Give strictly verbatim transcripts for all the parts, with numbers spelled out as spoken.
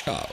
Chao.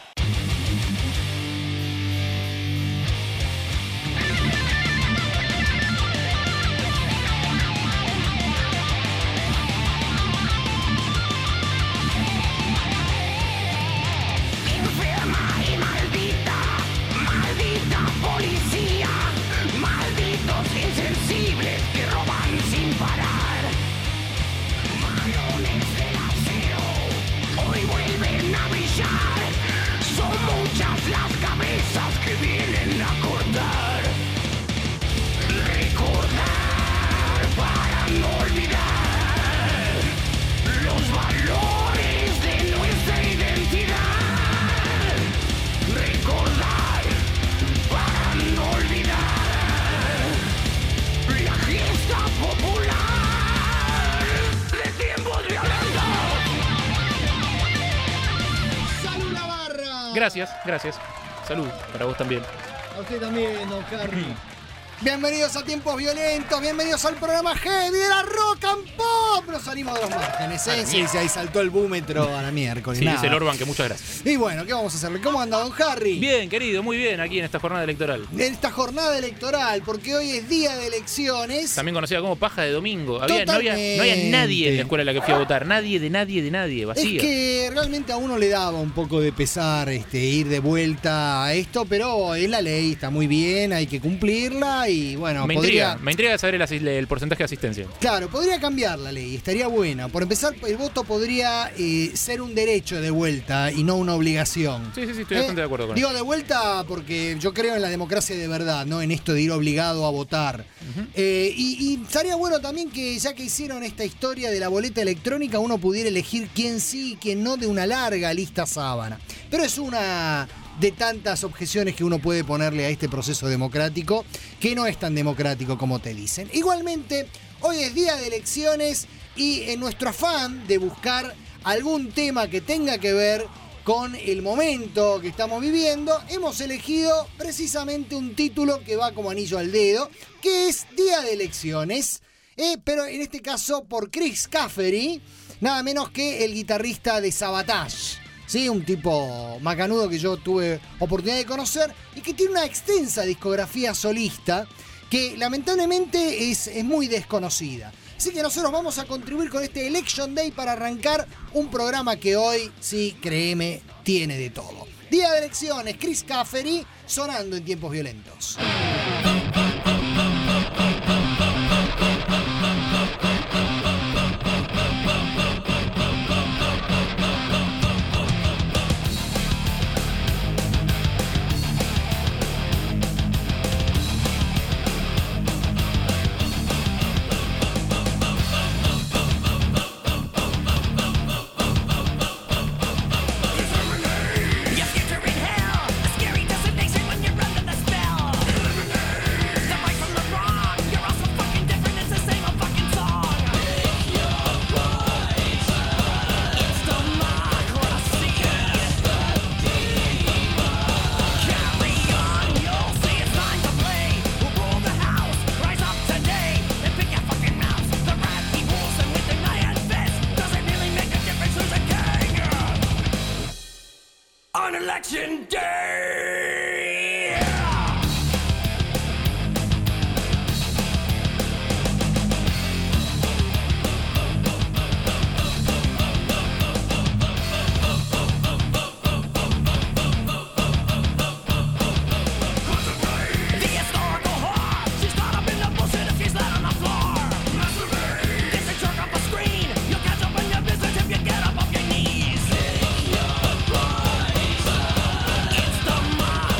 Gracias, gracias. Salud, para vos también. A usted también, don Harry. Bienvenidos a Tiempos Violentos, bienvenidos al programa Heavy de la Rock and Pop. Nos salimos de los márgenes, ¿eh? Sí, sí, ahí saltó el búmetro a la miércoles. Sí, nada. dice el Orban que muchas gracias. Y bueno, ¿qué vamos a hacerle? ¿Cómo anda, don Harry? Bien, querido, muy bien aquí en esta jornada electoral. En esta jornada electoral, porque hoy es día de elecciones. También conocida como paja de domingo. Había, no, había, no había nadie en la escuela en la que fui a votar. Nadie, de nadie, de nadie, vacía. Es que realmente a uno le daba un poco de pesar este, ir de vuelta a esto, pero es la ley, está muy bien, hay que cumplirla y bueno, Me podría... intriga, me intriga saber el, el porcentaje de asistencia. Claro, podría cambiar la ley, estaría buena. Por empezar, el voto podría eh, ser un derecho de vuelta y no una obligación. Sí, sí, sí, estoy ¿Eh? bastante de acuerdo con Digo eso. de vuelta porque yo creo en la democracia de verdad, no en esto de ir obligado a votar. Uh-huh. eh, y, y estaría bueno también que ya que hicieron esta historia de la boleta electrónica, uno pudiera elegir quién sí y quién no de una larga lista sábana. Pero es una de tantas objeciones que uno puede ponerle a este proceso democrático, que no es tan democrático como te dicen. Igualmente, hoy es día de elecciones y en nuestro afán de buscar algún tema que tenga que ver con el momento que estamos viviendo, hemos elegido precisamente un título que va como anillo al dedo, que es Día de Elecciones, eh, pero en este caso por Chris Caffery, nada menos que el guitarrista de Sabotage. Sí, un tipo macanudo que yo tuve oportunidad de conocer y que tiene una extensa discografía solista que lamentablemente es, es muy desconocida. Así que nosotros vamos a contribuir con este Election Day para arrancar un programa que hoy, sí, créeme, tiene de todo. Día de elecciones, Chris Caffery sonando en Tiempos Violentos. Election Day! The historical whore, she's caught up in the bullshit if she's let on the floor. This a jerk off a screen, you'll catch up on your business if you get up off your knees. It's the mind.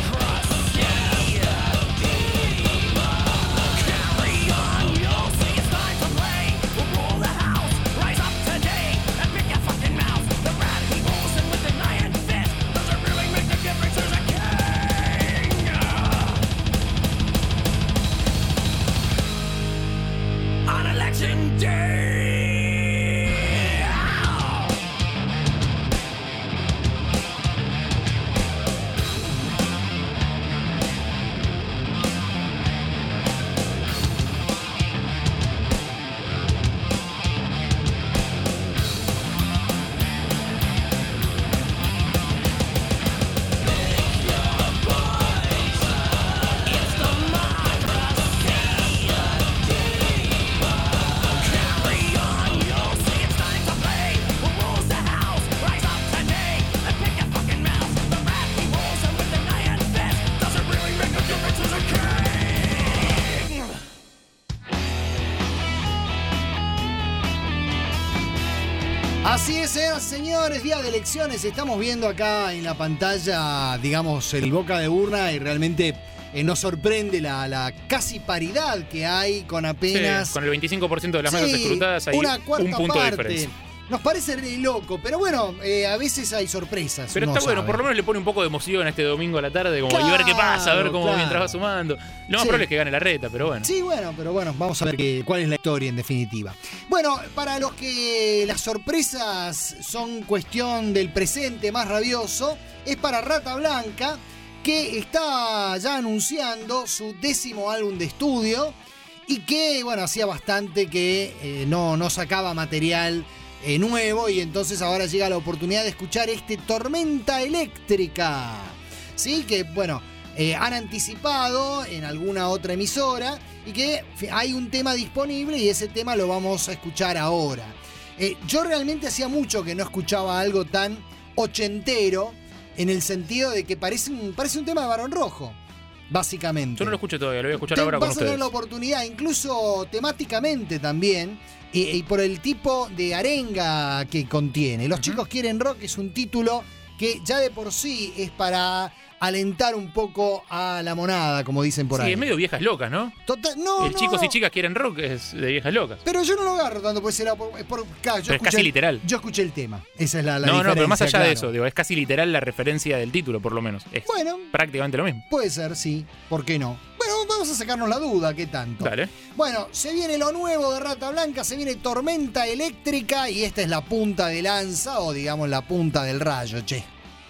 señoras y señores, día de elecciones. Estamos viendo acá en la pantalla, digamos, el boca de urna y realmente eh, nos sorprende la, la casi paridad que hay con apenas... Sí, con el veinticinco por ciento de las sí, manos escrutadas hay una cuarta un punto parte. de diferencia. Nos parece re loco, pero bueno, eh, a veces hay sorpresas. Pero uno está bueno, sabe. por lo menos le pone un poco de emoción a este domingo a la tarde, como Claro, y a ver qué pasa, a ver cómo claro. mientras va sumando. Lo más Sí. probable es que gane la reta, pero bueno. Sí, bueno, pero bueno, vamos a ver qué, cuál es la historia en definitiva. Bueno, para los que las sorpresas son cuestión del presente más rabioso, es para Rata Blanca, que está ya anunciando su décimo álbum de estudio y que, bueno, hacía bastante que eh, no, no sacaba material eh, nuevo y entonces ahora llega la oportunidad de escuchar este Tormenta Eléctrica. Sí, que, bueno... Eh, han anticipado en alguna otra emisora y que hay un tema disponible y ese tema lo vamos a escuchar ahora. Eh, yo realmente hacía mucho que no escuchaba algo tan ochentero en el sentido de que parece un, parece un tema de Barón Rojo, básicamente. Yo no lo escuché todavía, lo voy a escuchar Te- ahora con vas a tener ustedes. la oportunidad, incluso temáticamente también, y, y por el tipo de arenga que contiene. Los Ujú. chicos quieren rock es un título que ya de por sí es para alentar un poco a la monada, como dicen por Sí, ahí. es medio viejas locas, ¿no? Total- no, el no, chicos no. y chicas quieren rock es de viejas locas. Pero yo no lo agarro tanto, pues era por, es por- claro, yo Pero es escuché casi el- literal. Yo escuché el tema. Esa es la, la no, no, pero más allá diferencia, de claro. eso, digo, es casi literal la referencia del título, por lo menos. Es Bueno, prácticamente lo mismo. puede ser, sí. ¿Por qué no? Bueno, vamos a sacarnos la duda, ¿qué tanto? Dale. Bueno, se viene lo nuevo de Rata Blanca, se viene Tormenta Eléctrica y esta es la punta de lanza o digamos la punta del rayo, che.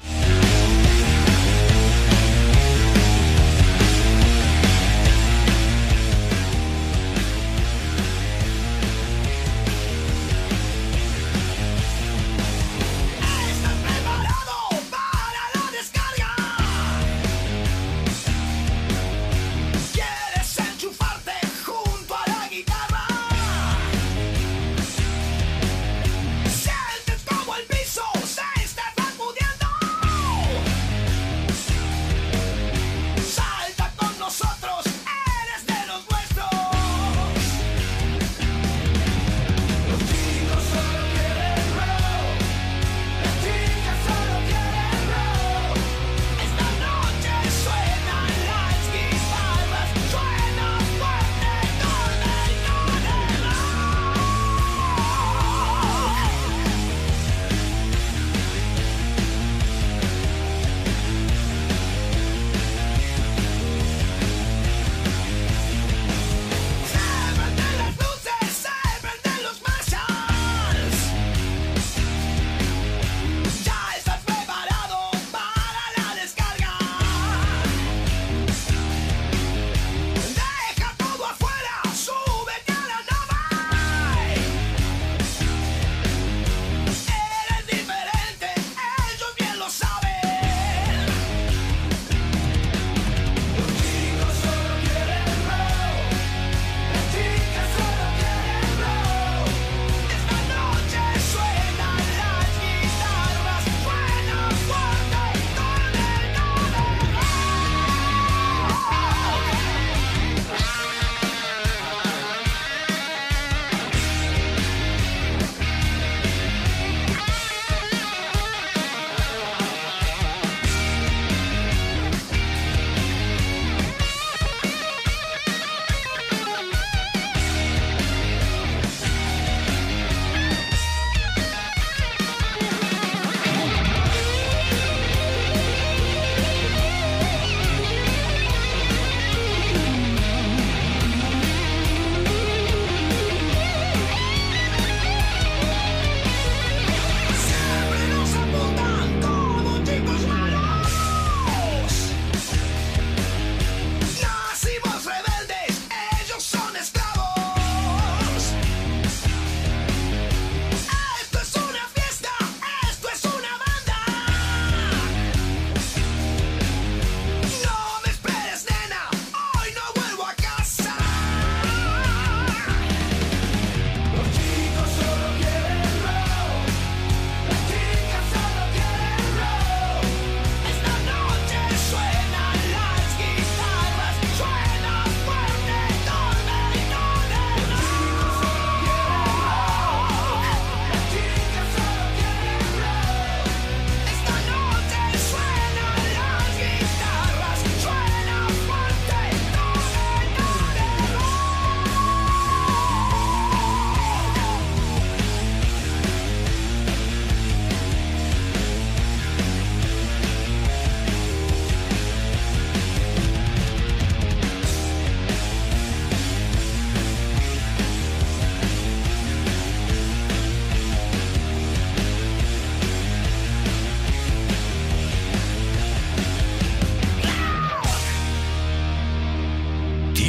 ¿Estás preparado para la descarga? ¿Quieres enchufarte junto a la guitarra? Sientes como el piso se está sacudiendo.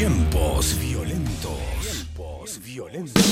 Tiempos violentos. Tiempos violentos.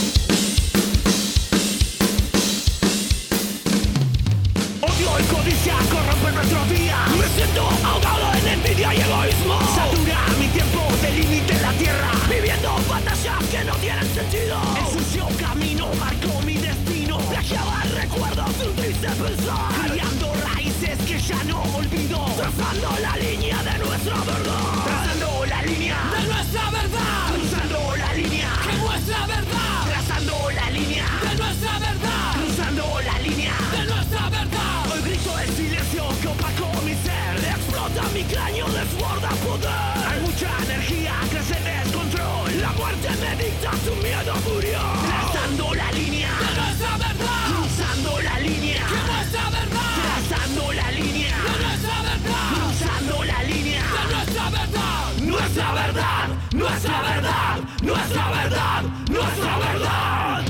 Odio y codicia corrompen nuestros días. Me siento ahogado en envidia y egoísmo. Satura mi tiempo de límite en la tierra, viviendo batallas que no tienen sentido. El sucio camino marcó mi destino. Plagiaba recuerdos de un triste pensar, criando raíces que ya no olvido. Trazando la línea de nuestra verdad. Trazando la línea de nuestra verdad. Cruzando la línea que muestra verdad. Trazando la línea de nuestra verdad. Cruzando la línea de nuestra verdad. Hoy grito el silencio que opacó mi ser. Explota mi cráneo, desborda poder. Hay mucha energía, crece descontrol. La muerte me dicta, su miedo murió. Trazando la línea de nuestra verdad. Cruzando la línea que muestra verdad. Trazando la línea de nuestra verdad. Cruzando la línea de nuestra verdad. Nuestra verdad, nuestra verdad, nuestra verdad, nuestra verdad.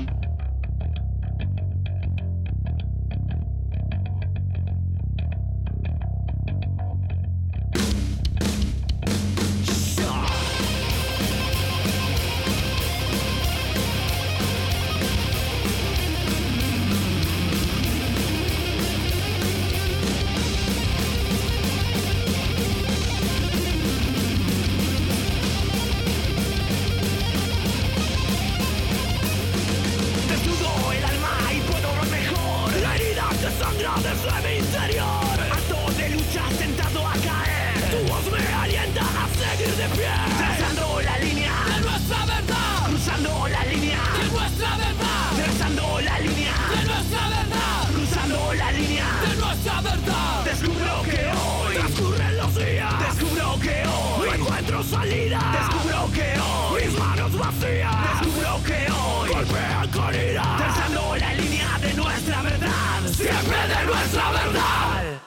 Salida. Descubro que hoy mis manos vacías. Descubro que hoy golpean con ira. Trazando la línea de nuestra verdad. Siempre de nuestra verdad.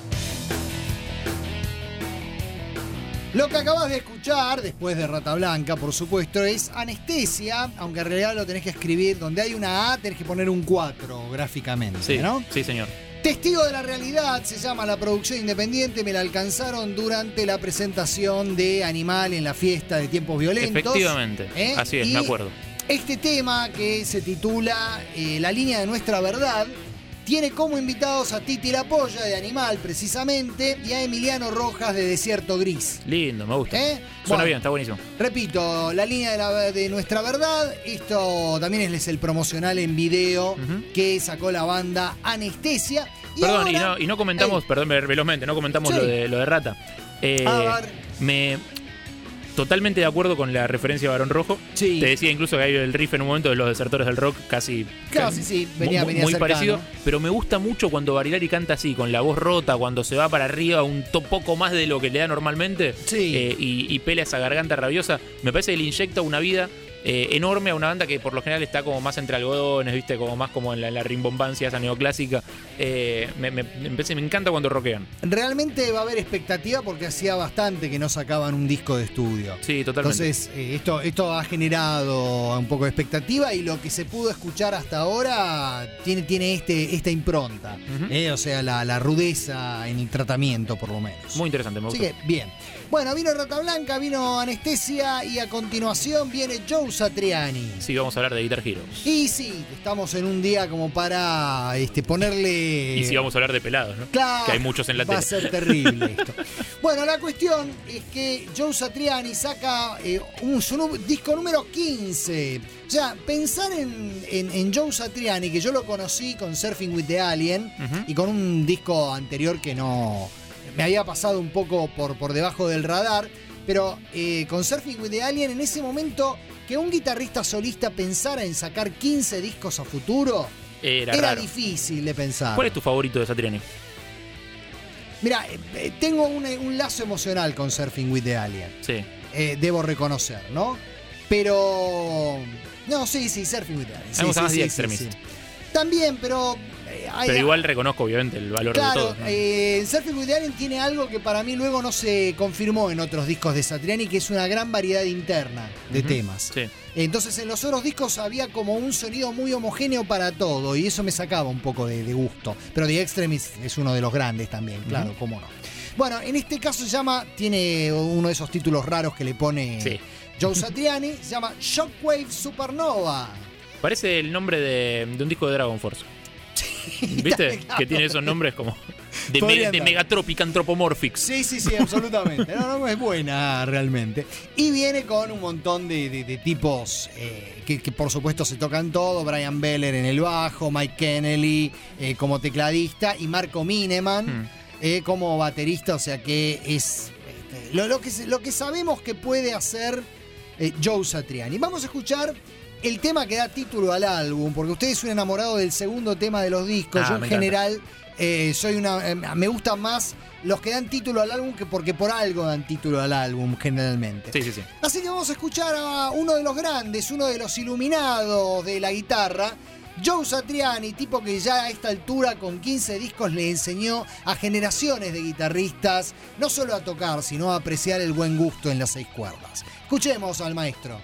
Lo que acabas de escuchar, después de Rata Blanca, por supuesto, es Anestesia, aunque en realidad lo tenés que escribir, donde hay una A tenés que poner un cuatro gráficamente, Sí, ¿no? sí, señor. Testigo de la realidad se llama la producción independiente, me la alcanzaron durante la presentación de Animal en la fiesta de Tiempos Violentos. Efectivamente, ¿Eh? así es, Y me acuerdo. Este tema, que se titula eh, La línea de nuestra verdad, tiene como invitados a Titi La Polla de Animal, precisamente, y a Emiliano Rojas de Desierto Gris. Lindo, me gusta. ¿Eh? Suena Bueno, bien, está buenísimo. Repito, la línea de, la, de nuestra verdad. Esto también es el promocional en video Ujú. que sacó la banda Anestesia. Y Perdón, ahora- y, no, y no comentamos, Ey, perdón, velozmente, no comentamos Sí. lo, de, lo de Rata. Eh, A ver. me totalmente de acuerdo con la referencia a Barón Rojo. Sí. Te decía incluso que hay el riff en un momento de los desertores del rock, casi, Claro, casi sí, sí, venía- mu- venía muy cercano. parecido. Pero me gusta mucho cuando Barilari canta así, con la voz rota, cuando se va para arriba un to- poco más de lo que le da normalmente. Sí. eh, y, y pela esa garganta rabiosa. Me parece que le inyecta una vida eh, enorme a una banda que por lo general está como más entre algodones, ¿viste? Como más como en la, en la rimbombancia esa neoclásica. Eh, me, me, me parece- me encanta cuando rockean. Realmente va a haber expectativa porque hacía bastante que no sacaban un disco de estudio. Sí, totalmente. Entonces, eh, esto, esto ha generado un poco de expectativa y lo que se pudo escuchar hasta ahora tiene, tiene este, esta impronta. Ujú. eh, o sea, la, la rudeza en el tratamiento, por lo menos. Muy interesante, me Así gusta. que, bien. Bueno, vino Rata Blanca, vino Anestesia y a continuación viene Joe Satriani. Sí, vamos a hablar de Guitar Heroes. Y sí, estamos en un día como para este, ponerle... Y sí, vamos a hablar de pelados, ¿no? Claro, Que hay muchos en la va tele. a ser terrible esto. Bueno, la cuestión es que Joe Satriani saca eh, un, su nu- disco número quince. O sea, pensar en, en, en Joe Satriani, que yo lo conocí con Surfing with the Alien Ujú. y con un disco anterior que no... me había pasado un poco por, por debajo del radar, pero eh, con Surfing with the Alien en ese momento que un guitarrista solista pensara en sacar quince discos a futuro Era, era raro. difícil de pensar. ¿Cuál es tu favorito de Satriani? Mira, eh, tengo un, un lazo emocional con Surfing with the Alien, Sí. eh, debo reconocer, ¿no? Pero... No, sí, sí, Surfing with the Alien. Sí, Me gusta sí, más sí, The sí, Extremist. sí. También, pero... eh, hay- Pero igual reconozco, obviamente, el valor Claro, de todos, ¿no? eh, Surfing with the Alien tiene algo que para mí luego no se confirmó en otros discos de Satriani, que es una gran variedad interna de Ujú. temas. Sí. Entonces en los otros discos había como un sonido muy homogéneo para todo y eso me sacaba un poco de, de gusto. Pero The Extremist es uno de los grandes también, claro, Ujú. cómo no. Bueno, en este caso se llama, tiene uno de esos títulos raros que le pone Sí. Joe Satriani, se llama Shockwave Supernova. Parece el nombre de, de un disco de Dragon Force. ¿Viste? Claro. Que tiene esos nombres como de, Podría me, de andar. Megatropic Anthropomorphics. Sí, sí, sí, absolutamente. No, no, es buena realmente. Y viene con un montón de, de- de tipos eh, que, que por supuesto se tocan todo. Brian Beller en el bajo, Mike Kennelly eh, como tecladista y Marco Mineman Hmm. eh, como baterista. O sea que es este, lo, lo que, se- lo que sabemos que puede hacer eh, Joe Satriani. Vamos a escuchar el tema que da título al álbum, porque usted es un enamorado del segundo tema de los discos. Ah, Yo en me encanta. general eh, soy una eh, me gustan más los que dan título al álbum que porque por algo dan título al álbum generalmente. Sí, sí, sí. Así que vamos a escuchar a uno de los grandes, uno de los iluminados de la guitarra, Joe Satriani, tipo que ya a esta altura con quince discos le enseñó a generaciones de guitarristas no solo a tocar, sino a apreciar el buen gusto en las seis cuerdas. Escuchemos al maestro.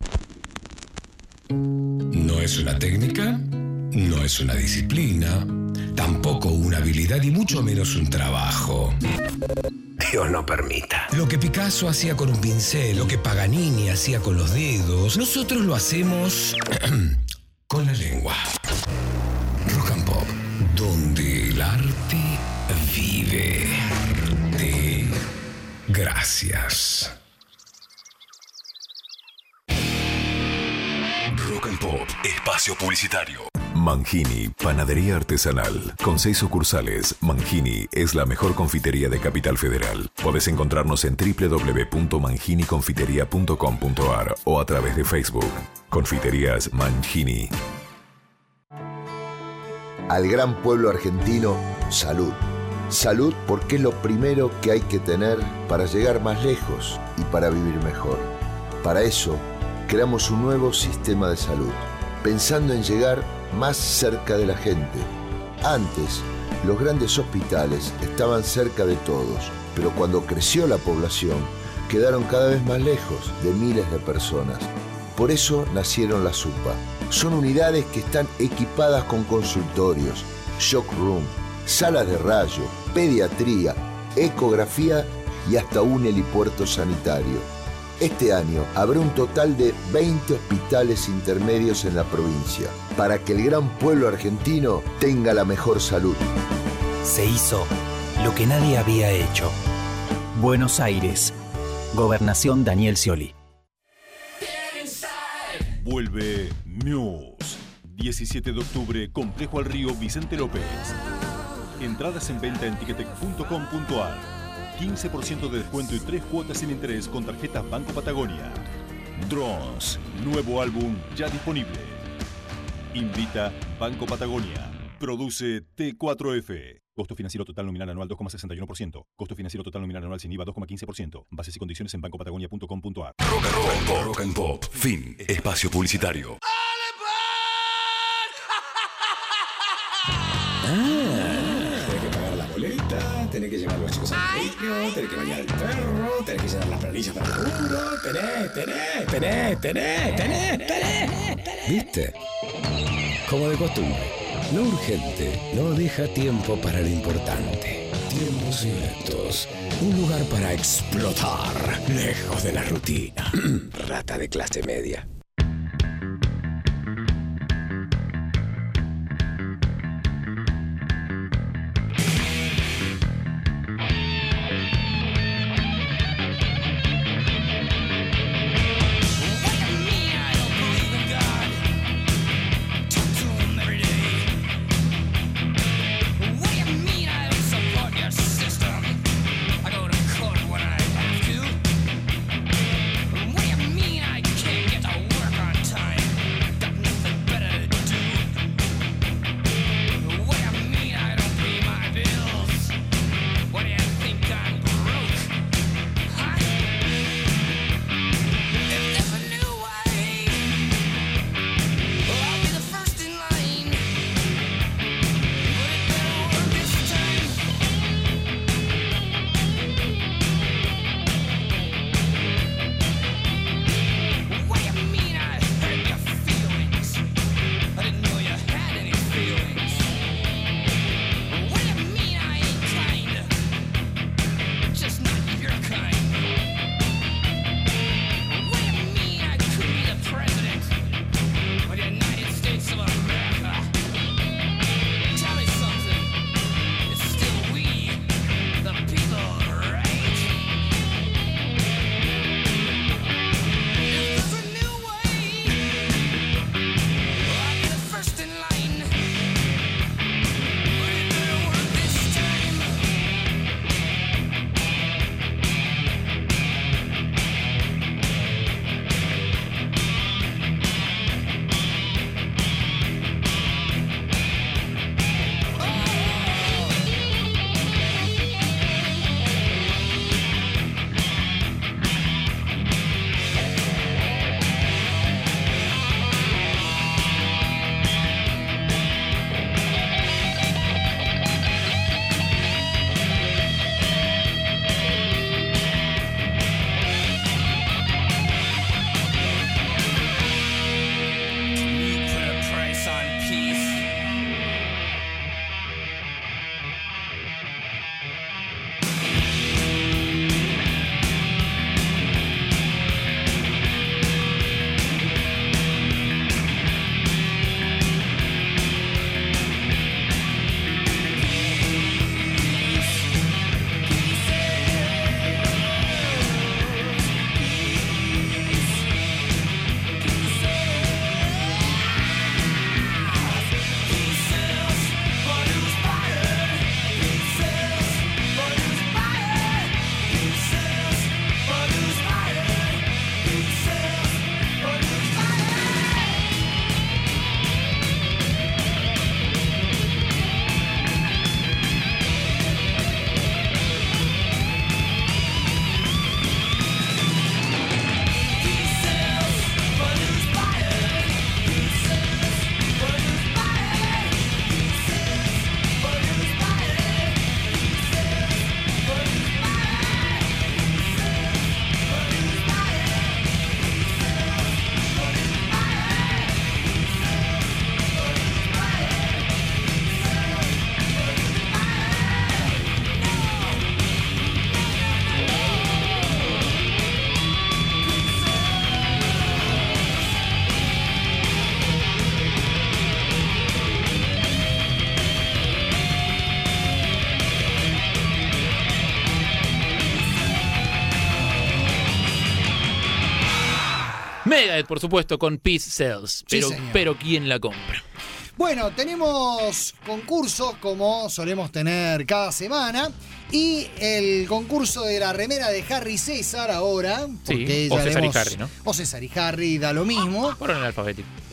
No es una técnica, no es una disciplina, tampoco una habilidad y mucho menos un trabajo. Dios no permita. Lo que Picasso hacía con un pincel, lo que Paganini hacía con los dedos, nosotros lo hacemos con la lengua. Rock and Pop, donde el arte vive. Arte. Gracias. Rock and Pop, espacio publicitario. Mangini, panadería artesanal. Con seis sucursales, Mangini es la mejor confitería de Capital Federal. Podés encontrarnos en doble u doble u doble u punto mangini confitería punto com punto a r o a través de Facebook. Confiterías Mangini. Al gran pueblo argentino, salud. Salud porque es lo primero que hay que tener para llegar más lejos y para vivir mejor. Para eso, creamos un nuevo sistema de salud, pensando en llegar más cerca de la gente. Antes, los grandes hospitales estaban cerca de todos, pero cuando creció la población, quedaron cada vez más lejos de miles de personas. Por eso nacieron las U P A. Son unidades que están equipadas con consultorios, shock room, salas de rayo, pediatría, ecografía y hasta un helipuerto sanitario. Este año habrá un total de veinte hospitales intermedios en la provincia, para que el gran pueblo argentino tenga la mejor salud. Se hizo lo que nadie había hecho. Buenos Aires. Gobernación Daniel Scioli. Vuelve Muse. diecisiete de octubre, Complejo al Río Vicente López. Entradas en venta en ticketek punto com punto a r. quince por ciento de descuento y tres cuotas sin interés con tarjetas Banco Patagonia. Drones, nuevo álbum ya disponible. Invita Banco Patagonia. Produce T cuatro F. Costo financiero total nominal anual dos coma sesenta y uno por ciento. Costo financiero total nominal anual sin I V A dos coma quince por ciento. Bases y condiciones en banco patagonia punto com punto a r. Rock and Pop, Rock and Pop. Fin. Espacio publicitario. Tenés que llevar a los chicos al colegio, tenés que bañar al perro, tenés que llevar las planillas para el laburo, tenés, tenés, tenés, tenés, tenés, tenés, tenés. ¿Viste? Como de costumbre, lo urgente no deja tiempo para lo importante. Tiempos violentos, un lugar para explotar, lejos de la rutina. Rata de clase media. What do you mean I can't get away? Megadeth, por supuesto, con Peace Sells. Pero, Sí, señor. pero ¿quién la compra? Bueno, tenemos concursos como solemos tener cada semana. Y el concurso de la remera de Harry César ahora. Porque Sí, o ya César y hemos- Harry, ¿no? O César y Harry, da lo mismo. Por orden alfabético. Sí.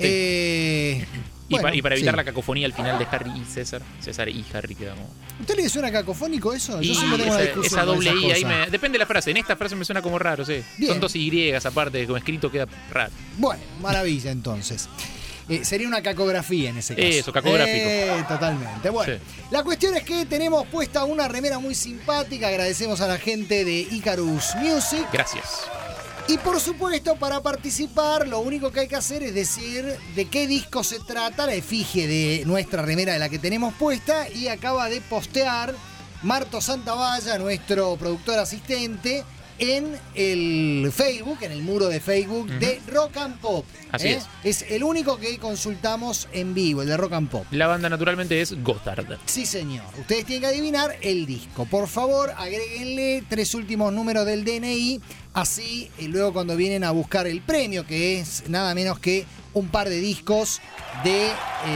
Eh, y, bueno, pa- y para evitar sí. la cacofonía al final de Harry y César, César y Harry queda como... ¿Usted le suena cacofónico eso? Yo Y siempre tengo una esa, discusión esa con doble esas I ahí cosas. me... Depende de la frase. En esta frase me suena como raro, sí. Bien. Son dos Y aparte, como escrito queda raro. Bueno, maravilla entonces. Eh, sería una cacografía en ese caso. Eso, cacográfico. Eh, totalmente. Bueno, Sí. la cuestión es que tenemos puesta una remera muy simpática. Agradecemos a la gente de Icarus Music. Gracias. Y por supuesto, para participar, lo único que hay que hacer es decir de qué disco se trata, la efigie de nuestra remera de la que tenemos puesta. Y acaba de postear Marto Santavalla, nuestro productor asistente, en el Facebook, en el muro de Facebook Ujú. de Rock and Pop. Así ¿eh? es. Es el único que consultamos en vivo, el de Rock and Pop. La banda naturalmente es Gotthard. Sí, señor. Ustedes tienen que adivinar el disco. Por favor, agréguenle tres últimos números del D N I. Así, y luego cuando vienen a buscar el premio, que es nada menos que un par de discos de,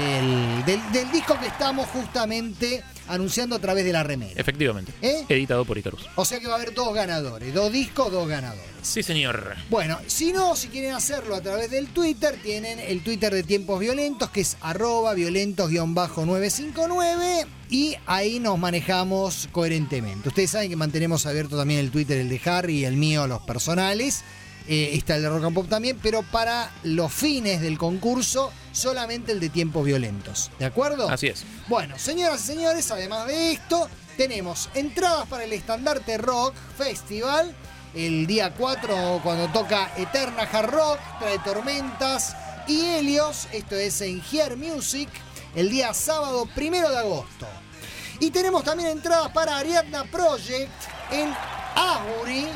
el- del, del disco que estamos justamente anunciando a través de la remera. Efectivamente. ¿Eh? Editado por Icarus. O sea que va a haber dos ganadores. Dos discos, dos ganadores. Sí, señor. Bueno, si no, si quieren hacerlo a través del Twitter, tienen el Twitter de Tiempos Violentos, que es arroba violentos nueve cinco nueve, y ahí nos manejamos coherentemente. Ustedes saben que mantenemos abierto también el Twitter, el de Harry y el mío, los personales. Eh, está el de Rock and Pop también, pero para los fines del concurso, solamente el de Tiempos Violentos. ¿De acuerdo? Así es. Bueno, señoras y señores, además de esto, tenemos entradas para el Estandarte Rock Festival. El día cuatro, cuando toca Eterna Hard Rock, trae Tormentas y Helios. Esto es en Here Music, el día sábado primero de agosto. Y tenemos también entradas para Ariadna Project en Asbury.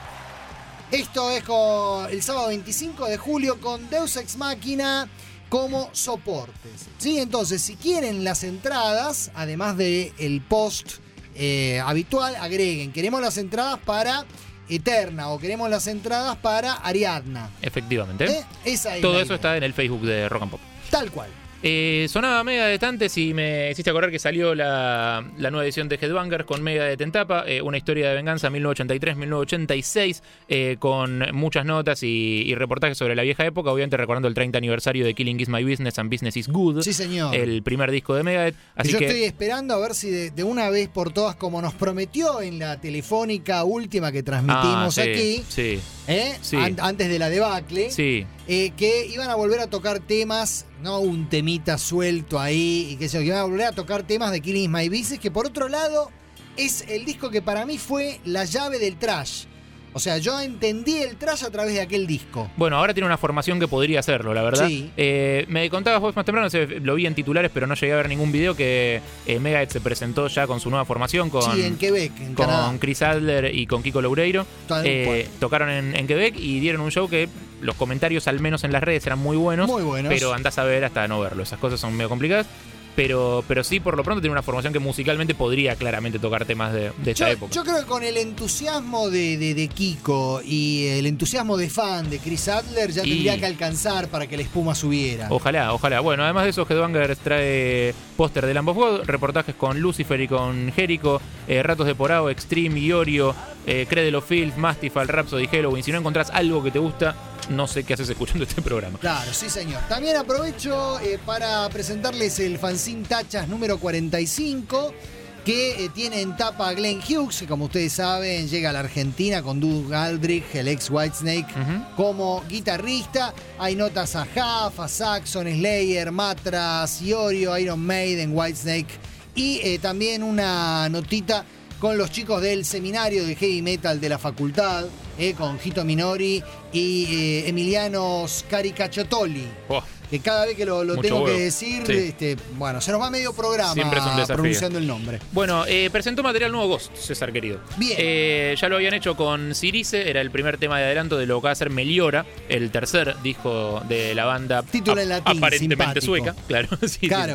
Esto es con el sábado veinticinco de julio con Deus Ex Machina como soportes. ¿Sí? Entonces, si quieren las entradas, además del post eh, habitual, agreguen. Queremos las entradas para Eterna o queremos las entradas para Ariadna. Efectivamente. ¿Eh? Esa es Todo la eso idea. está en el Facebook de Rock and Pop. Tal cual. Eh, sonaba Megadeth antes y me hiciste acordar que salió la, la nueva edición de Headbangers con Megadeth en tapa, eh, una historia de venganza mil novecientos ochenta y tres a mil novecientos ochenta y seis, eh, con muchas notas y, y reportajes sobre la vieja época, obviamente recordando el treinta aniversario de Killing Is My Business and Business Is Good, Sí, señor. el primer disco de Megadeth. Así Yo que estoy esperando a ver si de, de una vez por todas, como nos prometió en la telefónica última que transmitimos Ah, sí, aquí, sí, ¿eh? Sí. An- antes de la debacle, sí. eh, que iban a volver a tocar temas, no un temita suelto ahí, y que se que iban a volver a tocar temas de Killing Is My Business, que por otro lado es el disco que para mí fue la llave del trash. O sea, yo entendí el trash a través de aquel disco. Bueno, ahora tiene una formación que podría hacerlo, la verdad. Sí. Eh, me contabas vos más temprano, se- lo vi en titulares, pero no llegué a ver ningún video, que eh, Megadeth se presentó ya con su nueva formación, con, Sí, en Quebec, en Canadá. con Chris Adler y con Kiko Loureiro. Tal Eh, tocaron en, en Quebec y dieron un show que los comentarios, al menos en las redes, eran muy buenos. Muy buenos. Pero andás a ver hasta no verlo. Esas cosas son medio complicadas. Pero, pero sí, por lo pronto tiene una formación que musicalmente podría claramente tocar temas de, de esa Yo, época. yo creo que con el entusiasmo de, de, de Kiko y el entusiasmo de fan de Chris Adler ya Y- tendría que alcanzar para que la espuma subiera. Ojalá, ojalá. Bueno, además de eso, Headbangers trae póster de Lamb of God, reportajes con Lucifer y con Jericho, eh, Ratos de Porao, Extreme, Iorio, eh, Cradle of Filth, Mastifal, Rhapsody, Halloween. Si no encontrás algo que te gusta, no sé qué haces escuchando este programa. Claro, sí señor. También aprovecho eh, para presentarles el fanzine Tachas número cuarenta y cinco, que eh, tiene en tapa a Glenn Hughes, que como ustedes saben llega a la Argentina con Doug Aldrich, el ex Whitesnake, Ujú. como guitarrista. Hay notas a Huff, a Saxon, Slayer, Matras, Iorio, Iron Maiden, Whitesnake, y eh, también una notita con los chicos del seminario de heavy metal de la facultad, eh, con Hito Minori y eh, Emiliano Scaricacciotoli. Oh, Que cada vez que lo, lo Mucho tengo que huevo. decir, Sí. este, bueno, se nos va medio programa Siempre es un desafío. pronunciando el nombre. Bueno, eh, presentó material nuevo Ghost, César querido. Bien. Eh, ya lo habían hecho con Cirice, era el primer tema de adelanto de lo que va a ser Meliora, el tercer disco de la banda. Título en latín, aparentemente simpático. sueca, claro. sí, Claro. sí.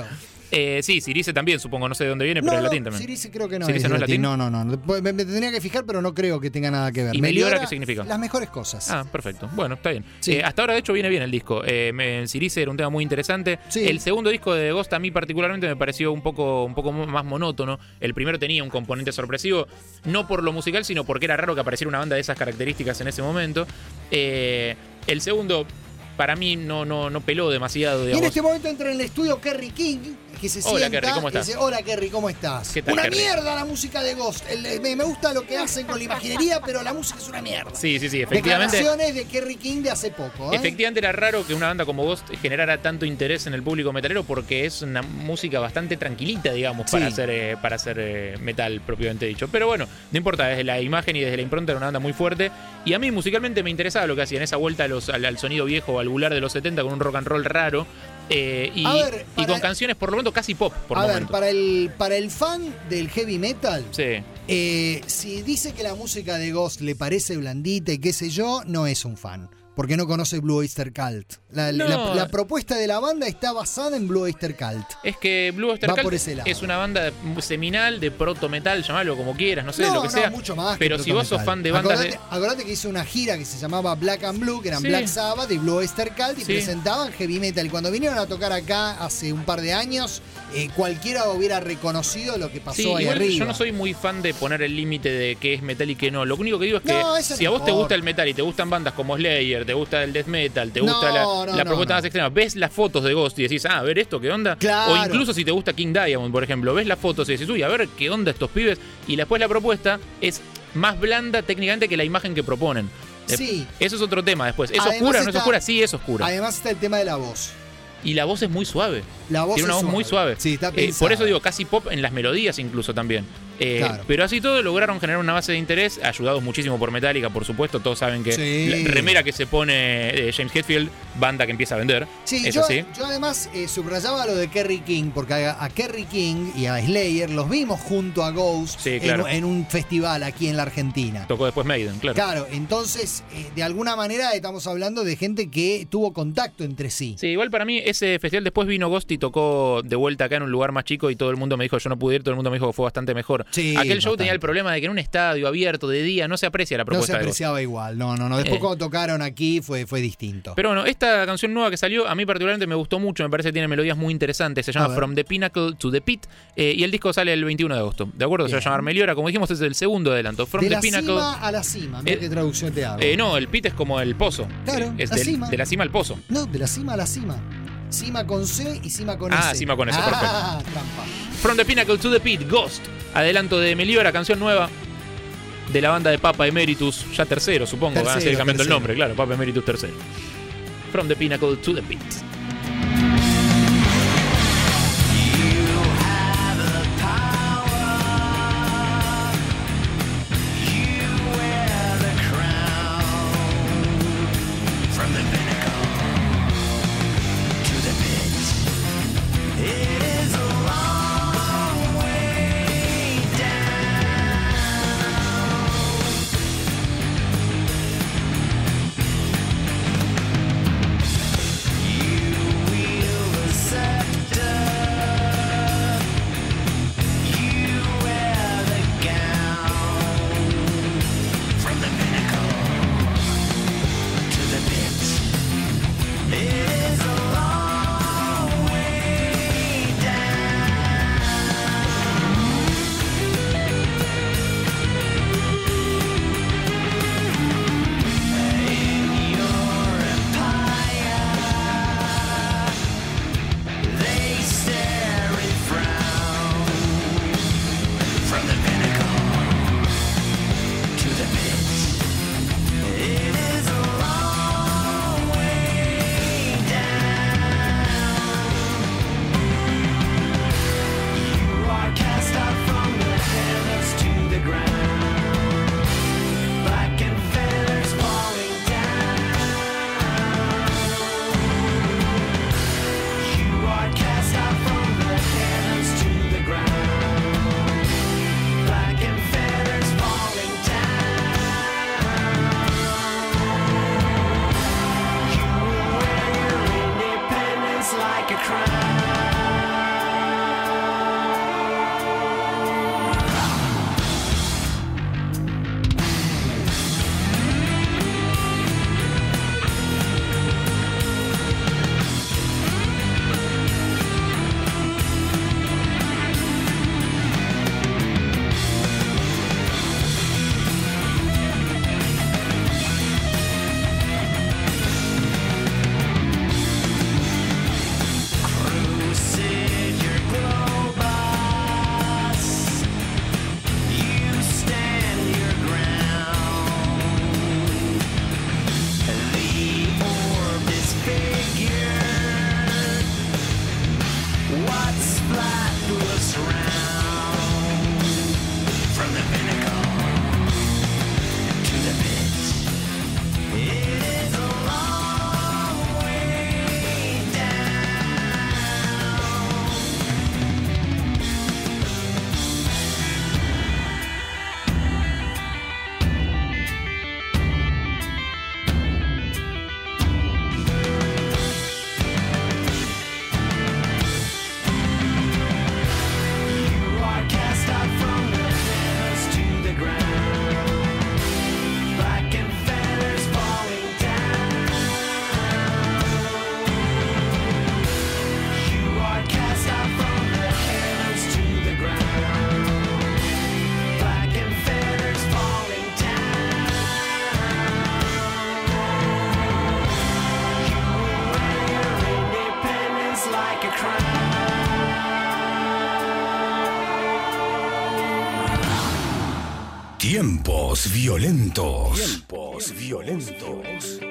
Eh, sí, Cirice también, supongo, no sé de dónde viene, pero No, es no, latín también. Cirice creo que no ¿Cirice es no es latín. latín? No, no, no. Me, me tendría que fijar, pero no creo que tenga nada que ver. ¿Y Meliora qué significa? Las mejores cosas. Ah, perfecto. Bueno, está bien. Sí. Eh, hasta ahora, de hecho, viene bien el disco. Eh, me- Cirice era un tema muy interesante. Sí. El segundo disco de Ghost a mí particularmente me pareció un poco, un poco más monótono. El primero tenía un componente sorpresivo, no por lo musical, sino porque era raro que apareciera una banda de esas características en ese momento. Eh, el segundo, para mí, no, no, no peló demasiado, Y en digamos. este momento entra en el estudio Kerry King, que se Hola, sienta Kerry, ¿cómo y estás? dice, hola Kerry, ¿cómo estás? ¿Qué tal, Una Kerry? mierda la música de Ghost. El- me, me gusta lo que hacen con la imaginería, pero la música es una mierda. Sí, sí, sí, efectivamente. Declaraciones de Kerry King de hace poco. ¿eh? Efectivamente era raro que una banda como Ghost generara tanto interés en el público metalero porque es una música bastante tranquilita, digamos, para Sí. hacer, eh, para hacer eh, metal propiamente dicho. Pero bueno, no importa, desde la imagen y desde la impronta era una banda muy fuerte. Y a mí musicalmente me interesaba lo que hacían, esa vuelta a los- al, al sonido viejo, valvular de los setenta con un rock and roll raro. eh, y, A ver, y para- con canciones por lo menos casi pop por A ver, momentos. para el, para el fan del heavy metal, Sí. eh, si dice que la música de Ghost le parece blandita y qué sé yo, no es un fan. Porque no conoce Blue Oyster Cult. La, No. la- la propuesta de la banda está basada en Blue Oyster Cult. Es que Blue Oyster Va Cult por ese lado. es una banda seminal de proto metal, llamalo como quieras, no sé, no, lo que no, sea. mucho más que Pero si vos sos proto-metal. fan de bandas acordate, de. acordate que hizo una gira que se llamaba Black and Blue, que eran Sí. Black Sabbath y Blue Oyster Cult, y Sí. presentaban heavy metal. Y cuando vinieron a tocar acá hace un par de años, eh, cualquiera hubiera reconocido lo que pasó Sí, ahí igual arriba. yo no soy muy fan de poner el límite de qué es metal y qué no. Lo único que digo es que No, eso si no a vos te importa. gusta el metal y te gustan bandas como Slayer, te gusta el death metal, te No, gusta la, no, la no, propuesta no. más extrema, ves las fotos de Ghost y decís, ah, a ver esto, ¿qué onda? Claro. O incluso si te gusta King Diamond, por ejemplo, ves las fotos y decís, uy, a ver qué onda estos pibes. Y después la propuesta es más blanda técnicamente que la imagen que proponen. Eh, Sí. Eso es otro tema después. ¿Es Además oscura o no es está- oscura? Sí, es oscura. Además está el tema de la voz. Y la voz es muy suave. La voz Tiene una es voz muy suave. Sí, está Eh, pensada. por eso digo, casi pop en las melodías incluso también. Eh, Claro. Pero así todo lograron generar una base de interés, ayudados muchísimo por Metallica, por supuesto. Todos saben que Sí. la remera que se pone eh, James Hetfield, banda que empieza a vender. Sí, es yo, así. yo además eh, subrayaba lo de Kerry King, porque a, a Kerry King y a Slayer los vimos junto a Ghost Sí, en- claro. en, un festival aquí en la Argentina. Tocó después Maiden, claro. Claro, entonces, eh, de alguna manera estamos hablando de gente que tuvo contacto entre sí. Sí, igual para mí ese festival después vino Ghost y tocó de vuelta acá en un lugar más chico y todo el mundo me dijo, yo no pude ir, todo el mundo me dijo que fue bastante mejor. Sí, Aquel show bastante. tenía el problema de que en un estadio abierto de día no se aprecia la No se propuesta de Ghost. apreciaba igual, no, no, no. Después Eh. cuando tocaron aquí fue, fue distinto. Pero bueno, esta canción nueva que salió a mí particularmente me gustó mucho, me parece que tiene melodías muy interesantes, se A llama ver. From the Pinnacle to the Pit eh, y el disco sale el veintiuno de agosto, ¿de acuerdo? Se va a Bien. llamar Meliora, como dijimos es el segundo adelanto. From de the la Pinnacle... cima a la cima, mira Eh, qué traducción te hago. Eh, no, el pit es como el pozo. Claro, es la del- cima. de la cima al pozo. No, de la cima a la cima. Cima con C y cima con S. Ah, cima con S, ah, trampa. From the Pinnacle to the Pit, Ghost. Adelanto de Meliora, canción nueva de la banda de Papa Emeritus, ya tercero, supongo. Van a seguir Tercero, cambiando el tercero. nombre, claro. Papa Emeritus tercero. From the Pinnacle to the Pit. You Tiempos violentos. Tiempos violentos.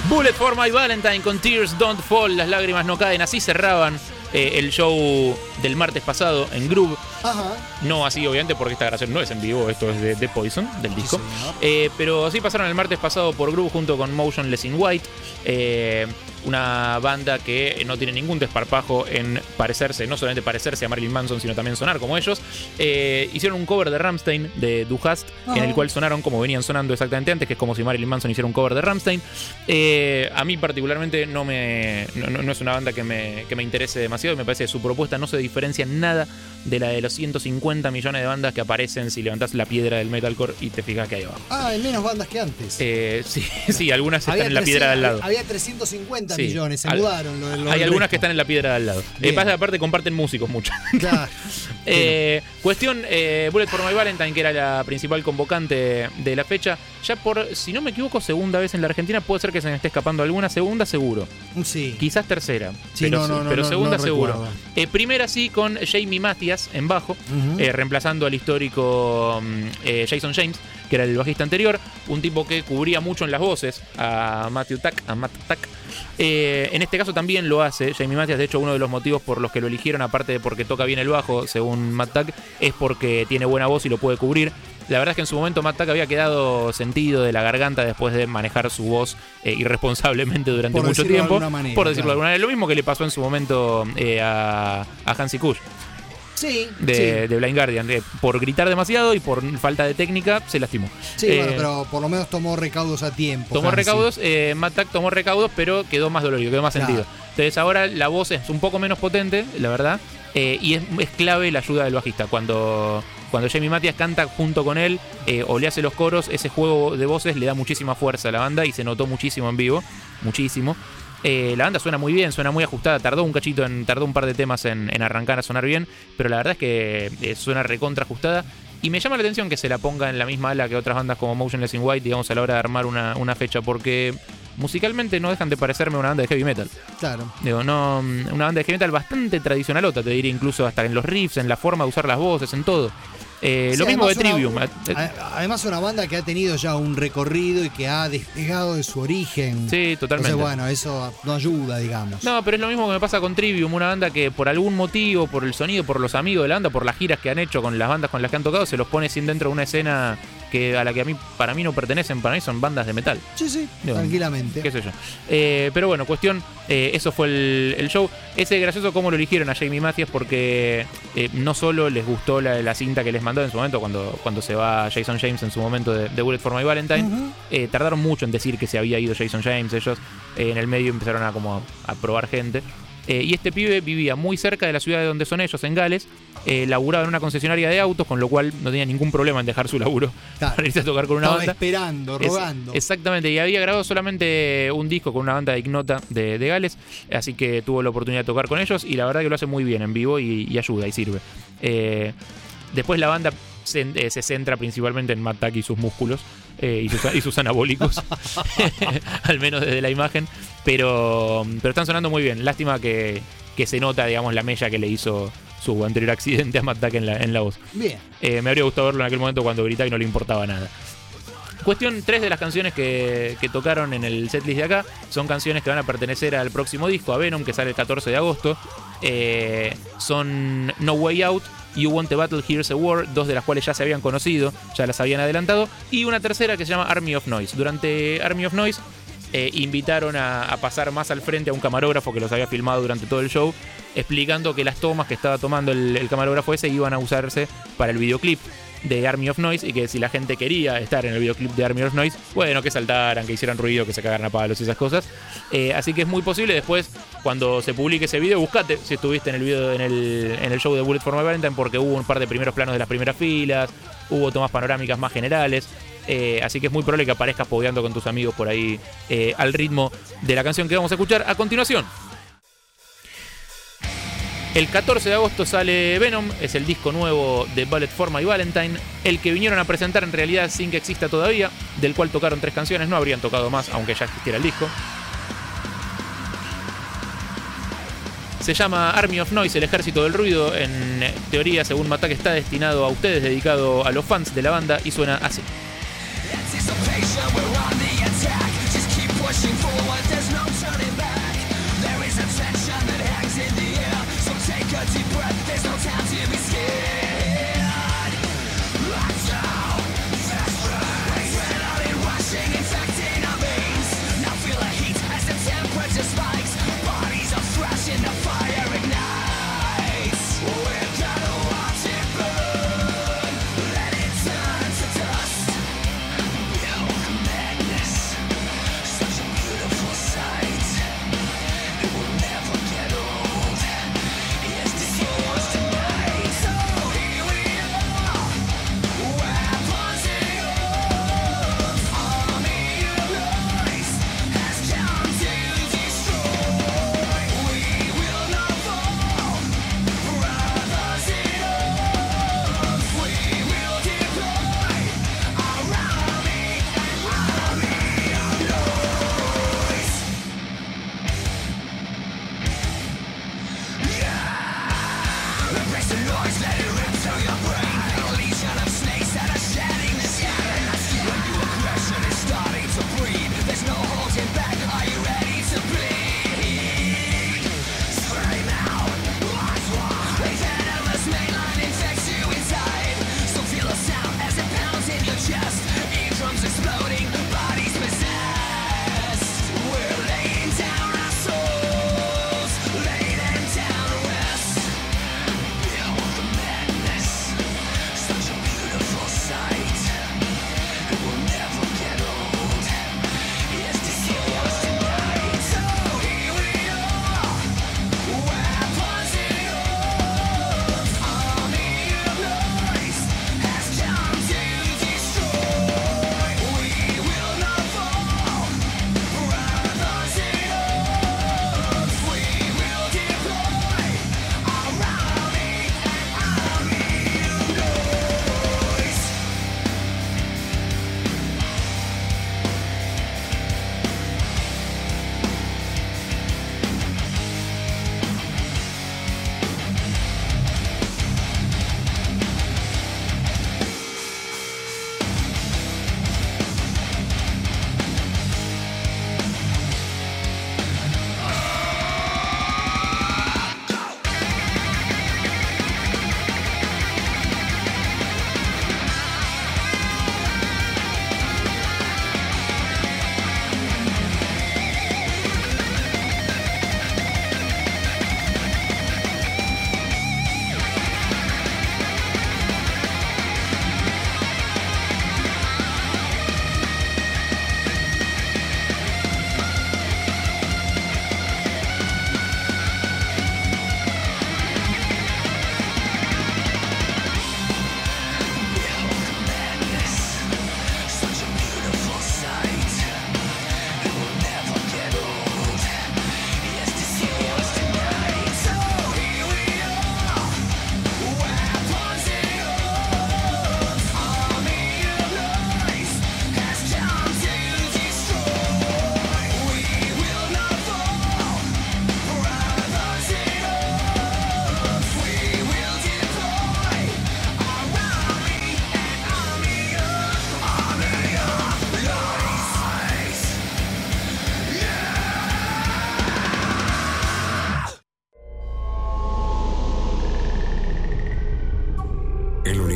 Bullet for My Valentine con Tears Don't Fall, las lágrimas no caen. Así cerraban eh, el show del martes pasado en Groove. Ajá. No así, obviamente, porque esta grabación no es en vivo, esto es de, de Poison, del disco. Sí, eh, pero así pasaron el martes pasado por Groove junto con Motionless in White. Eh, una banda que no tiene ningún desparpajo en parecerse, no solamente parecerse a Marilyn Manson, sino también sonar como ellos. Eh, hicieron un cover de Rammstein, de Du Hast, en el cual sonaron como venían sonando exactamente antes, que es como si Marilyn Manson hiciera un cover de Rammstein. Eh, a mí particularmente no me no, no es una banda que me, que me interese demasiado, y me parece que su propuesta no se diferencia en nada de la de los ciento cincuenta millones de bandas que aparecen si levantás la piedra del metalcore y te fijas que hay abajo. Ah, hay menos bandas que antes. Eh, sí, sí, algunas están había en la trescientos, piedra de al lado. Había trescientos cincuenta Sí. millones, se Al, mudaron. Lo, lo hay algunas resto. que están en la piedra de al lado. Eh, pasa, aparte comparten músicos mucho. Claro. eh, cuestión, eh, Bullet for My Valentine, que era la principal convocante de la fecha, ya por, si no me equivoco, segunda vez en la Argentina. Puede ser que se me esté escapando alguna. Segunda seguro. Sí. Quizás tercera. Sí, pero no, no, no, pero no, segunda no seguro. Eh, primera sí con Jamie Mathias en bajo, Uh-huh. eh, reemplazando al histórico eh, Jason James, que era el bajista anterior. Un tipo que cubría mucho en las voces a Matthew Tack, a Matt Tack. Eh, en este caso también lo hace Jamie Mathias. De hecho, uno de los motivos por los que lo eligieron, aparte de porque toca bien el bajo, según Matt Tack, es porque tiene buena voz y lo puede cubrir. La verdad es que en su momento Matt Tack había quedado sentido de la garganta después de manejar su voz eh, irresponsablemente durante por mucho decirlo tiempo. de alguna manera, por decirlo claro. de alguna manera. Lo mismo que le pasó en su momento eh, a, a Hansi Kusch. Sí, De, sí. de Blind Guardian. De, por gritar demasiado y por falta de técnica se lastimó. Sí, Eh, bueno, pero por lo menos tomó recaudos a tiempo. Tomó Hansi. recaudos, eh, Matt Tack tomó recaudos, pero quedó más dolorido, quedó más Claro. sentido. Entonces ahora la voz es un poco menos potente, la verdad, eh, y es, es clave la ayuda del bajista. Cuando, cuando Jamie Mathias canta junto con él eh, o le hace los coros, ese juego de voces le da muchísima fuerza a la banda y se notó muchísimo en vivo, muchísimo. Eh, la banda suena muy bien, suena muy ajustada, tardó un cachito, en, tardó un par de temas en, en arrancar a sonar bien, pero la verdad es que eh, suena recontra ajustada. Y me llama la atención que se la ponga en la misma ala que otras bandas como Motionless in White, digamos, a la hora de armar una, una fecha, porque musicalmente no dejan de parecerme una banda de heavy metal. Claro. Digo, no, una banda de heavy metal bastante tradicionalota, te diría, incluso hasta en los riffs, en la forma de usar las voces, en todo. Eh, Sí, lo mismo de además Trivium. una- Eh, a- Además, una banda que ha tenido ya un recorrido y que ha despegado de su origen. Sí, totalmente. Entonces, bueno, eso no ayuda, digamos. No, pero es lo mismo que me pasa con Trivium, una banda que por algún motivo, por el sonido, por los amigos de la banda, por las giras que han hecho con las bandas con las que han tocado, se los pone sin dentro de una escena que a la que a mí, para mí no pertenecen, para mí son bandas de metal. Sí, sí, Digo, tranquilamente. Qué sé yo. Eh, pero bueno, cuestión, eh, eso fue el, el show. Es gracioso cómo lo eligieron a Jamie Mathias, porque eh, no solo les gustó la, la cinta que les mandó en su momento, cuando, cuando se va Jason James en su momento de, de Bullet for My Valentine. Ujú. eh, tardaron mucho en decir que se había ido Jason James. Ellos eh, en el medio empezaron a, como a, a probar gente. Eh, y este pibe vivía muy cerca de la ciudad de donde son ellos, en Gales. Eh, laburaba en una concesionaria de autos, con lo cual no tenía ningún problema en dejar su laburo Claro. para irse a tocar con una Estaba banda. esperando, Es- rogando. exactamente, y había grabado solamente un disco con una banda de ignota de, de Gales, así que tuvo la oportunidad de tocar con ellos y la verdad que lo hace muy bien en vivo y, y ayuda y sirve. Eh, después la banda se, eh, se centra principalmente en Matt Tack y sus músculos eh, y, sus, y sus anabólicos, al menos desde la imagen, pero, pero están sonando muy bien. Lástima que, que se nota, digamos, la mella que le hizo su anterior accidente a Matt Tack en la, en la voz. Bien. Eh, me habría gustado verlo en aquel momento cuando gritaba y no le importaba nada. Cuestión, tres de las canciones que, que tocaron en el setlist de acá son canciones que van a pertenecer al próximo disco, a Venom, que sale el catorce de agosto. Eh, son No Way Out, You Want a Battle, Here's a War, dos de las cuales ya se habían conocido, ya las habían adelantado, y una tercera que se llama Army of Noise. Durante Army of Noise eh, invitaron a, a pasar más al frente a un camarógrafo que los había filmado durante todo el show, explicando que las tomas que estaba tomando el, el camarógrafo ese iban a usarse para el videoclip de Army of Noise, y que si la gente quería estar en el videoclip de Army of Noise, bueno, que saltaran, que hicieran ruido, que se cagaran a palos y esas cosas. Eh, así que es muy posible después, cuando se publique ese video, buscate si estuviste en el video en el, en el show de Bullet for My Valentine, porque hubo un par de primeros planos de las primeras filas, hubo tomas panorámicas más generales. Eh, así que es muy probable que aparezcas pogueando con tus amigos por ahí eh, al ritmo de la canción que vamos a escuchar a continuación. El catorce de agosto sale Venom, es el disco nuevo de Bullet for My Valentine, el que vinieron a presentar en realidad sin que exista todavía, del cual tocaron tres canciones, no habrían tocado más aunque ya existiera el disco. Se llama Army of Noise, el ejército del ruido. En teoría, según Matt Tack, está destinado a ustedes, dedicado a los fans de la banda, y suena así. Anticipation, we're on the attack. Just keep pushing forward.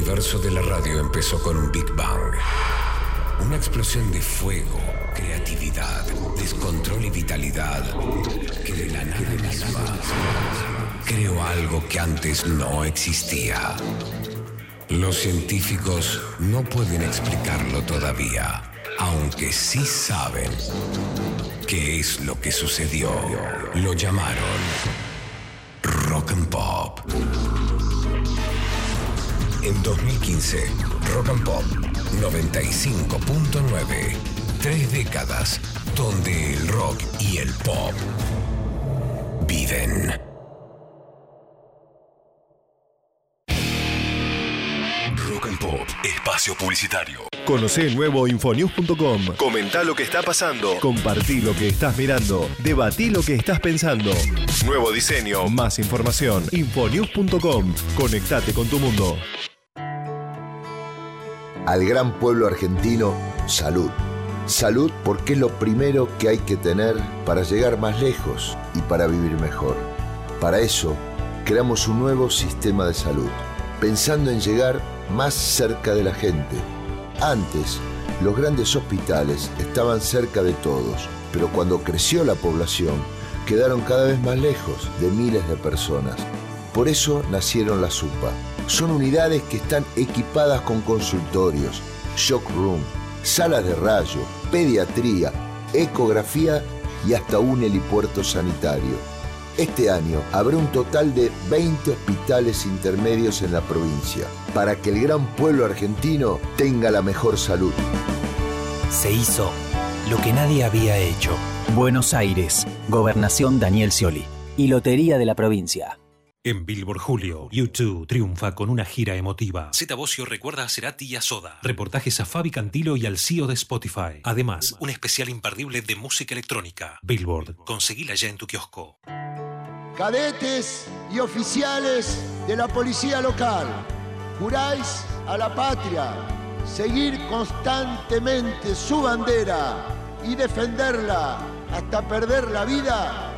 universo de la radio empezó con un Big Bang. Una explosión de fuego, creatividad, descontrol y vitalidad que de la nada misma creó algo que antes no existía. Los científicos no pueden explicarlo todavía, aunque sí saben qué es lo que sucedió. Lo llamaron Rock and Pop. En dos mil quince, Rock and Pop noventa y cinco punto nueve. Tres décadas donde el rock y el pop viven. Rock and Pop, espacio publicitario. Conocé el nuevo Infonews punto com. Comentá lo que está pasando. Compartí lo que estás mirando. Debatí lo que estás pensando. Nuevo diseño, más información. Infonews punto com. Conectate con tu mundo. Al gran pueblo argentino, salud. Salud porque es lo primero que hay que tener para llegar más lejos y para vivir mejor. Para eso, creamos un nuevo sistema de salud, pensando en llegar más cerca de la gente. Antes, los grandes hospitales estaban cerca de todos, pero cuando creció la población, quedaron cada vez más lejos de miles de personas. Por eso nacieron las U P A. Son unidades que están equipadas con consultorios, shock room, salas de rayo, pediatría, ecografía y hasta un helipuerto sanitario. Este año habrá un total de veinte hospitales intermedios en la provincia, para que el gran pueblo argentino tenga la mejor salud. Se hizo lo que nadie había hecho. Buenos Aires, Gobernación Daniel Scioli y Lotería de la Provincia. En Billboard Julio, U dos triunfa con una gira emotiva. Zeta Bosio recuerda a Cerati y a Soda. Reportajes a Fabi Cantilo y al C E O de Spotify. Además, un especial imperdible de música electrónica. Billboard, conseguila ya en tu kiosco. Cadetes y oficiales de la policía local, juráis a la patria seguir constantemente su bandera y defenderla hasta perder la vida.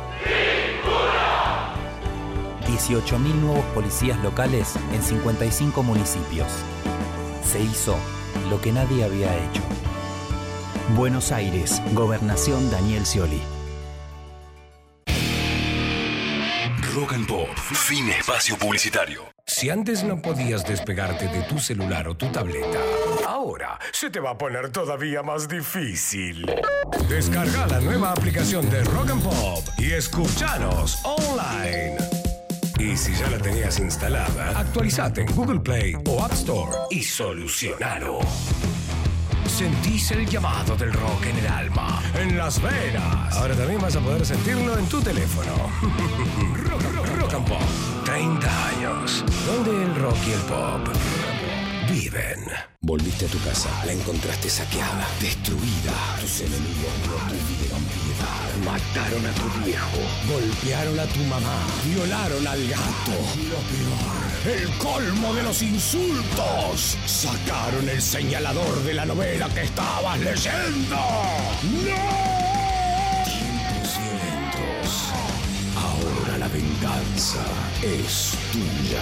dieciocho mil nuevos policías locales en cincuenta y cinco municipios. Se hizo lo que nadie había hecho. Buenos Aires, Gobernación Daniel Scioli. Rock and Pop, fin espacio publicitario. Si antes no podías despegarte de tu celular o tu tableta, ahora se te va a poner todavía más difícil. Descarga la nueva aplicación de Rock and Pop y escúchanos online. Y si ya la tenías instalada, actualizate en Google Play o App Store y solucionalo. Sentís el llamado del rock en el alma, en las venas. Ahora también vas a poder sentirlo en tu teléfono. rock, rock, rock and Pop. treinta años, donde el rock y el pop viven. Volviste a tu casa, la encontraste saqueada, destruida. Tus enemigos no tuvieron piedad. Mataron a tu viejo, golpearon a tu mamá, violaron al gato. Y lo peor, el colmo de los insultos. Sacaron el señalador de la novela que estabas leyendo. ¡No! Tiempos violentos. Ahora la venganza es tuya.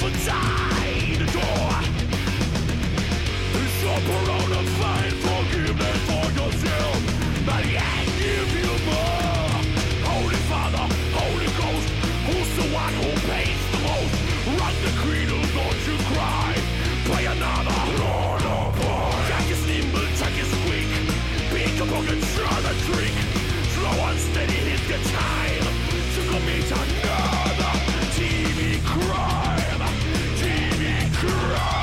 inside the door. So Corona, find forgiveness for yourself, but yet give you more. Holy Father, Holy Ghost, who's the one who pays the most? Run the cradle, don't you cry. Play another Lord of Boy. Jack is nimble, Jack is quick. Pick up and try the trick. Slow and steady hit the time to commit another T V crime. T V crime.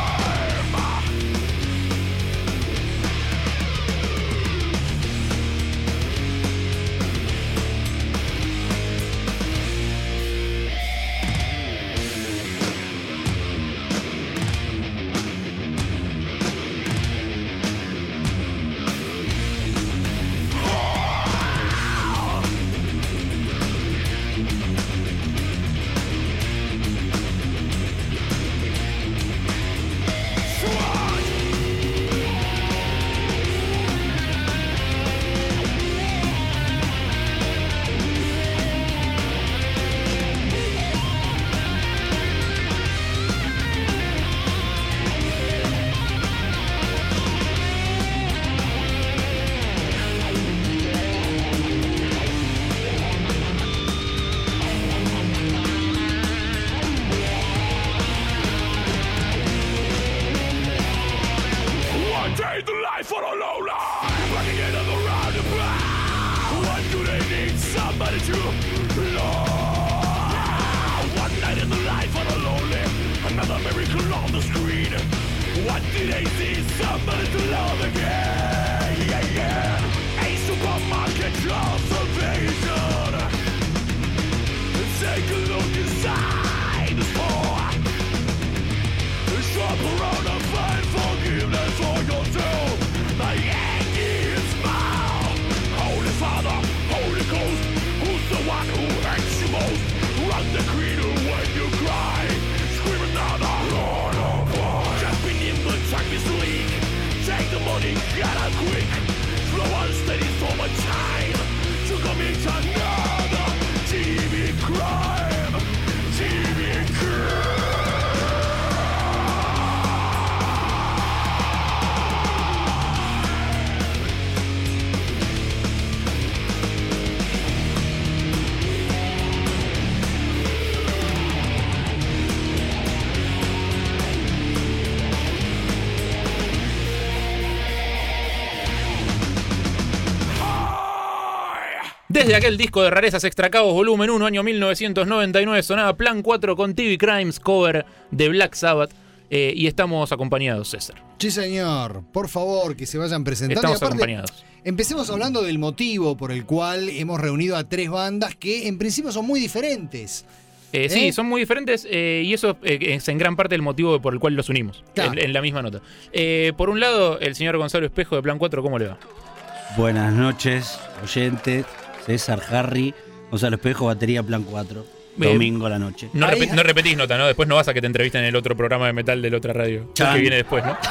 Desde aquel disco de rarezas Extracabos volumen uno, año mil novecientos noventa y nueve, sonaba Plan cuatro con T V Crimes, cover de Black Sabbath, eh, y estamos acompañados, César. Sí, señor. Por favor, que se vayan presentando. Estamos aparte, acompañados. Empecemos hablando del motivo por el cual hemos reunido a tres bandas que en principio son muy diferentes. Eh, ¿Eh? Sí, son muy diferentes eh, y eso eh, es en gran parte el motivo por el cual los unimos, Claro. en, en la misma nota. Eh, por un lado, el señor Gonzalo Espejo de Plan cuatro, ¿cómo le va? Buenas noches, oyentes. César, Harry, Gonzalo Espejo, batería Plan cuatro. Bien. Domingo a la noche. No, repe- no repetís nota, ¿no? Después no vas a que te entrevisten en el otro programa de metal de la otra radio. Chan. Que viene después, ¿no?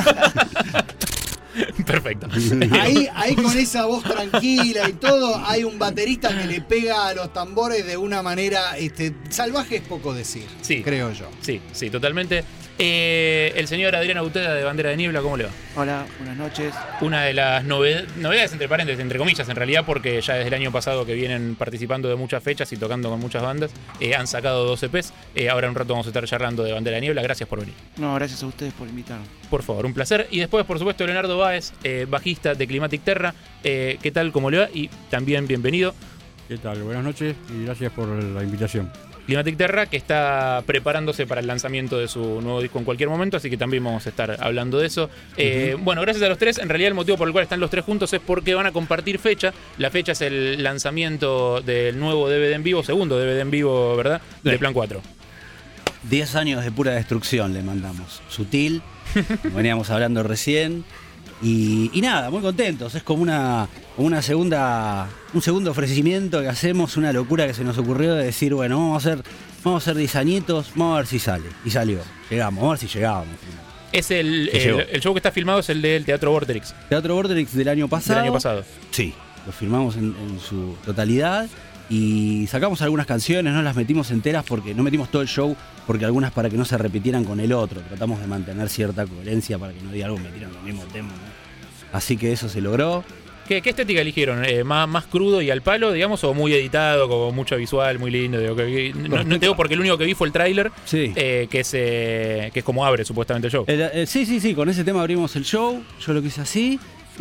Perfecto. Ahí, ahí con esa voz tranquila y todo, hay un baterista que le pega a los tambores de una manera este, salvaje, es poco decir, Sí. creo yo. Sí, sí, totalmente. Eh, el señor Adrián Auteda de Bandera de Niebla, ¿cómo le va? Hola, buenas noches. Una de las noved- novedades, entre paréntesis, entre comillas, en realidad, porque ya desde el año pasado que vienen participando de muchas fechas y tocando con muchas bandas, eh, han sacado dos E Pes. Eh, ahora en un rato vamos a estar charlando de Bandera de Niebla. Gracias por venir. No, gracias a ustedes por invitarme. Por favor, un placer. Y después, por supuesto, Leonardo Báez, eh, bajista de Climatic Terra. Eh, ¿Qué tal? ¿Cómo le va? Y también bienvenido. ¿Qué tal? Buenas noches y gracias por la invitación. Climatic Terra, que está preparándose para el lanzamiento de su nuevo disco en cualquier momento, así que también vamos a estar hablando de eso. Eh, Bueno, gracias a los tres. En realidad el motivo por el cual están los tres juntos es porque van a compartir fecha. La fecha es el lanzamiento del nuevo D V D en vivo, segundo D V D en vivo, ¿verdad? De Sí. Plan cuatro. Diez años de pura destrucción le mandamos. Sutil, como veníamos hablando recién. Y, y nada, muy contentos. Es como una, como una segunda, un segundo ofrecimiento que hacemos, una locura que se nos ocurrió de decir, bueno, vamos a hacer, vamos a hacer diez añitos, vamos a ver si sale. Y salió. Llegamos, vamos a ver si llegábamos. Es el, Se llegó. el, el show que está filmado es el del Teatro Vorterix. Teatro Vorterix del año pasado. Del año pasado. Sí, lo filmamos en, en su totalidad. Y sacamos algunas canciones, no las metimos enteras porque no metimos todo el show, porque algunas para que no se repitieran con el otro. Tratamos de mantener cierta coherencia para que no diga algo metieron el mismo tema, ¿no? Así que eso se logró. ¿Qué, qué estética eligieron? Eh, ¿más, ¿Más crudo y al palo, digamos, o muy editado, con mucho visual, muy lindo? Digo, que, no, no te digo porque el único que vi fue el tráiler, sí. eh, que, es, eh, que es como abre supuestamente el show. Eh, eh, sí, sí, sí, con ese tema abrimos el show, yo lo quise así,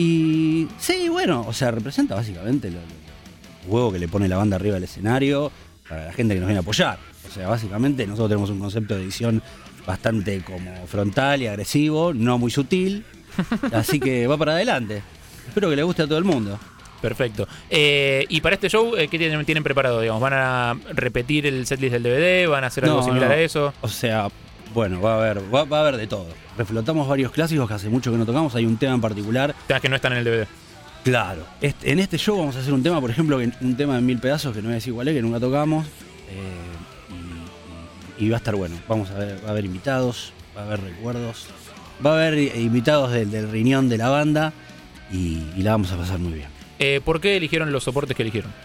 y sí, bueno, o sea, representa básicamente lo, lo, el huevo que le pone la banda arriba del escenario para la gente que nos viene a apoyar. O sea, básicamente nosotros tenemos un concepto de edición bastante como frontal y agresivo, no muy sutil, así que va para adelante. Espero que le guste a todo el mundo. Perfecto. Eh, y para este show, eh, ¿qué tienen, tienen preparado? Digamos, ¿van a repetir el setlist del D V D? ¿Van a hacer algo No, similar no. a eso? O sea, bueno, va a haber, va, va a haber de todo. Reflotamos varios clásicos que hace mucho que no tocamos. Hay un tema en particular. Temas que no están en el D V D. Claro. Este, en este show vamos a hacer un tema, por ejemplo, que, un tema en mil pedazos que no voy a decir cuál es, que nunca tocamos. Eh, y, y, y va a estar bueno. Vamos a ver, va a haber invitados, va a haber recuerdos. Va a haber invitados del, del riñón de la banda. Y, y la vamos a pasar muy bien. Eh, ¿Por qué eligieron los soportes que eligieron?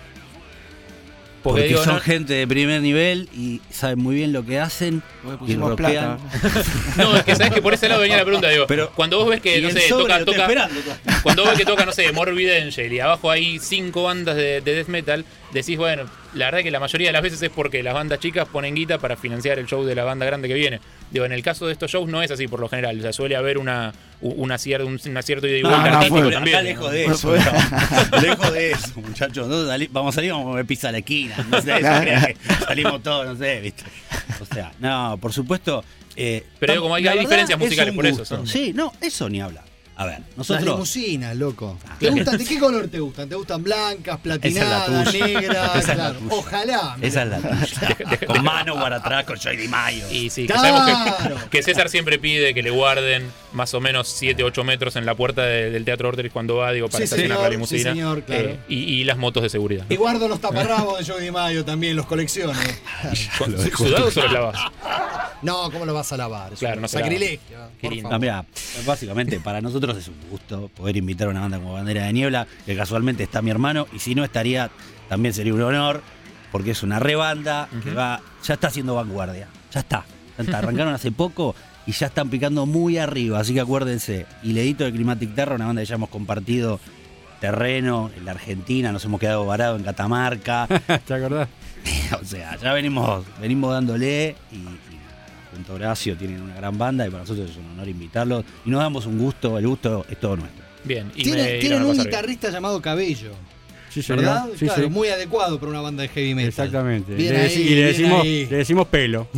Porque, Porque digo, son no, gente de primer nivel y saben muy bien lo que hacen y rockean. no, es que sabes que por ese lado venía la pregunta, digo, Pero, cuando vos ves que, y no el sé, sobre toca, lo estoy toca esperando. cuando vos ves que toca, no sé, Morbid Angel y abajo hay cinco bandas de, de death metal, decís, bueno, la verdad que la mayoría de las veces es porque las bandas chicas ponen guita para financiar el show de la banda grande que viene. Digo, en el caso de estos shows no es así por lo general, o sea, suele haber una una cierta un, una cierta ida y vuelta No, no, artístico fue, también. acá lejos de eso, no, lejos de eso, muchachos. No, salí, vamos a salir, vamos a ver pizza a la esquina. No sé, eso crea que salimos todos, no sé, ¿viste? O sea, no, por supuesto. Eh, Pero digo, como hay, hay diferencias musicales por eso. Son. Sí, no, eso ni habla. A ver, Las nosotros. limusinas, loco. ¿Te gustan, ¿De qué color te gustan? ¿Te gustan blancas, platinadas, negras? Esa es la Claro. tuya. Ojalá. mira. Esa es la tuya. Con mano para atrás, con Joy Di Mayo. Y sí, que Claro. sabemos que, que César siempre pide que le guarden más o menos siete ocho metros en la puerta de, del Teatro Orteris cuando va, digo, para Sí, estacionar señor, la limusina. sí, señor, claro. Eh, y, y las motos de seguridad. Y guardo los taparrabos de Joey Di Mayo también, los colecciones. ¿Sudados o los lavas? No, ¿cómo lo vas a lavar? Es Claro, un no se lava. sacrilegio. Qué por lindo. favor. No, mira, básicamente para nosotros es un gusto poder invitar a una banda como Bandera de Niebla, que casualmente está mi hermano, y si no estaría, también sería un honor, porque es una rebanda que va, ya está haciendo vanguardia, ya está, ya está. Arrancaron hace poco y ya están picando muy arriba, así que acuérdense, Iledito de Climatic Terror, una banda que ya hemos compartido terreno en la Argentina, nos hemos quedado varados en Catamarca. ¿Te acordás? O sea, ya venimos, venimos dándole y, y junto a Horacio tienen una gran banda y para nosotros es un honor invitarlos y nos damos un gusto, el gusto es todo nuestro. Bien, y Tienen, me tienen iban a un pasar bien. guitarrista llamado Cabello. Sí, señor. ¿Verdad? Sí, claro, sí. muy adecuado para una banda de heavy metal. Exactamente. Bien Le ahí, deci- y le bien decimos, ahí. le decimos pelo.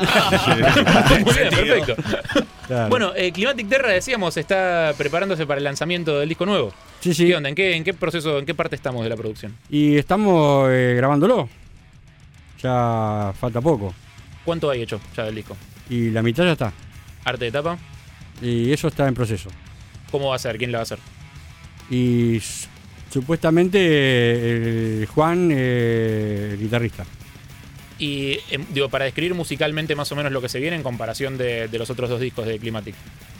Muy bien, perfecto. Claro. Bueno, eh, Climatic Terra, decíamos, está preparándose para el lanzamiento del disco nuevo. Sí, sí. ¿Qué onda? ¿En qué, en qué proceso, en qué parte estamos de la producción? Y estamos eh, grabándolo. Ya falta poco. ¿Cuánto hay hecho ya del disco? Y la mitad ya está. ¿Arte de tapa? Y eso está en proceso. ¿Cómo va a ser? ¿Quién la va a hacer? Y s- supuestamente eh, el Juan, eh, el guitarrista. Y eh, digo, para describir musicalmente más o menos lo que se viene en comparación de, de los otros dos discos de Climatic.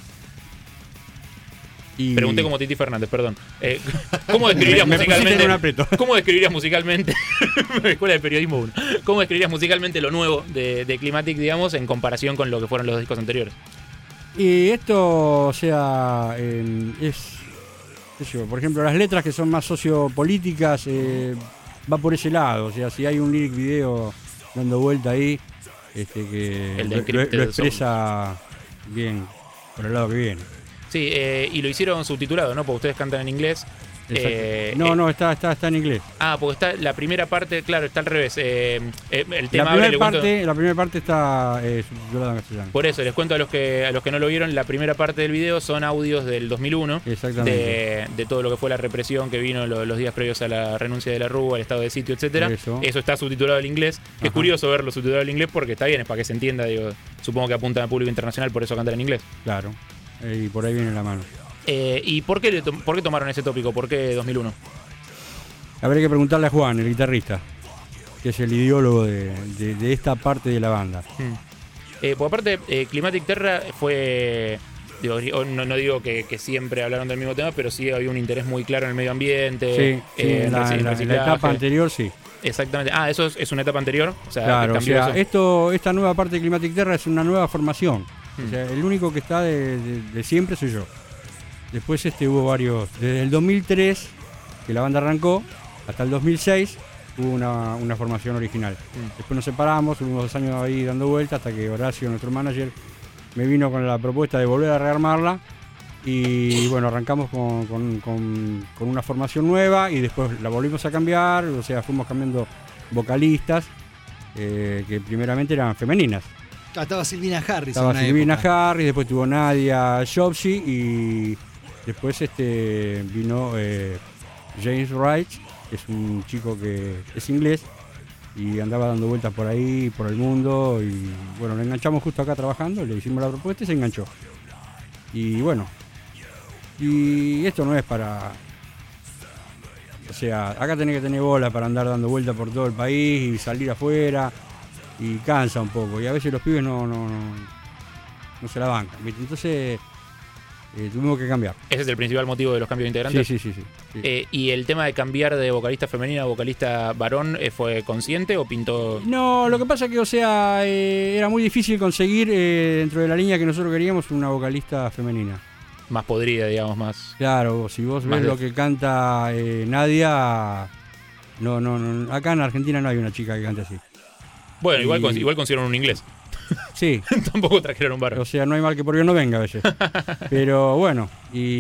Y Pregunté como Titi Fernández, perdón. Eh, ¿Cómo describirías Me- me pusiste musicalmente? en un aprieto. ¿Cómo describirías musicalmente? Escuela de Periodismo uno. ¿Cómo describirías musicalmente lo nuevo de, de Climatic, digamos, en comparación con lo que fueron los discos anteriores? Y esto, o sea, eh, es, qué sé yo, por ejemplo, las letras que son más sociopolíticas, eh, va por ese lado. O sea, si hay un lyric video dando vuelta ahí, este, que El de lo, lo- Encrypted lo expresa bien por el lado que viene. Sí, eh, y lo hicieron subtitulado, ¿no? Porque ustedes cantan en inglés. Exacto. Eh, no, eh, no, está, está, está en inglés. Ah, porque está la primera parte, claro, está al revés. Eh, eh, el tema La abre, primera le cuento- parte, la primera parte está eh, subtitulada en castellano. Por eso, les cuento a los que a los que no lo vieron, la primera parte del video son audios del dos mil uno, Exactamente. de, de todo lo que fue la represión que vino lo- los días previos a la renuncia de la Rúa, al estado de sitio, etcétera. Eso. Eso está subtitulado al inglés, que es Ajá. curioso verlo subtitulado al inglés porque está bien, es para que se entienda, digo, supongo que apuntan al público internacional, por eso cantan en inglés. Claro. Eh, y por ahí viene la mano. Eh, ¿Y por qué, le to- por qué tomaron ese tópico? ¿Por qué dos mil uno? Habría que preguntarle a Juan, el guitarrista, que es el ideólogo de, de- de esta parte de la banda. Hmm. Eh, por aparte, eh, Climatic Terra fue. Digo, no, no digo que, que siempre hablaron del mismo tema, pero sí había un interés muy claro en el medio ambiente. Sí, sí, eh, en la, reci- en la- en la reciclaje. etapa anterior sí. Exactamente. Ah, eso es, es una etapa anterior. O sea, Claro, o cambió sea, eso. esto, esta nueva parte de Climatic Terra es una nueva formación. Mm. O sea, el único que está de, de- de siempre soy yo. Después este hubo varios. Desde el dos mil tres, que la banda arrancó, hasta el dos mil seis hubo una, una formación original. Mm. Después nos separamos, estuvimos dos años ahí dando vueltas hasta que Horacio, nuestro manager, me vino con la propuesta de volver a rearmarla. Y bueno, arrancamos con, con- con- con una formación nueva y después la volvimos a cambiar, o sea, fuimos cambiando vocalistas, eh, que primeramente eran femeninas. Ah, estaba Silvina Harris. Estaba en una Silvina época. Harris, después tuvo Nadia Jobsi y después este vino eh, James Wright, que es un chico que es inglés y andaba dando vueltas por ahí, por el mundo, y bueno, lo enganchamos justo acá trabajando, le hicimos la propuesta y se enganchó. Y bueno, y esto no es para... O sea, acá tenés que tener bola para andar dando vueltas por todo el país y salir afuera, y cansa un poco, y a veces los pibes no, no, no, no se la bancan, ¿viste? Entonces eh, tuvimos que cambiar. Ese es el principal motivo de los cambios de integrantes. Sí, sí, sí, sí, sí. Eh, ¿Y el tema de cambiar de vocalista femenina a vocalista varón eh, fue consciente o pintó? No, lo que pasa es que, o sea, eh, era muy difícil conseguir eh, dentro de la línea que nosotros queríamos una vocalista femenina. Más podrida, digamos, más. Claro, si vos Más ves de- lo que canta eh, Nadia, no, no, no, acá en Argentina no hay una chica que cante así. Bueno, igual, Y- cons- igual consiguieron un inglés. Sí. Tampoco trajeron un varón. O sea, no hay mal que por Dios no venga a veces. Pero bueno,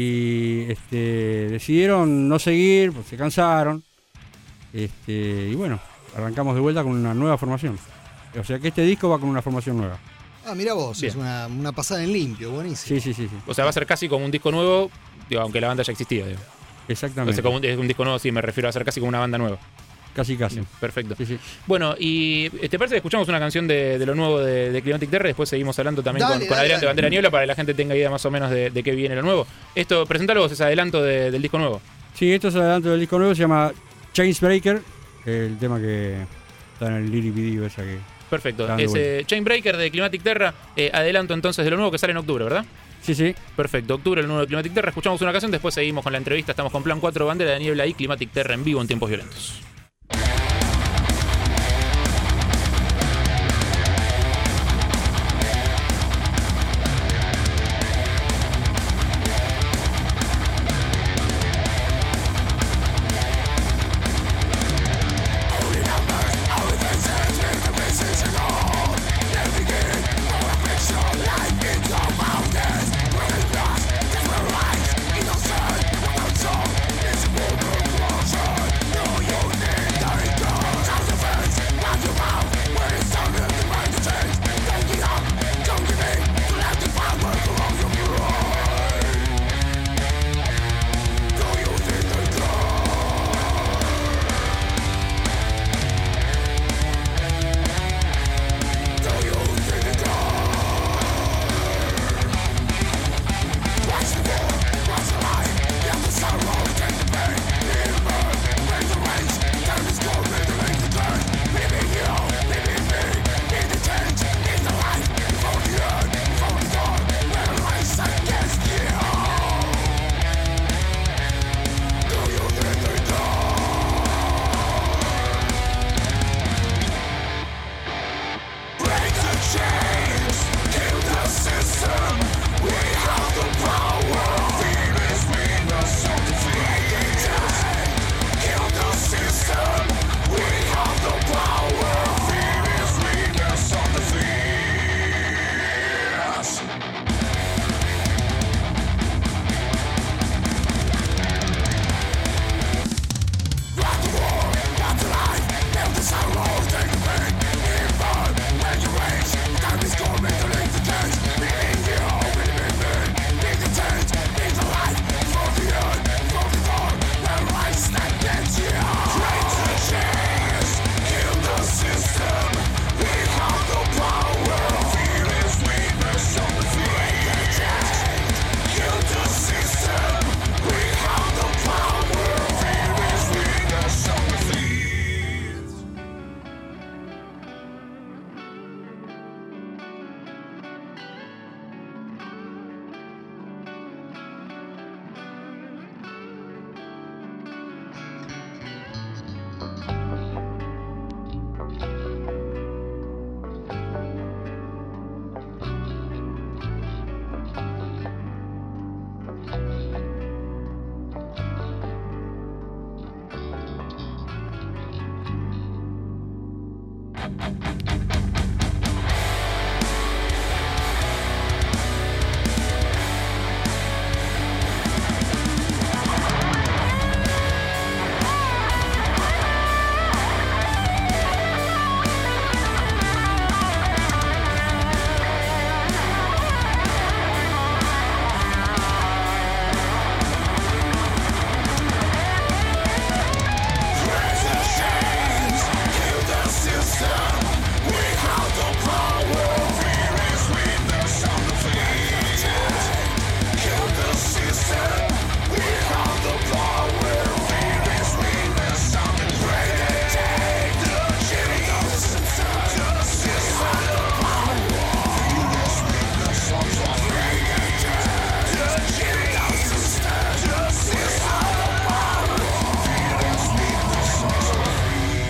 y este, decidieron no seguir, pues se cansaron. Este, y bueno, arrancamos de vuelta con una nueva formación. O sea que este disco va con una formación nueva. Ah, mira vos, Bien. es una, una pasada en limpio, buenísimo. Sí, sí, sí, sí. O sea, va a ser casi como un disco nuevo, digo, aunque la banda ya existía. Digo. Exactamente. O sea, como un, es un disco nuevo, sí, me refiero a ser casi como una banda nueva. Casi, casi. Bien, perfecto. Sí, sí. Bueno, y ¿te parece que escuchamos una canción de, de lo nuevo de, de Climatic Terra? Después seguimos hablando también Dale, con, con dale, Adrián de dale. Bandera Niebla para que la gente tenga idea más o menos de, de qué viene lo nuevo. Esto, presentalo vos, ese adelanto de- del disco nuevo. Sí, esto es adelanto del disco nuevo, se llama Chainsbreaker, el tema que está en el lyric video esa que... Perfecto. Dando Ese Chainbreaker de Climatic Terra, eh, adelanto entonces de lo nuevo que sale en octubre, ¿verdad? Sí, sí. Perfecto, octubre, el nuevo de Climatic Terra. Escuchamos una canción, después seguimos con la entrevista. Estamos con Plan cuatro, Bandera de Niebla y Climatic Terra en vivo en Tiempos Violentos. Innocent, innocent, it's a world of closure. No, you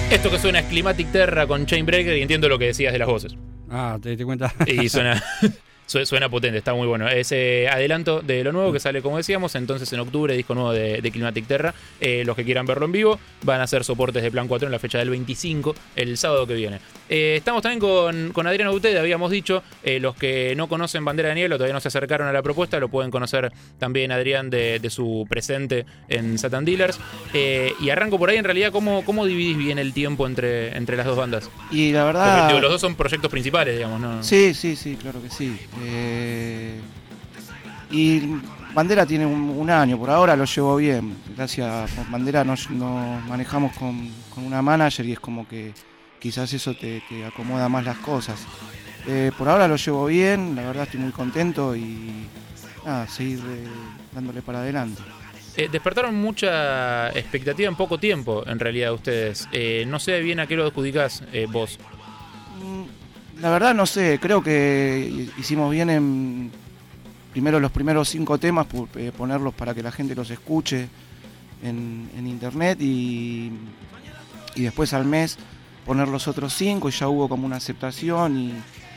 Esto que suena es Climatic Terra con Chainbreaker y entiendo lo que decías de las voces. Ah, te diste cuenta. Y suena, suena potente, está muy bueno. Ese adelanto de lo nuevo que sale, como decíamos, entonces en octubre, disco nuevo de, de Climatic Terra. Eh, los que quieran verlo en vivo van a hacer soportes de Plan cuatro en la fecha del veinticinco, el sábado que viene. Eh, estamos también con, con Adrián Autede, habíamos dicho. Eh, los que no conocen Bandera de Niebla, todavía no se acercaron a la propuesta, lo pueden conocer también Adrián de, de su presente en Satan Dealers. Eh, y arranco por ahí, en realidad, ¿cómo, cómo dividís bien el tiempo entre, entre las dos bandas? Y la verdad... Porque, digo, los dos son proyectos principales, digamos, ¿no? Sí, sí, sí, claro que sí. Eh, y Bandera tiene un, un año, por ahora lo llevo bien. Gracias a Bandera nos, nos manejamos con, con una manager y es como que quizás eso te, te acomoda más las cosas. Eh, por ahora lo llevo bien, la verdad estoy muy contento y nada, seguir eh, dándole para adelante. Eh, despertaron mucha expectativa en poco tiempo, en realidad, ustedes. Eh, no sé bien a qué lo adjudicás eh, vos. La verdad no sé, creo que hicimos bien en primero los primeros cinco temas, ponerlos para que la gente los escuche en, en internet y, y después al mes poner los otros cinco y ya hubo como una aceptación y,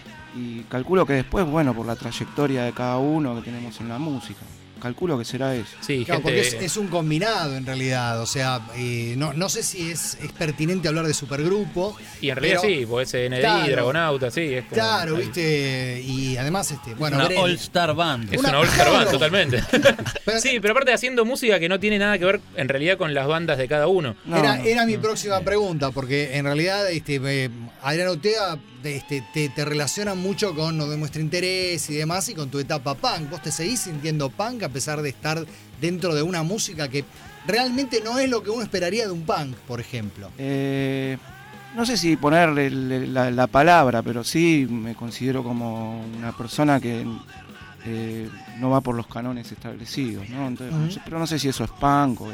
y calculo que después, bueno, por la trayectoria de cada uno que tenemos en la música. Calculo que será eso. Sí, claro, gente... porque es, es un combinado en realidad. O sea, eh, no, no sé si es, es pertinente hablar de supergrupo. Y en realidad pero, sí, pues es N D I, claro, Dragonauta, sí. Es como, claro, ahí. Viste. Y además, este, bueno, una Brel, All-Star Band. Es una, una All-Star claro. Band, totalmente. pero, sí, pero aparte haciendo música que no tiene nada que ver en realidad con las bandas de cada uno. No, era no, era no. mi próxima pregunta, porque en realidad este, eh, Adrián Autede este, te, te relaciona mucho con No Demuestra Interés y demás, y con tu etapa punk. ¿Vos te seguís sintiendo punk a pesar de estar dentro de una música que realmente no es lo que uno esperaría de un punk, por ejemplo? Eh, no sé si ponerle la, la palabra, pero sí me considero como una persona que eh, no va por los cánones establecidos, ¿no? Entonces, uh-huh. no sé, pero no sé si eso es punk o es,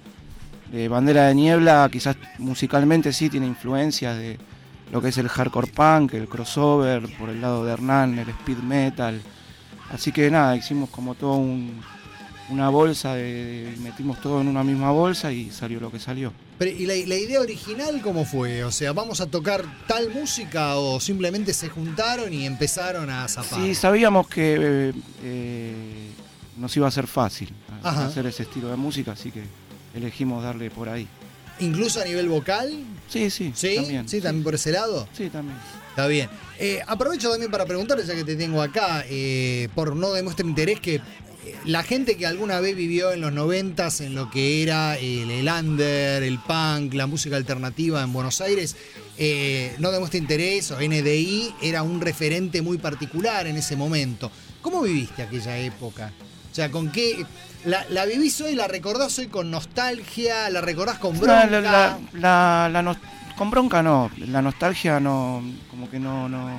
eh, Bandera de Niebla quizás musicalmente sí tiene influencias de lo que es el hardcore punk, el crossover, por el lado de Hernán, el speed metal. Así que nada, hicimos como todo un, una bolsa, de, de, metimos todo en una misma bolsa y salió lo que salió. Pero, ¿y la, la idea original cómo fue? O sea, ¿vamos a tocar tal música o simplemente se juntaron y empezaron a zapar? Sí, sabíamos que eh, eh, nos iba a ser fácil Ajá. hacer ese estilo de música, así que elegimos darle por ahí. ¿Incluso a nivel vocal? Sí, sí, ¿Sí? también. ¿Sí? ¿También sí. por ese lado? Sí, también. Está bien. Eh, aprovecho también para preguntarle, ya que te tengo acá, eh, por No Demuestra Interés, que la gente que alguna vez vivió en los noventas en lo que era el, el under, el punk, la música alternativa en Buenos Aires, eh, No Demuestra Interés o N D I era un referente muy particular en ese momento. ¿Cómo viviste aquella época? O sea, ¿con qué...? ¿La, la vivís hoy, la recordás hoy con nostalgia, la recordás con bronca? La, la, la, la no, con bronca no, la nostalgia no, como que no, no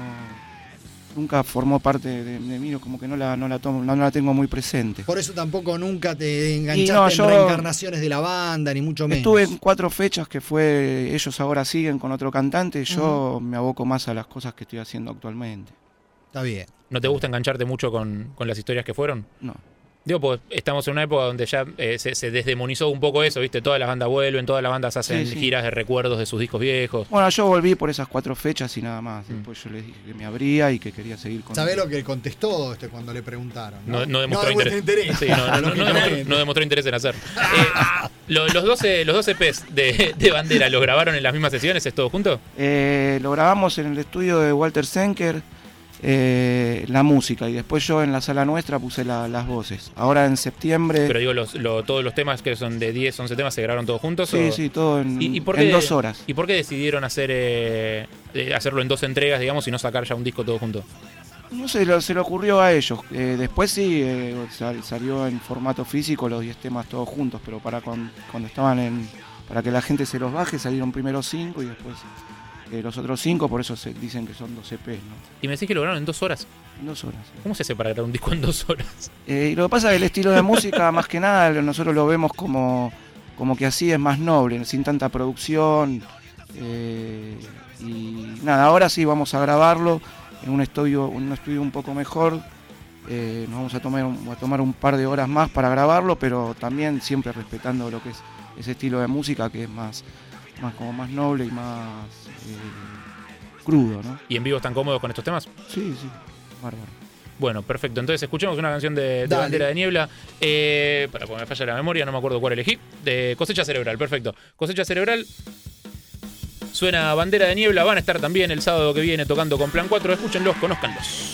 nunca formó parte de, de mí, como que no la, no la tomo, no, no la tengo muy presente. Por eso tampoco nunca te enganchaste no, en yo reencarnaciones de la banda, ni mucho menos. Estuve en cuatro fechas que fue Ellos Ahora Siguen con otro cantante, yo uh-huh. me aboco más a las cosas que estoy haciendo actualmente. Está bien. ¿No te gusta engancharte mucho con, con las historias que fueron? No. Digo, pues estamos en una época donde ya eh, se, se desdemonizó un poco eso, ¿viste? Todas las bandas vuelven, todas las bandas hacen sí, sí. giras de recuerdos de sus discos viejos. Bueno, yo volví por esas cuatro fechas y nada más. Después mm. yo les dije que me abría y que quería seguir con... ¿Sabés lo que contestó este cuando le preguntaron? No, no, no demostró no interés. interés. Sí, no, no, no, no, demostró, no demostró interés en hacer. Eh, lo, los doce, los doce E Pes de, de Bandera, ¿los grabaron en las mismas sesiones? ¿Es todo junto? Eh, lo grabamos en el estudio de Walter Senker. Eh, la música y después yo en la sala nuestra puse la, las voces. Ahora en septiembre... Pero digo, los, lo, todos los temas que son de diez, once temas, ¿se grabaron todos juntos? Sí, o? sí, todo en, ¿Y, y por en qué, dos horas. ¿Y por qué decidieron hacer eh, hacerlo en dos entregas, digamos, y no sacar ya un disco todo junto? No sé, lo, se le ocurrió a ellos. Eh, después sí, eh, sal, salió en formato físico los diez temas todos juntos, pero para cuando, cuando estaban en... para que la gente se los baje, salieron primero cinco y después... Eh, los otros cinco, por eso se dicen que son dos E Pes, ¿no? Y me decís que lo grabaron en dos horas. En dos horas. Sí. ¿Cómo se hace para grabar un disco en dos horas? Eh, y lo que pasa es que el estilo de música, más que nada, nosotros lo vemos como, como que así es más noble, sin tanta producción. Eh, y nada, ahora sí vamos a grabarlo en un estudio, un estudio un poco mejor. Eh, nos vamos a tomar, un, a tomar un par de horas más para grabarlo, pero también siempre respetando lo que es ese estilo de música que es más... más como más noble y más eh, crudo, ¿no? ¿Y en vivo están cómodos con estos temas? Sí, sí, bárbaro. Bueno, perfecto. Entonces escuchemos una canción de, de Bandera de Niebla. Eh, para que me falla la memoria, no me acuerdo cuál elegí. De Cosecha Cerebral, perfecto. Cosecha Cerebral. Suena Bandera de Niebla. Van a estar también el sábado que viene tocando con Plan cuatro. Escúchenlos, conózcanlos.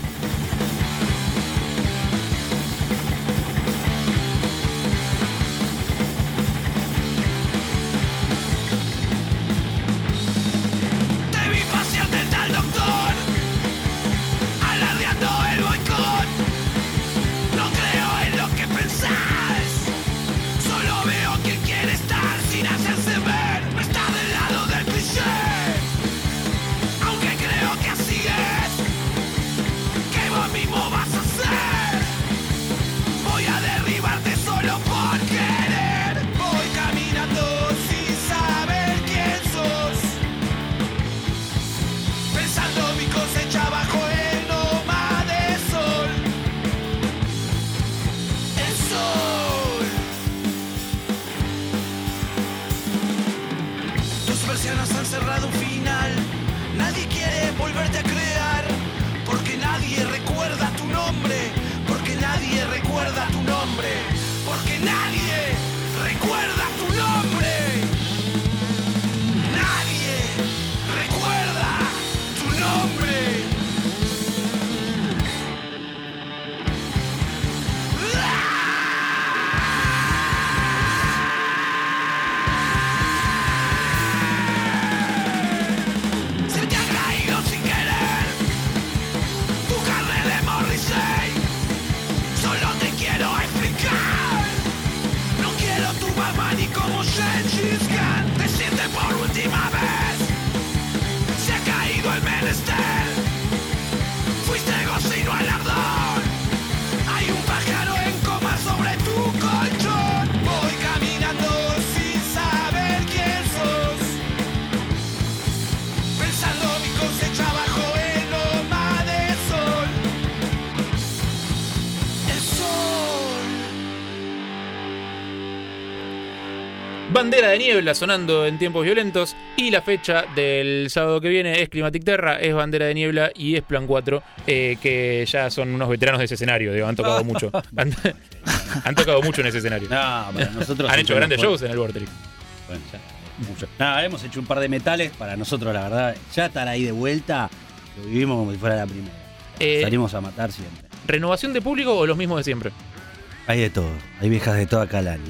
Bandera de Niebla sonando en tiempos violentos. Y la fecha del sábado que viene es Climatic Terra, es Bandera de Niebla y es Plan cuatro, eh, que ya son unos veteranos de ese escenario, digo, han tocado mucho. Han, han tocado mucho en ese escenario. No, para nosotros han hecho grandes shows en el Vorterix. Bueno, ya, mucho. Nada, hemos hecho un par de metales. Para nosotros, la verdad, ya estar ahí de vuelta, lo vivimos como si fuera la primera. Eh, Salimos a matar siempre. ¿Renovación de público o los mismos de siempre? Hay de todo, hay viejas de todo acá al año.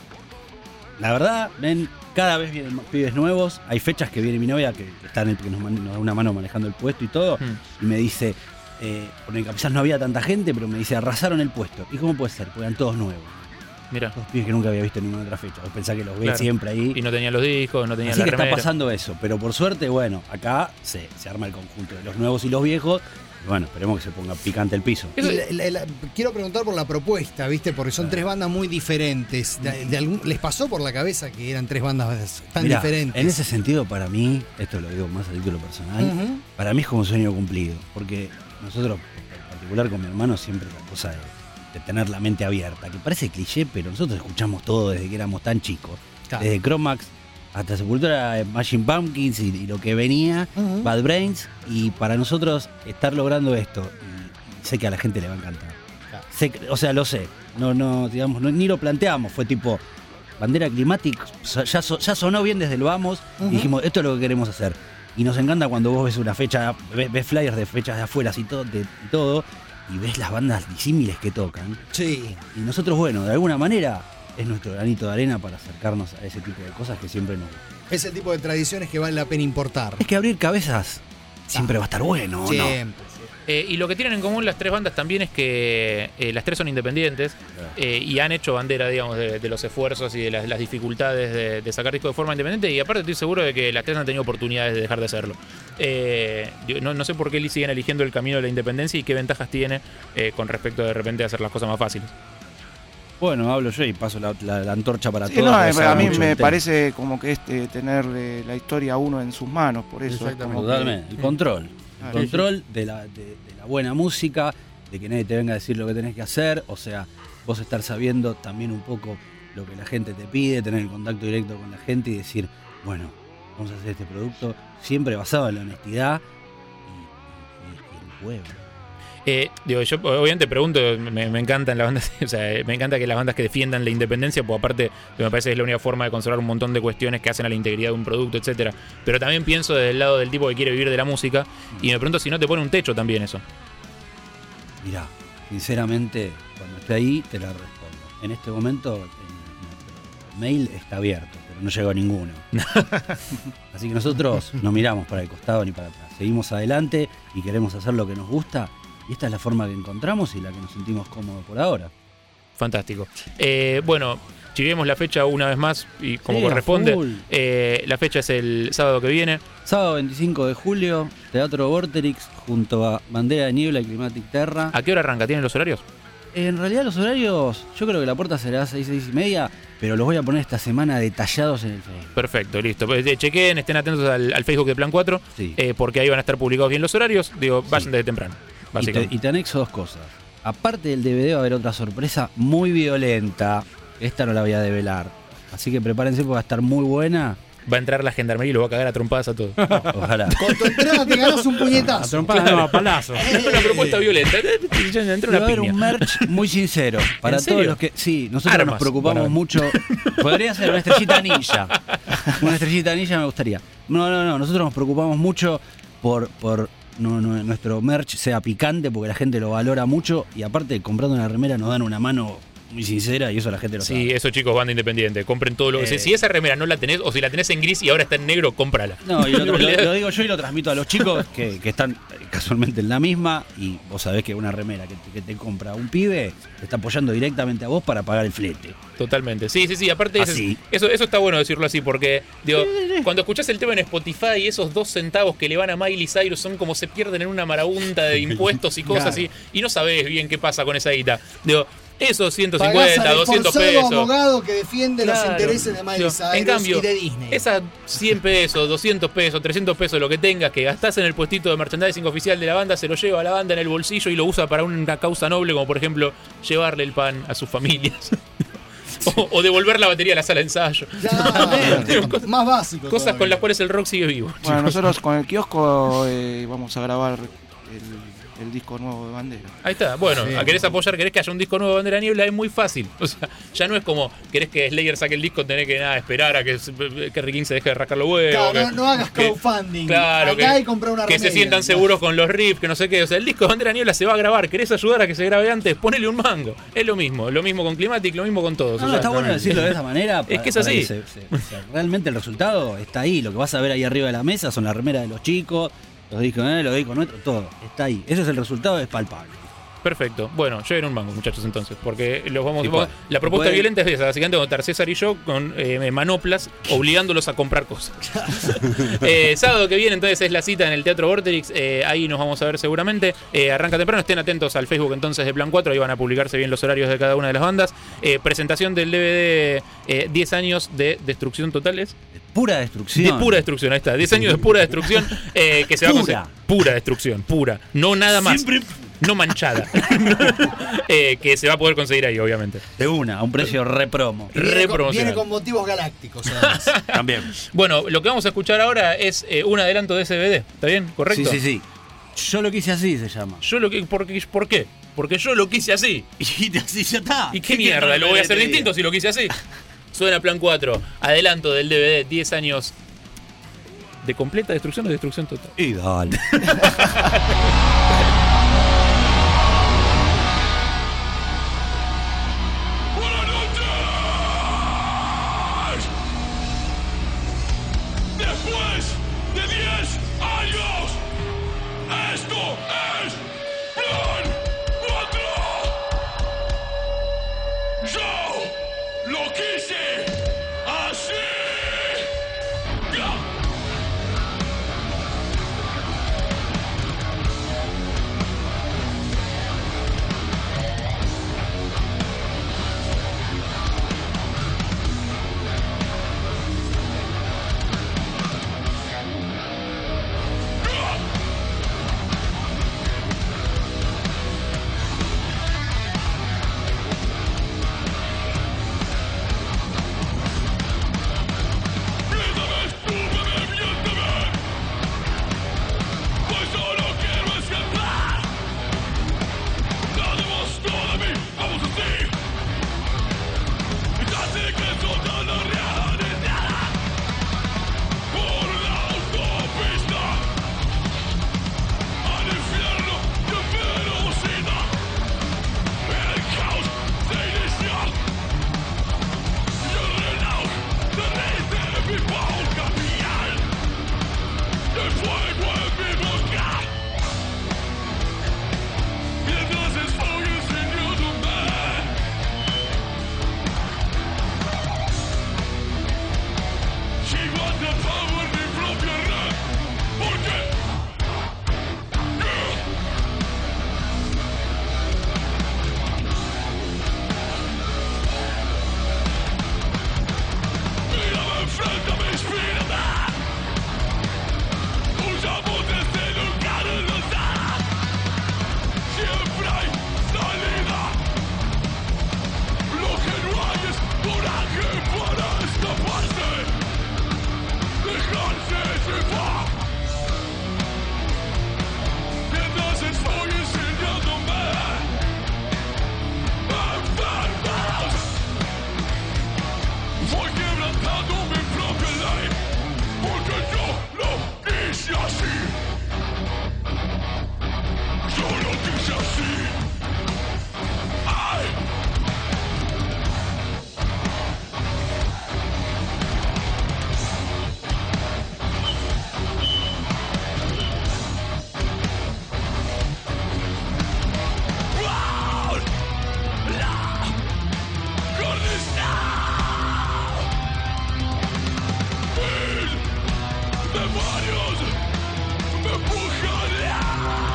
La verdad, ven, cada vez vienen pibes nuevos. Hay fechas que viene mi novia, que, que, está en el, que nos, man, nos da una mano manejando el puesto y todo, mm. y me dice, eh, porque quizás no había tanta gente, pero me dice, arrasaron el puesto. ¿Y cómo puede ser? Porque eran todos nuevos. Mira. Dos pibes que nunca había visto en ninguna otra fecha. Vos pensás que los ves claro. siempre ahí. Y no tenían los discos, no tenían Así la que remera. está pasando eso, pero por suerte, bueno, acá se, se arma el conjunto de los nuevos y los viejos. Bueno, esperemos que se ponga picante el piso. La, la, la, quiero preguntar por la propuesta, ¿viste? Porque son tres bandas muy diferentes. De, de algún, ¿Les pasó por la cabeza que eran tres bandas tan Mirá, diferentes? En ese sentido, para mí, esto lo digo más a título personal, uh-huh. para mí es como un sueño cumplido. Porque nosotros, en particular con mi hermano, siempre la cosa de, de tener la mente abierta, que parece cliché, pero nosotros escuchamos todo desde que éramos tan chicos. Claro. Desde Chromax hasta Sepultura, Machine Pumpkins y, y lo que venía, uh-huh. Bad Brains, y para nosotros estar logrando esto, y sé que a la gente le va a encantar. Claro. Sé, o sea, lo sé, no, no, digamos, no, ni lo planteamos, fue tipo, Bandera Climatic, ya, ya sonó bien desde el vamos, uh-huh. y dijimos, esto es lo que queremos hacer. Y nos encanta cuando vos ves una fecha, ves, ves flyers de fechas de afuera y todo, de, y todo, y ves las bandas disímiles que tocan. Sí. Y nosotros, bueno, de alguna manera, es nuestro granito de arena para acercarnos a ese tipo de cosas que siempre nos... Es el tipo de tradiciones que vale la pena importar. Es que abrir cabezas siempre ah. va a estar bueno, Siempre. ¿no? Eh, y lo que tienen en común las tres bandas también es que eh, las tres son independientes eh, y han hecho bandera, digamos, de, de los esfuerzos y de las, las dificultades de, de sacar discos de forma independiente, y aparte estoy seguro de que las tres han tenido oportunidades de dejar de hacerlo. Eh, no, no sé por qué siguen eligiendo el camino de la independencia y qué ventajas tiene eh, con respecto de repente a hacer las cosas más fáciles. Bueno, hablo yo y paso la, la, la antorcha para sí, todos. No, a mí me parece como que este tener eh, la historia uno en sus manos, por eso. Es como Totalmente, que, el control. Ah, El control sí, sí. De, la, de, de la buena música, de que nadie te venga a decir lo que tenés que hacer, o sea, vos estar sabiendo también un poco lo que la gente te pide, tener el contacto directo con la gente y decir, bueno, vamos a hacer este producto siempre basado en la honestidad y, y- y el pueblo. Eh, digo, yo obviamente pregunto, me, me encantan las bandas, o sea, me encanta que las bandas que defiendan la independencia, pues aparte me parece que es la única forma de conservar un montón de cuestiones que hacen a la integridad de un producto, etcétera. Pero también pienso desde el lado del tipo que quiere vivir de la música y me pregunto si no te pone un techo también eso. Mirá, sinceramente, cuando esté ahí te la respondo. En este momento, el mail está abierto, pero no llegó ninguno. Así que nosotros no miramos para el costado ni para atrás. Seguimos adelante y queremos hacer lo que nos gusta. Y esta es la forma que encontramos y la que nos sentimos cómodos por ahora. Fantástico. Eh, bueno, chivemos la fecha una vez más y como Sí, a corresponde. full. Eh, la fecha es el sábado que viene. Sábado veinticinco de julio, Teatro Vorterix, junto a Bandera de Niebla y Climatic Terra. ¿A qué hora arranca? ¿Tienen los horarios? En realidad los horarios, yo creo que la puerta será seis, seis y media, pero los voy a poner esta semana detallados en el Facebook. Perfecto, listo. Pues, eh, chequen, estén atentos al, al Facebook de Plan cuatro, Sí. eh, porque ahí van a estar publicados bien los horarios. Digo, vayan desde temprano, Y te, básicamente. y te anexo dos cosas. Aparte del D V D va a haber otra sorpresa muy violenta. Esta no la voy a develar. Así que prepárense porque va a estar muy buena. Va a entrar la gendarmería y lo va a cagar a trompadas a todos. Ojalá. Con tu entrada te ganas un A puñetazo. trompadas no, a palazos. Una propuesta violenta. Entra Y una va a haber piña. un merch muy sincero. Para ¿En serio? todos los que. Sí, nosotros Armas, nos preocupamos bueno. mucho. Podría ser una estrellita anilla. Una estrellita anilla me gustaría. No, no, no. Nosotros nos preocupamos mucho por. por no, no, nuestro merch sea picante porque la gente lo valora mucho. Y aparte, comprando una remera nos dan una mano muy sincera y eso la gente lo sabe. Sí, eso chicos, banda independiente. Compren todo lo que Eh. sea. Si esa remera no la tenés o si la tenés en gris y ahora está en negro, cómprala. No, y lo, lo- lo digo yo y lo transmito a los chicos que, que están eh, casualmente en la misma y vos sabés que una remera que te, que te compra un pibe te está apoyando directamente a vos para pagar el flete. Totalmente. Sí, sí, sí. Aparte, eso, Así. eso, eso está bueno decirlo así, porque digo, cuando escuchás el tema en Spotify y esos dos centavos que le van a Miley Cyrus son como se pierden en una marabunta de impuestos y cosas Claro. así, y no sabés bien qué pasa con esa guita. Digo, esos ciento Pagás cincuenta, al doscientos esforzado pesos. abogado que defiende los Claro. intereses de Miley Digo, Cyrus en cambio, y de Disney. esas cien pesos, doscientos pesos, trescientos pesos, lo que tengas, que gastás en el puestito de merchandising oficial de la banda, se lo lleva a la banda en el bolsillo y lo usa para una causa noble, como por ejemplo llevarle el pan a sus familias. o, o devolver la batería a la sala de ensayo. Claro, más básico. Cosas todavía. con las cuales el rock sigue vivo. Bueno, nosotros con el kiosco eh, vamos a grabar el, el disco nuevo de Bandera. Ahí está. Bueno, Sí. a querés apoyar, querés que haya un disco nuevo de Bandera Niebla, es muy fácil. O sea, ya no es como querés que Slayer saque el disco, tenés que nada, esperar a que, que Rick King se deje de rascar los huevos. Claro, que- no, no hagas que- crowdfunding. Claro, Acá que, hay que comprar una que se remera. sientan seguros con los riffs, que no sé qué. O sea, el disco de Bandera Niebla se va a grabar. ¿Querés ayudar a que se grabe antes? Ponele un mango. Es lo mismo. Lo mismo con Climatic, lo mismo con todos. No, o no, sea, está bueno decirlo de esa manera. Es para- que es para así. se- se- o sea, realmente el resultado está ahí. Lo que vas a ver ahí arriba de la mesa son las remeras de los chicos, los discos, eh, los discos nuestros, todo. Está ahí. Ese es el resultado, es palpable. Perfecto. Bueno, lleven un mango, muchachos, entonces. Porque los vamos. Sí, vamos- puede. la propuesta Puede. violenta es esa. Básicamente, vamos a estar César y yo con eh, manoplas, obligándolos a comprar cosas. Eh, sábado que viene, entonces, es la cita en el Teatro Vorterix. Eh, ahí nos vamos a ver seguramente. Eh, arranca temprano. Estén atentos al Facebook entonces de Plan cuatro. Ahí van a publicarse bien los horarios de cada una de las bandas. Eh, presentación del D V D eh, diez años de destrucción totales. Pura destrucción. De pura destrucción, ahí está. diez años de pura destrucción. eh, que se va a Pura. conseguir. Pura destrucción, pura. No nada más. Siempre- No manchada. Eh, que se va a poder conseguir ahí, obviamente. De una, a un precio repromo. Viene con, Repromocional. viene con motivos galácticos, además. También. Bueno, lo que vamos a escuchar ahora es eh, un adelanto de ese D V D. ¿Está bien? ¿Correcto? Sí, sí, sí. Yo lo quise así, se llama. Yo lo que, porque, ¿Por qué? Porque yo lo quise así. Y así ya está. ¿Y qué mierda? Lo voy a hacer distinto si lo quise así. Suena Plan cuatro. Adelanto del D V D. diez años de completa destrucción o destrucción total. Y dale. Después de diez años, esto es Plan cuatro. Yo lo quise así. Ya. años me empujarán.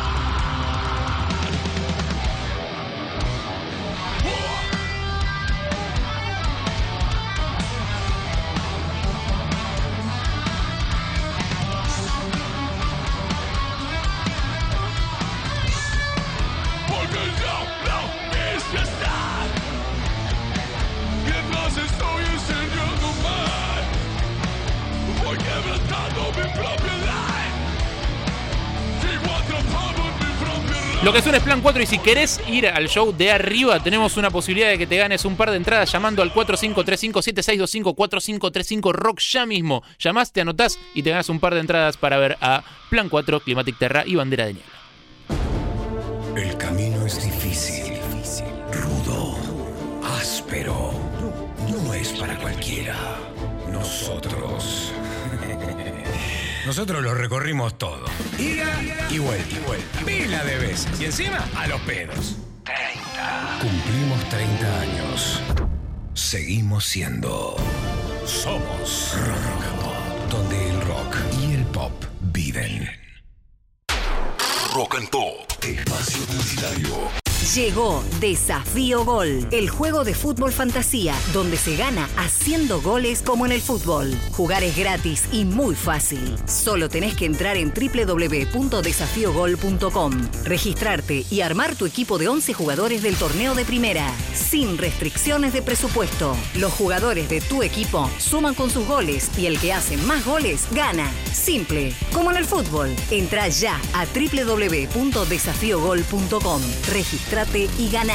Porque yo no quise estar mientras estoy enseñando mal. Voy quebrantando mi propia life. Sigo atrapado en mi propia life. Lo que suena es Plan cuatro y si querés ir al show de arriba tenemos una posibilidad de que te ganes un par de entradas llamando al cuatro cinco tres cinco siete seis dos cinco cuatro cinco tres cinco Rock ya mismo. Llamás, te anotás y te ganas un par de entradas para ver a Plan cuatro, Climatic Terra y Bandera de Niebla. El camino es difícil, rudo, áspero. No es para cualquiera. Nosotros. Nosotros lo recorrimos todo. Ida y vuelta, y vuelta. Pila de veces. Y encima, a los pedos. treinta. Cumplimos treinta años. Seguimos siendo. Somos Rock and Pop, donde el rock y el pop viven. Rock and Pop, espacio publicitario. Llegó Desafío Gol, el juego de fútbol fantasía, donde se gana haciendo goles como en el fútbol. Jugar es gratis y muy fácil. Solo tenés que entrar en doble u doble u doble u punto desafío gol punto com, registrarte y armar tu equipo de once jugadores del torneo de primera, sin restricciones de presupuesto. Los jugadores de tu equipo suman con sus goles y el que hace más goles gana. Simple, como en el fútbol. Entrá ya a doble u doble u doble u punto desafío gol punto com. Registrate y ganá.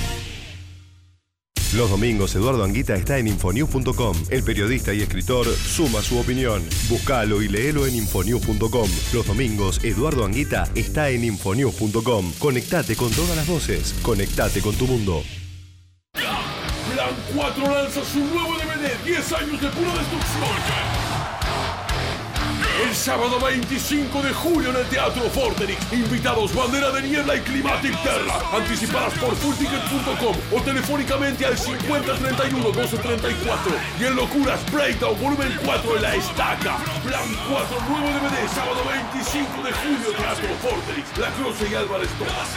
Los domingos Eduardo Anguita está en infonews punto com. El periodista y escritor suma su opinión. Búscalo y léelo en infonews punto com. Los domingos Eduardo Anguita está en infonews punto com. Conectate con todas las voces. Conectate con tu mundo. Plan cuatro lanza su nuevo D V D, diez años de pura destrucción. El sábado veinticinco de julio en el Teatro Vorterix. Invitados Bandera de Niebla y Climatic Terra. Anticipadas por full ticket punto com o telefónicamente al cincuenta treinta y uno doce treinta y cuatro. Y en Locuras Breakdown volumen cuatro en La Estaca. Plan cuatro, nuevo D V D, sábado veinticinco de julio, Teatro Vorterix. La Cruz y Álvarez Tomás.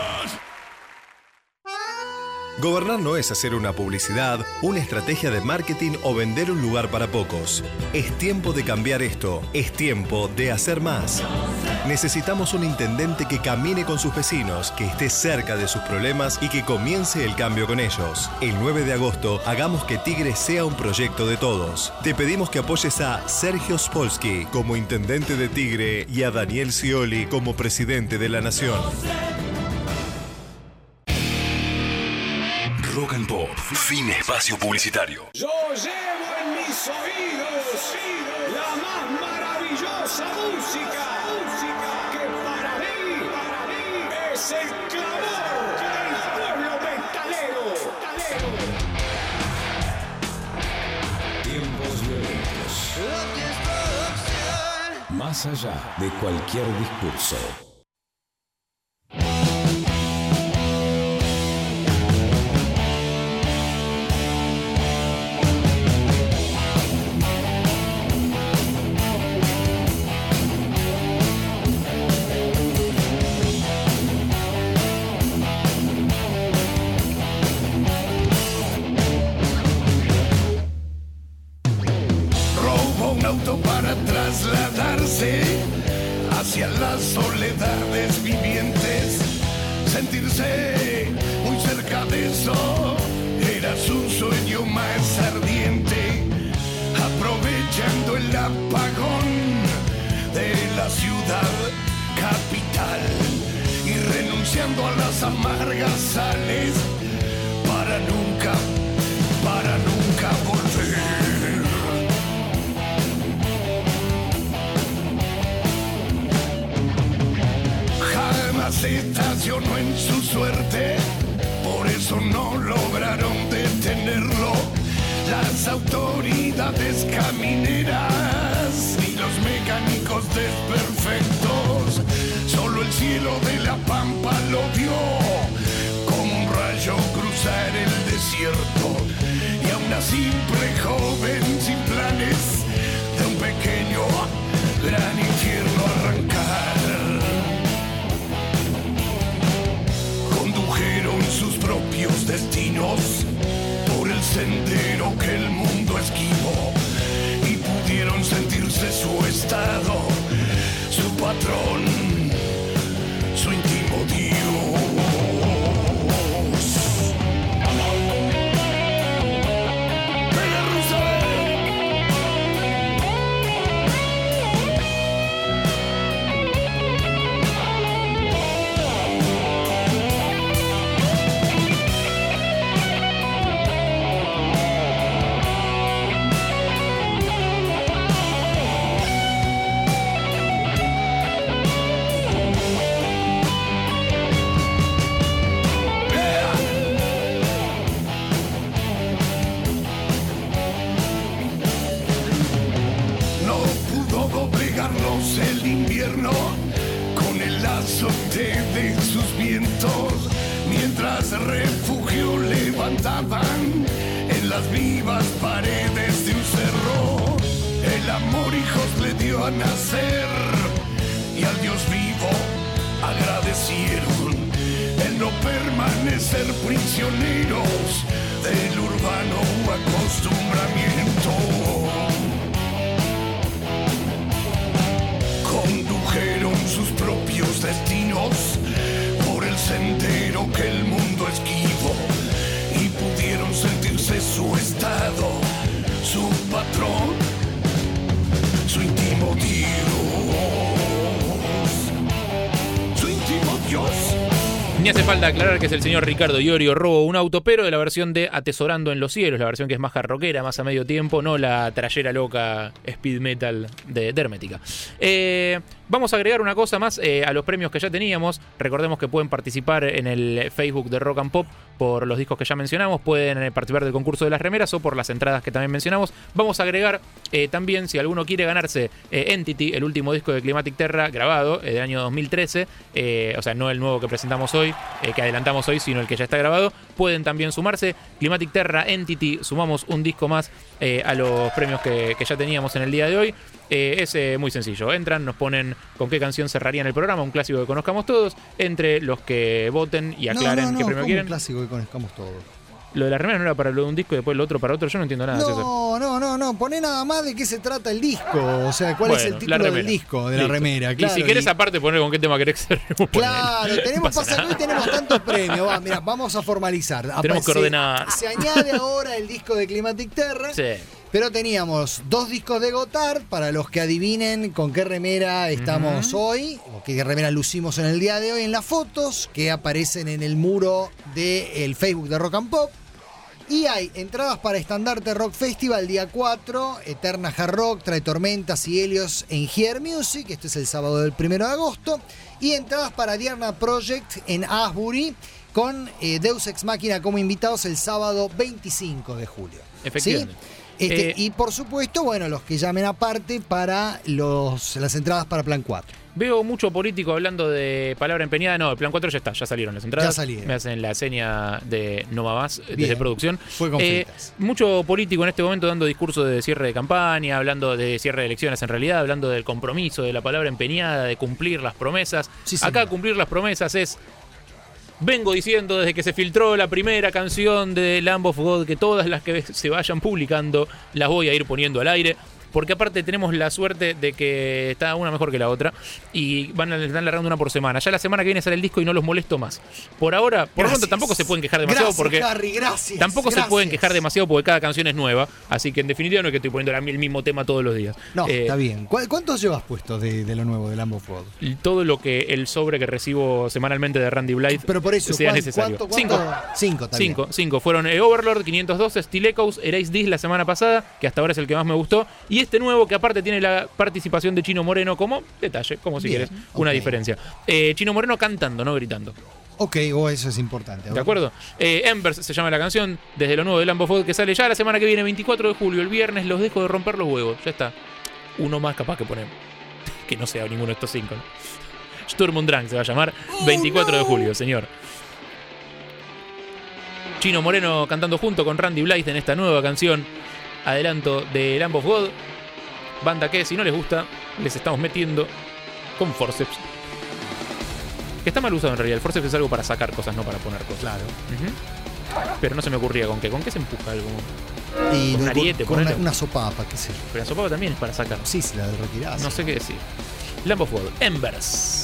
Gobernar no es hacer una publicidad, una estrategia de marketing o vender un lugar para pocos. Es tiempo de cambiar esto. Es tiempo de hacer más. Necesitamos un intendente que camine con sus vecinos, que esté cerca de sus problemas y que comience el cambio con ellos. El nueve de agosto, hagamos que Tigre sea un proyecto de todos. Te pedimos que apoyes a Sergio Spolsky como intendente de Tigre y a Daniel Scioli como presidente de la Nación. Rock and Pop, fin espacio publicitario. Yo llevo en mis oídos la más maravillosa música, música que para mí, para mí es el clamor del pueblo metalero. Tiempos violentos. Más allá de cualquier discurso. Para trasladarse hacia las soledades vivientes, sentirse muy cerca de eso era su sueño más ardiente, aprovechando el apagón de la ciudad capital y renunciando a las amargas sales para nunca, para nunca volver. Se estacionó en su suerte, por eso no lograron detenerlo las autoridades camineras y los mecánicos desperfectos. Solo el cielo de la pampa lo vio como un rayo cruzar el desierto, y a una simple joven sin planes de un pequeño gran infierno arrancar. Condujeron sus propios destinos por el sendero que el mundo esquivó y pudieron sentirse su estado, su patrón, su íntimo Dios. El invierno con el azote de sus vientos, mientras refugio levantaban en las vivas paredes de un cerro. El amor hijos le dio a nacer y al Dios vivo agradecieron el no permanecer prisioneros del urbano acostumbramiento. Condujeron sus propios destinos por el sendero que el mundo esquivó y pudieron sentirse su estado, su patrón, su íntimo Dios, su íntimo Dios. Ni hace falta aclarar que es el señor Ricardo Iorio Robo un auto, pero de la versión de Atesorando en los cielos, la versión que es más jarroquera, más a medio tiempo, no la trayera loca speed metal de, de Hermética. Eh, vamos a agregar una cosa más eh, a los premios que ya teníamos. Recordemos que pueden participar en el Facebook de Rock and Pop por los discos que ya mencionamos, pueden eh, participar del concurso de las remeras o por las entradas que también mencionamos. Vamos a agregar eh, también, si alguno quiere ganarse eh, Entity, el último disco de Climatic Terror grabado eh, del año dos mil trece, eh, o sea, no el nuevo que presentamos hoy, eh, que adelantamos hoy, sino el que ya está grabado, pueden también sumarse. Climatic Terror, Entity, sumamos un disco más eh, a los premios que, que ya teníamos en el día de hoy. Eh, es eh, muy sencillo, entran, nos ponen con qué canción cerrarían el programa, un clásico que conozcamos todos, entre los que voten y aclaren no, no, no, qué premio ¿cómo quieren. Un clásico que conozcamos todos. Lo de la remera no era para lo de un disco y después lo otro para otro, yo no entiendo nada. No, César. no, no, no, poné nada más de qué se trata el disco, o sea, cuál Bueno, es el la título remera. del disco, de Listo. la remera, claro. Y si querés y- aparte poner con qué tema querés que cerremos, Claro, ponele. tenemos, No pasa pasa que hoy nada. tenemos tantos premios. Va, mira, vamos a formalizar. Tenemos que Se- ordenar. Se añade ahora el disco de Climatic Terror. Sí. Pero teníamos dos discos de Gotthard para los que adivinen con qué remera estamos Ujú. hoy, o qué remera lucimos en el día de hoy en las fotos que aparecen en el muro del Facebook de Rock and Pop. Y hay entradas para Estandarte Rock Festival día cuatro, Eterna Hard Rock, Trae Tormentas y Helios en Here Music, esto es el sábado del primero de agosto, y entradas para Diarna Project en Asbury con eh, Deus Ex Machina como invitados el sábado veinticinco de julio. Efectivamente. ¿Sí? Este, Eh, y por supuesto, bueno, los que llamen aparte para los, las entradas para Plan cuatro. Veo mucho político hablando de palabra empeñada. No, el plan cuatro ya está, ya salieron las entradas. Ya salieron. Me hacen la seña de no va más Bien. desde producción. Fue con Eh, fritas. mucho político en este momento dando discursos de cierre de campaña, hablando de cierre de elecciones en realidad, hablando del compromiso, de la palabra empeñada, de cumplir las promesas. Sí, señor. Acá cumplir las promesas es... Vengo diciendo desde que se filtró la primera canción de Lamb of God que todas las que se vayan publicando las voy a ir poniendo al aire. Porque aparte tenemos la suerte de que está una mejor que la otra y van a están largando una por semana. Ya la semana que viene sale el disco y no los molesto más. Por ahora, por lo Gracias. tanto tampoco se pueden quejar demasiado Gracias, porque Harry, gracias, tampoco se gracias. pueden quejar demasiado porque cada canción es nueva. Así que en definitiva no es que estoy poniendo el mismo tema todos los días. No, Eh, está bien. ¿Cu- ¿Cuántos llevas puestos de, de lo nuevo de Lamb of God? Todo lo que el sobre que recibo semanalmente de Randy Blythe Pero por eso, sea ¿cuán- necesario. cuánto- Cinco. cuánto? Cinco, está bien. Cinco, cinco. Fueron eh, Overlord, quinientos dos, Steel Echoes, Erase This la semana pasada, que hasta ahora es el que más me gustó. Y este nuevo que aparte tiene la participación de Chino Moreno como detalle, como si Bien, quieres, una ok. diferencia. Eh, Chino Moreno cantando, no gritando. Ok, oh, eso es importante. ¿De acuerdo? Eh, Embers se llama la canción, desde lo nuevo de Lamb of God que sale ya la semana que viene, veinticuatro de julio. El viernes los dejo de romper los huevos. Ya está. Uno más capaz que ponemos. Que no sea ninguno de estos cinco, ¿no? Sturm und Drang se va a llamar. veinticuatro de julio, señor. Chino Moreno cantando junto con Randy Blythe en esta nueva canción. Adelanto de Lamb of God. Banda que, si no les gusta, les estamos metiendo con forceps. Que está mal usado en realidad. El forceps es algo para sacar cosas, no para poner cosas. Claro. Uh-huh. Pero no se me ocurría con qué. ¿Con qué se empuja algo? Y con un ariete, con una, ponele. una sopapa, qué sé yo. Pero la sopapa también es para sacar. Sí, si la retirás. No sé qué decir. Lamb of God. Embers.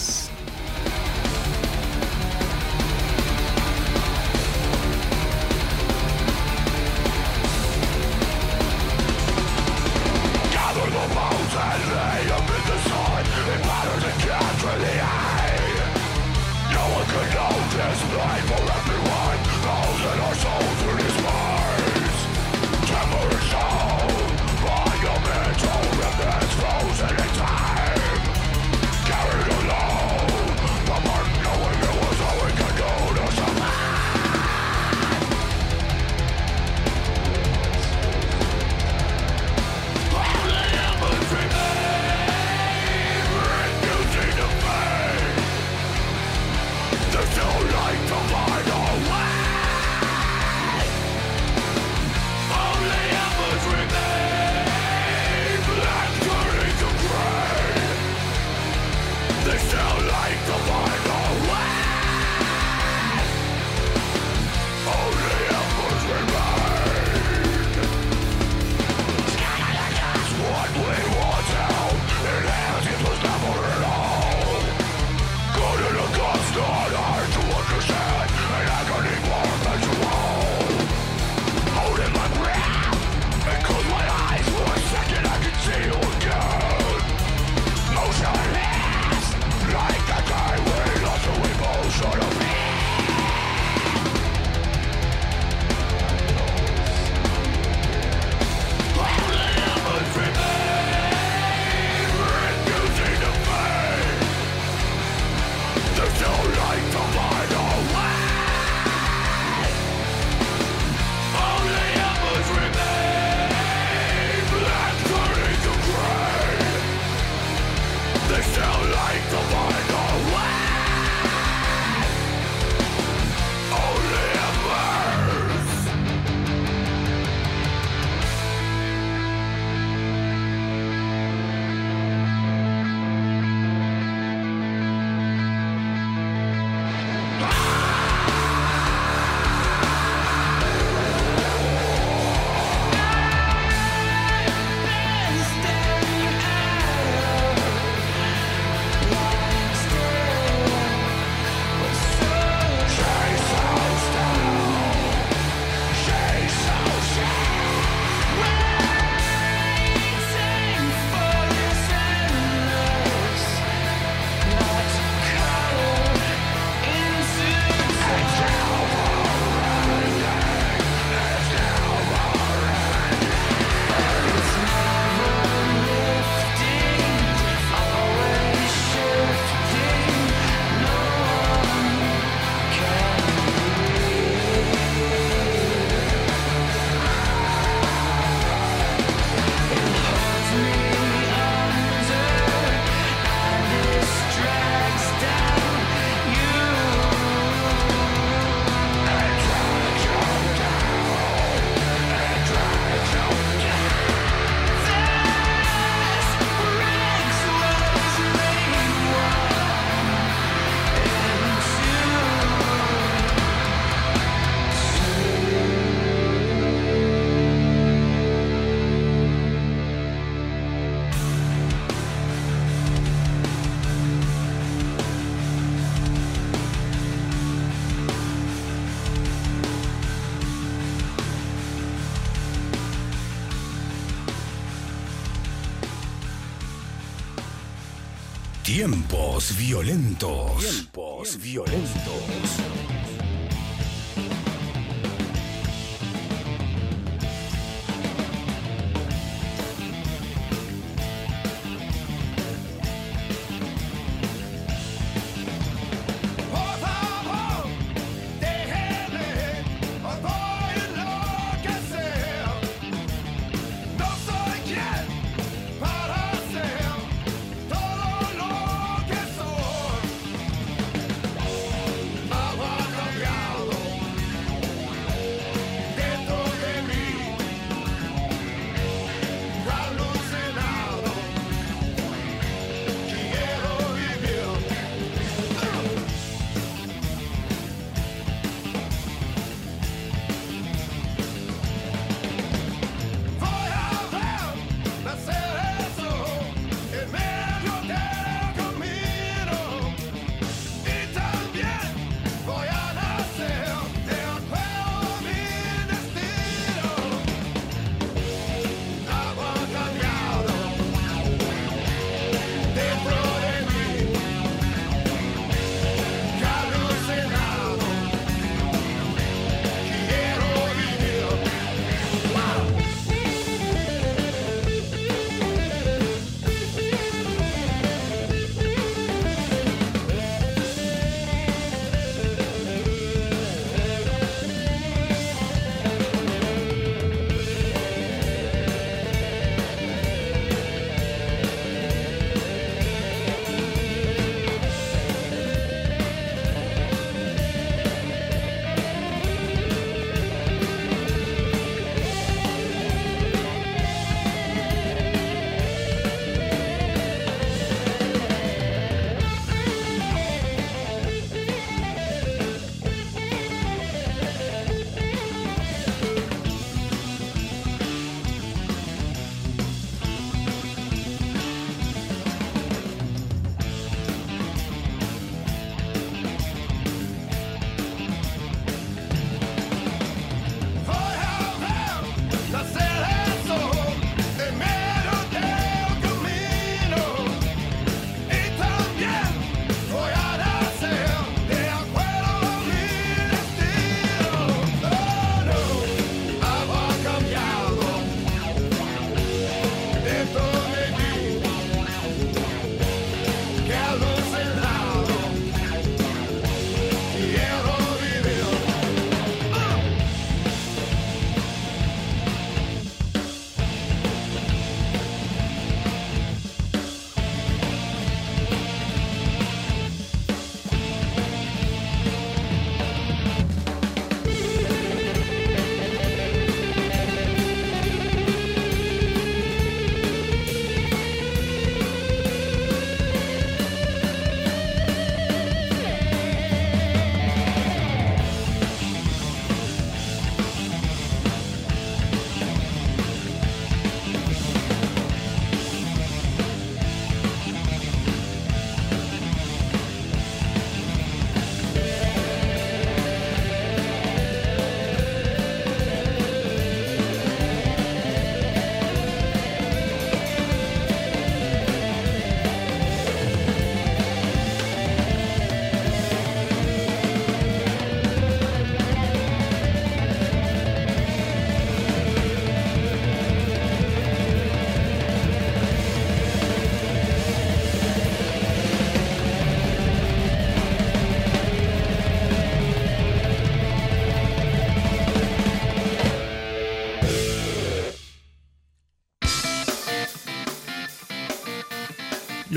Tiempos violentos. Tiempos violentos. Todo lo que soy.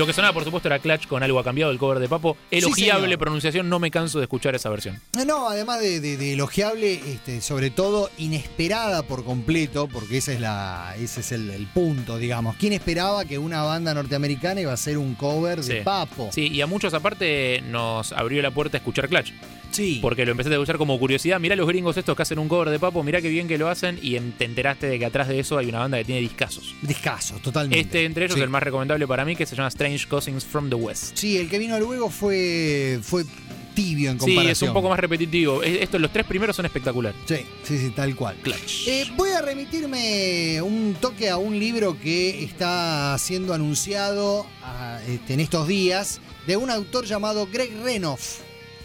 Lo que sonaba, por supuesto, era Clutch con Algo ha cambiado, el cover de Papo. Elogiable señor. pronunciación, no me canso de escuchar esa versión. No, además de, de- de elogiable, este, sobre todo inesperada por completo, porque ese es, la, ese es el, el punto, digamos. ¿Quién esperaba que una banda norteamericana iba a hacer un cover de Sí. Papo? Sí, y a muchos aparte nos abrió la puerta a escuchar Clutch. Sí. Porque lo empecé a escuchar como curiosidad. Mirá los gringos estos que hacen un cover de Papo, mirá qué bien que lo hacen, y en- te enteraste de que atrás de eso hay una banda que tiene discazos. Discazos, totalmente. Este entre ellos Sí. el más recomendable para mí, que se llama Strange Cousins from the West. Sí, el que vino luego fue, fue tibio en Sí, comparación. es un poco más repetitivo. Es- Estos, los tres primeros son espectaculares. Sí, sí, sí, tal cual. Clutch. Eh, voy a remitirme un toque a un libro que está siendo anunciado ah, este, en estos días de un autor llamado Greg Renoff,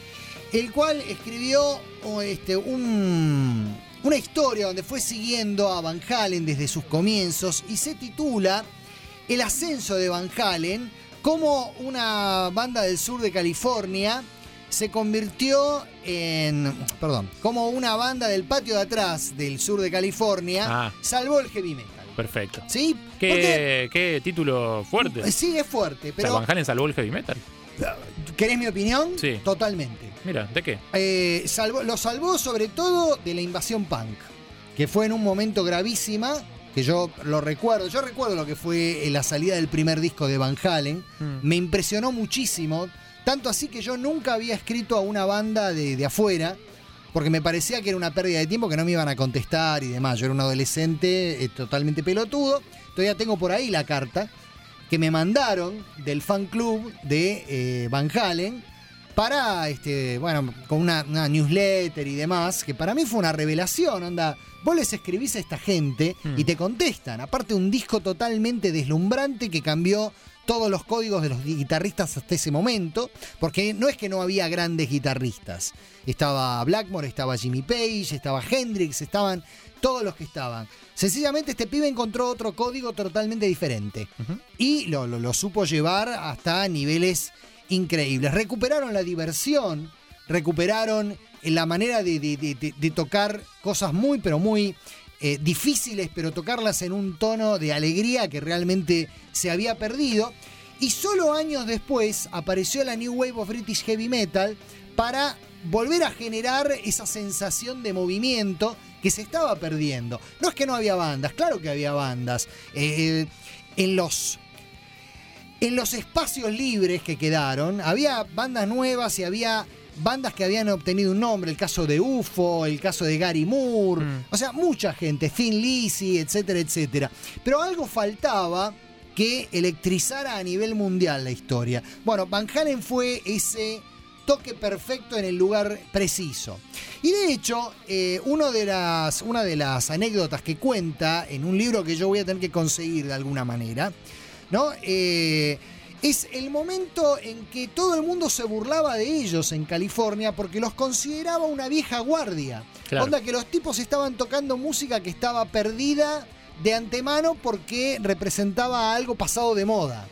el cual escribió oh, este, un, una historia donde fue siguiendo a Van Halen desde sus comienzos y se titula El ascenso de Van Halen, cómo una banda del sur de California se convirtió en, perdón, como una banda del patio de atrás del sur de California Ah. salvó el heavy metal. Perfecto. ¿Sí? ¿Qué, qué título fuerte? Sí, es fuerte, O sea, pero Van Halen salvó el heavy metal. ¿querés mi opinión? Sí. Totalmente. Mira, ¿de qué? Eh, salvó- lo salvó sobre todo de la invasión punk, que fue en un momento gravísima, que yo lo recuerdo. Yo recuerdo lo que fue la salida del primer disco de Van Halen. Mm. Me impresionó muchísimo, tanto así que yo nunca había escrito a una banda de, de afuera, porque me parecía que era una pérdida de tiempo, que no me iban a contestar y demás. Yo era un adolescente eh, totalmente pelotudo. Todavía tengo por ahí la carta que me mandaron del fan club de eh, Van Halen para, este, bueno, con una, una newsletter y demás, que para mí fue una revelación, onda. Vos les escribís a esta gente y te contestan. Aparte, un disco totalmente deslumbrante que cambió todos los códigos de los guitarristas hasta ese momento, porque no es que no había grandes guitarristas. Estaba Blackmore, estaba Jimmy Page, estaba Hendrix, estaban todos los que estaban. Sencillamente este pibe encontró otro código totalmente diferente y lo, lo, lo supo llevar hasta niveles increíbles. Recuperaron la diversión, recuperaron la manera de, de, de, de, de tocar cosas muy, pero muy eh, difíciles, pero tocarlas en un tono de alegría que realmente se había perdido. Y solo años después apareció la New Wave of British Heavy Metal para volver a generar esa sensación de movimiento que se estaba perdiendo. No es que no había bandas, claro que había bandas. Eh, en los... En los espacios libres que quedaron, había bandas nuevas y había bandas que habían obtenido un nombre, el caso de U F O, el caso de Gary Moore, mm. o sea, mucha gente, Thin Lizzy, etcétera, etcétera. Pero algo faltaba que electrizara a nivel mundial la historia. Bueno, Van Halen fue ese toque perfecto en el lugar preciso. Y de hecho, eh, uno de las, una de las anécdotas que cuenta en un libro que yo voy a tener que conseguir de alguna manera, ¿no? Eh, es el momento en que todo el mundo se burlaba de ellos en California porque los consideraba una vieja guardia. Claro. Onda que los tipos estaban tocando música que estaba perdida de antemano porque representaba algo pasado de moda.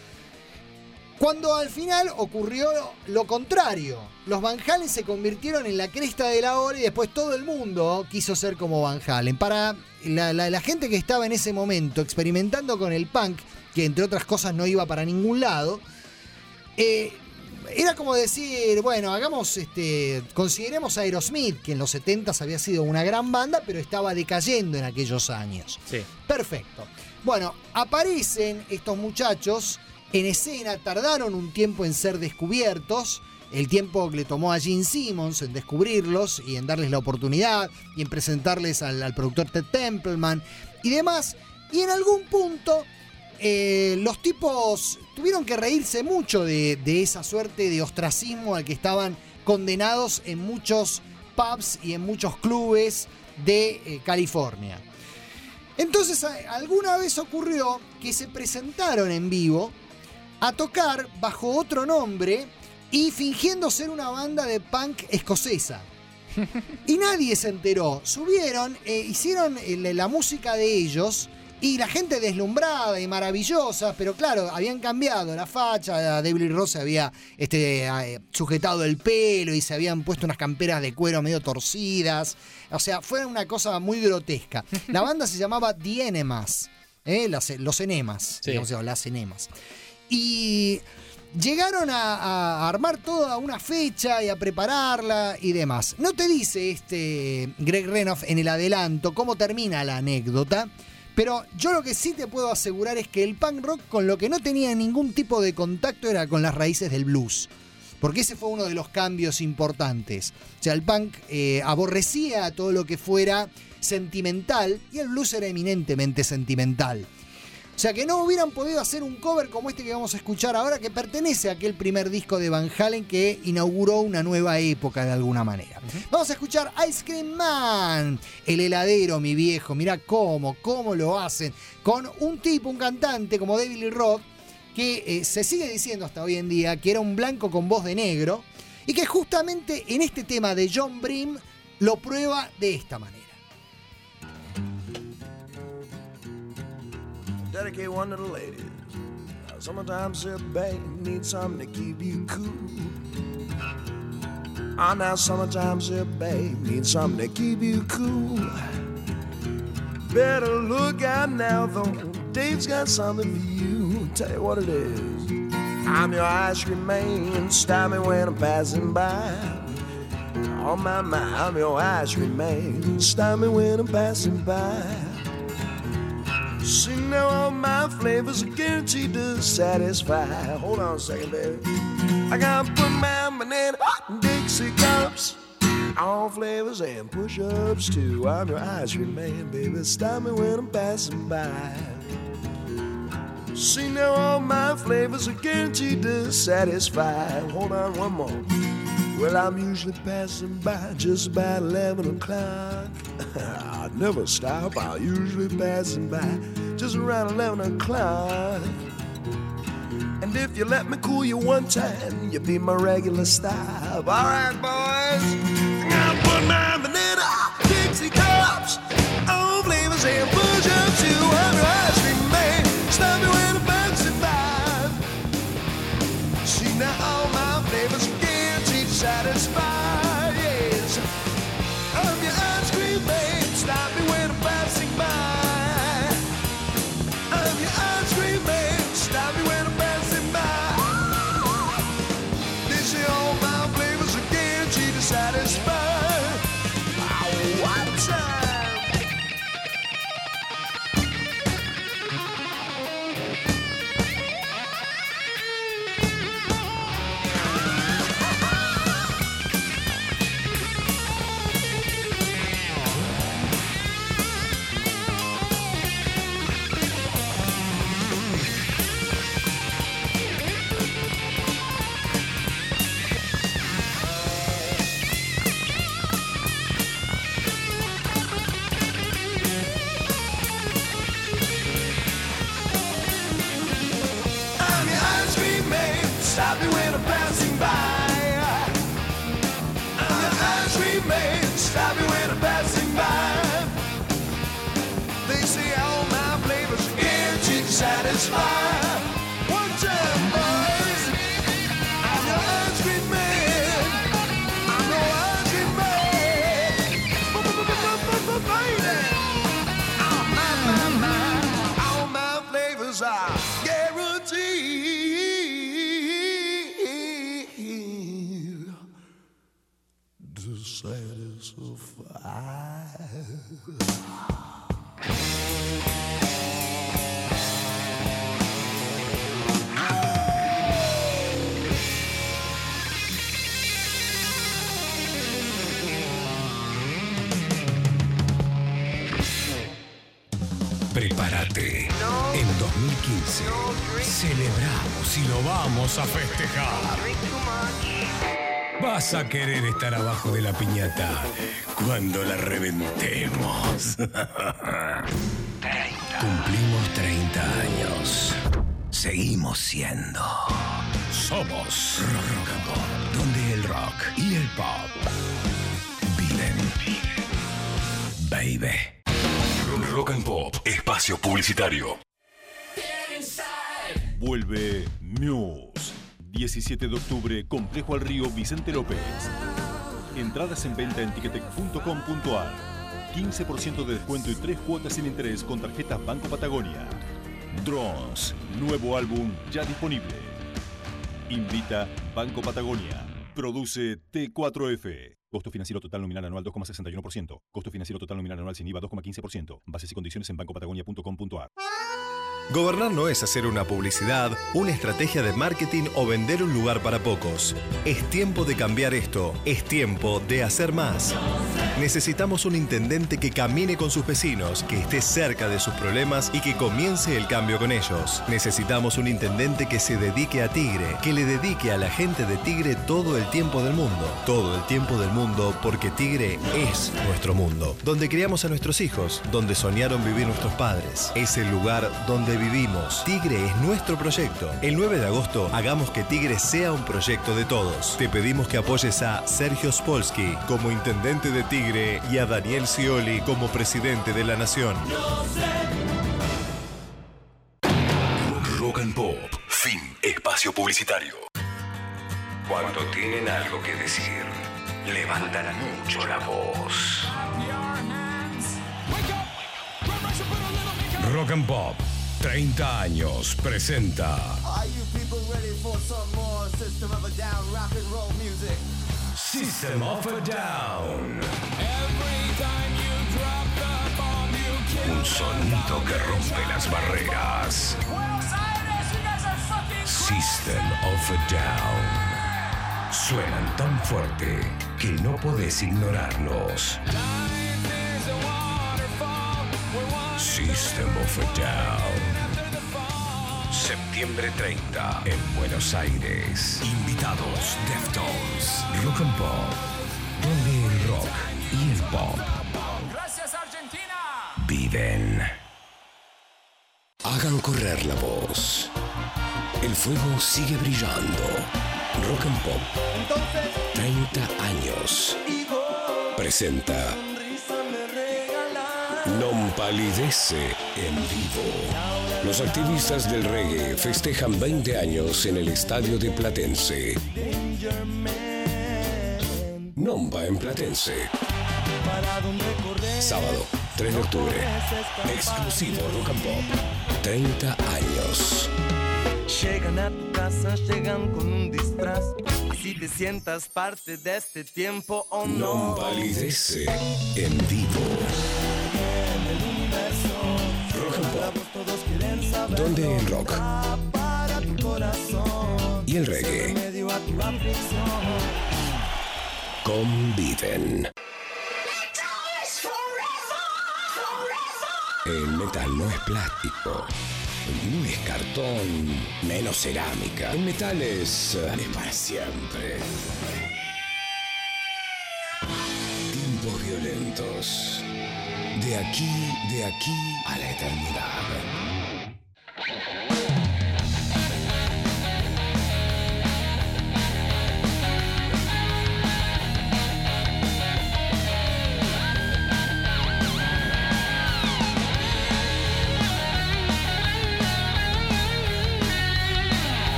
Cuando al final ocurrió lo contrario. Los Van Halen se convirtieron en la cresta de la ola y después todo el mundo quiso ser como Van Halen. Para la, la, la gente que estaba en ese momento experimentando con el punk, que entre otras cosas no iba para ningún lado, eh, era como decir, bueno, hagamos, este, consideremos a Aerosmith, que en los setentas había sido una gran banda, pero estaba decayendo en aquellos años. Sí. Perfecto. Bueno, aparecen estos muchachos en escena, tardaron un tiempo en ser descubiertos, el tiempo que le tomó a Gene Simmons en descubrirlos y en darles la oportunidad y en presentarles al, al productor Ted Templeman y demás, y en algún punto eh, los tipos tuvieron que reírse mucho de, de esa suerte de ostracismo al que estaban condenados en muchos pubs y en muchos clubes de eh, California. Entonces alguna vez ocurrió que se presentaron en vivo a tocar bajo otro nombre y fingiendo ser una banda de punk escocesa. Y nadie se enteró. Subieron, eh, hicieron eh, la música de ellos y la gente deslumbrada y maravillosa, pero claro, habían cambiado la facha, David Lee Roth se había este, eh, sujetado el pelo y se habían puesto unas camperas de cuero medio torcidas. O sea, fue una cosa muy grotesca. La banda se llamaba The Enemas, eh, las, los enemas, sí. digamos, las enemas. Y llegaron a, a armar toda una fecha y a prepararla y demás. No te dice este Greg Renoff en el adelanto cómo termina la anécdota, pero yo lo que sí te puedo asegurar es que el punk rock con lo que no tenía ningún tipo de contacto era con las raíces del blues. Porque ese fue uno de los cambios importantes. O sea, el punk eh, aborrecía todo lo que fuera sentimental y el blues era eminentemente sentimental. O sea, que no hubieran podido hacer un cover como este que vamos a escuchar ahora, que pertenece a aquel primer disco de Van Halen que inauguró una nueva época de alguna manera. Uh-huh. Vamos a escuchar Ice Cream Man, el heladero, mi viejo. Mirá cómo, cómo lo hacen. Con un tipo, un cantante como David Lee Roth, que eh, se sigue diciendo hasta hoy en día que era un blanco con voz de negro, y que justamente en este tema de John Bream lo prueba de esta manera. Dedicate one to the ladies. Summertime sip, babe, need something to keep you cool. Ah, now summertime sip, babe, need something to keep you cool. Better look out now, though, Dave's got something for you. Tell you what it is. I'm your ice cream man, stop me when I'm passing by. Oh my, my, I'm your ice cream man, stop me when I'm passing by. See now all my flavors are guaranteed to satisfy. Hold on a second, baby. I gotta put my banana in Dixie cups. All flavors and push-ups too. I'm your ice cream man, baby. Stop me when I'm passing by. See now all my flavors are guaranteed to satisfy. Hold on one more. Well, I'm usually passing by just about eleven o'clock. I never stop, I'm usually passing by just around eleven o'clock. And if you let me cool you one time, you'll be my regular stop. All right, boys, I'm gonna put my banana Dixie cups, all flavors and push-ups too. I'm your ice cream man, stop me when I'm passing by. See now all my flavors are guaranteed to satisfy, yes. I'm your ice cream man, stop me when I'm passing by. I'm your ice cream man, stop me when I'm passing by. They say all my flavors are guaranteed to satisfy. Oh, one time. Stop me when I'm passing by. I'm your ice cream man. Stop me when I'm passing by. They say all my flavors are guaranteed to satisfy. One time, boys. I'm your ice cream man. I'm your ice cream man. All my, my, my, all my flavors are guaranteed to satisfy. Prepárate. En dos mil quince celebramos y lo vamos a festejar. Vas a querer estar abajo de la piñata cuando la reventemos. Cumplimos treinta años. Seguimos siendo. Somos Rock and Pop, donde el rock y el pop viven. Baby. Rock and Pop, espacio publicitario. Vuelve Muse. diecisiete de octubre, Complejo al Río Vicente López. Entradas en venta en ticketek punto com punto ar. quince por ciento de descuento y tres cuotas sin interés con tarjeta Banco Patagonia. Drones, nuevo álbum ya disponible. Invita Banco Patagonia. Produce T cuatro F. Costo financiero total nominal anual dos coma sesenta y uno por ciento. Costo financiero total nominal anual sin I V A dos coma quince por ciento. Bases y condiciones en banco patagonia punto com punto a r. Gobernar no es hacer una publicidad, una estrategia de marketing o vender un lugar para pocos. Es tiempo de cambiar esto. Es tiempo de hacer más. Necesitamos un intendente que camine con sus vecinos, que esté cerca de sus problemas y que comience el cambio con ellos. Necesitamos un intendente que se dedique a Tigre, que le dedique a la gente de Tigre todo el tiempo del mundo. Todo el tiempo del mundo, porque Tigre es nuestro mundo. Donde criamos a nuestros hijos, donde soñaron vivir nuestros padres. Es el lugar donde vivimos. Tigre es nuestro proyecto. El nueve de agosto, hagamos que Tigre sea un proyecto de todos. Te pedimos que apoyes a Sergio Spolsky como intendente de Tigre y a Daniel Scioli como presidente de la nación. Rock and Pop. Fin. Espacio publicitario. Cuando tienen algo que decir, levantan mucho la voz. Rock and Pop. treinta años presenta System of a Down. Un sonido que rompe las barreras. System of a Down. Suenan tan fuerte que no podés ignorarlos. System of a Down. Septiembre treinta en Buenos Aires. Invitados: Deftones, Rock and Pop, donde el rock y el pop Gracias, Argentina. viven. Hagan correr la voz. El fuego sigue brillando. Rock and Pop. treinta años. Presenta Non Palidece en vivo. Los activistas del reggae festejan veinte años en el estadio de Platense. Nompa en Platense. Sábado, tres de octubre. Exclusivo Rock and Pop. treinta años. Llegan a tu casa, llegan con un disfraz. Si te sientas parte de este tiempo o no. Non Palidece en vivo. Rock and Pop, donde el rock y el reggae conviven. El metal no es plástico, no es cartón, menos cerámica. El metal es, es para siempre. Tiempos violentos. De aquí, de aquí a la eternidad.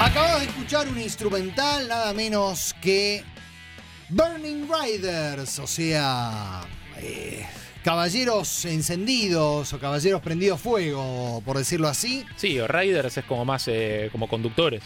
Acabamos de escuchar un instrumental nada menos que Burning Riders, o sea, eh, caballeros encendidos o caballeros prendidos fuego, por decirlo así. Sí, o Riders es como más eh, como conductores.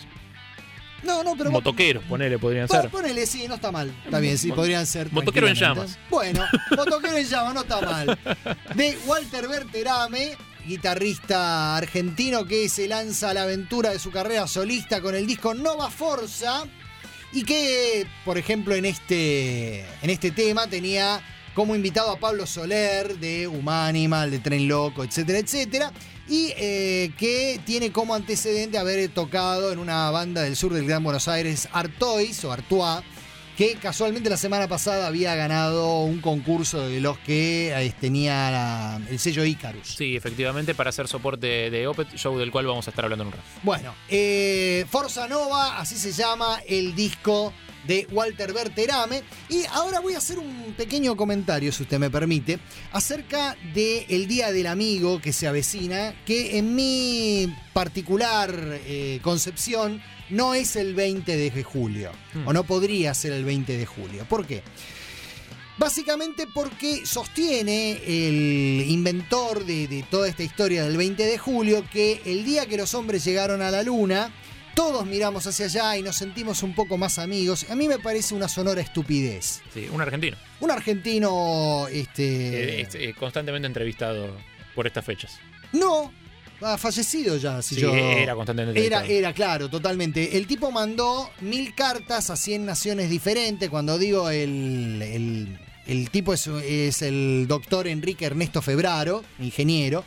No, no, pero... Motoqueros, ponele, podrían Pon, ser. Ponele, sí, no está mal. Está bien, sí, podrían ser. Motoquero en tranquilamente. llamas. Bueno, motoquero en llamas, no está mal. De Walter Berterame, guitarrista argentino que se lanza a la aventura de su carrera solista con el disco Nova Forza y que, por ejemplo, en este, en este tema tenía como invitado a Pablo Soler de Humanimal, de Tren Loco, etcétera, etcétera. Y eh, que tiene como antecedente haber tocado en una banda del sur del Gran Buenos Aires, Artois o Artois, que casualmente la semana pasada había ganado un concurso de los que eh, tenía la, el sello Icarus. Sí, efectivamente, para hacer soporte de Opeth, show del cual vamos a estar hablando en un rato. Bueno, eh, Forza Nova, así se llama el disco de Walter Berterame. Y ahora voy a hacer un pequeño comentario, si usted me permite, acerca del Día del Amigo que se avecina, que en mi particular eh, concepción no es el veinte de julio, hmm. o no podría ser el veinte de julio. ¿Por qué? Básicamente porque sostiene el inventor de, de toda esta historia del veinte de julio que el día que los hombres llegaron a la luna, todos miramos hacia allá y nos sentimos un poco más amigos. A mí me parece una sonora estupidez. Sí, un argentino. Un argentino este... Eh, eh, constantemente entrevistado por estas fechas. No, ha fallecido ya. Si sí, yo... era constantemente era, entrevistado. era, claro, totalmente. El tipo mandó mil cartas a cien naciones diferentes. Cuando digo el... el, el tipo es, es el doctor Enrique Ernesto Febraro, ingeniero,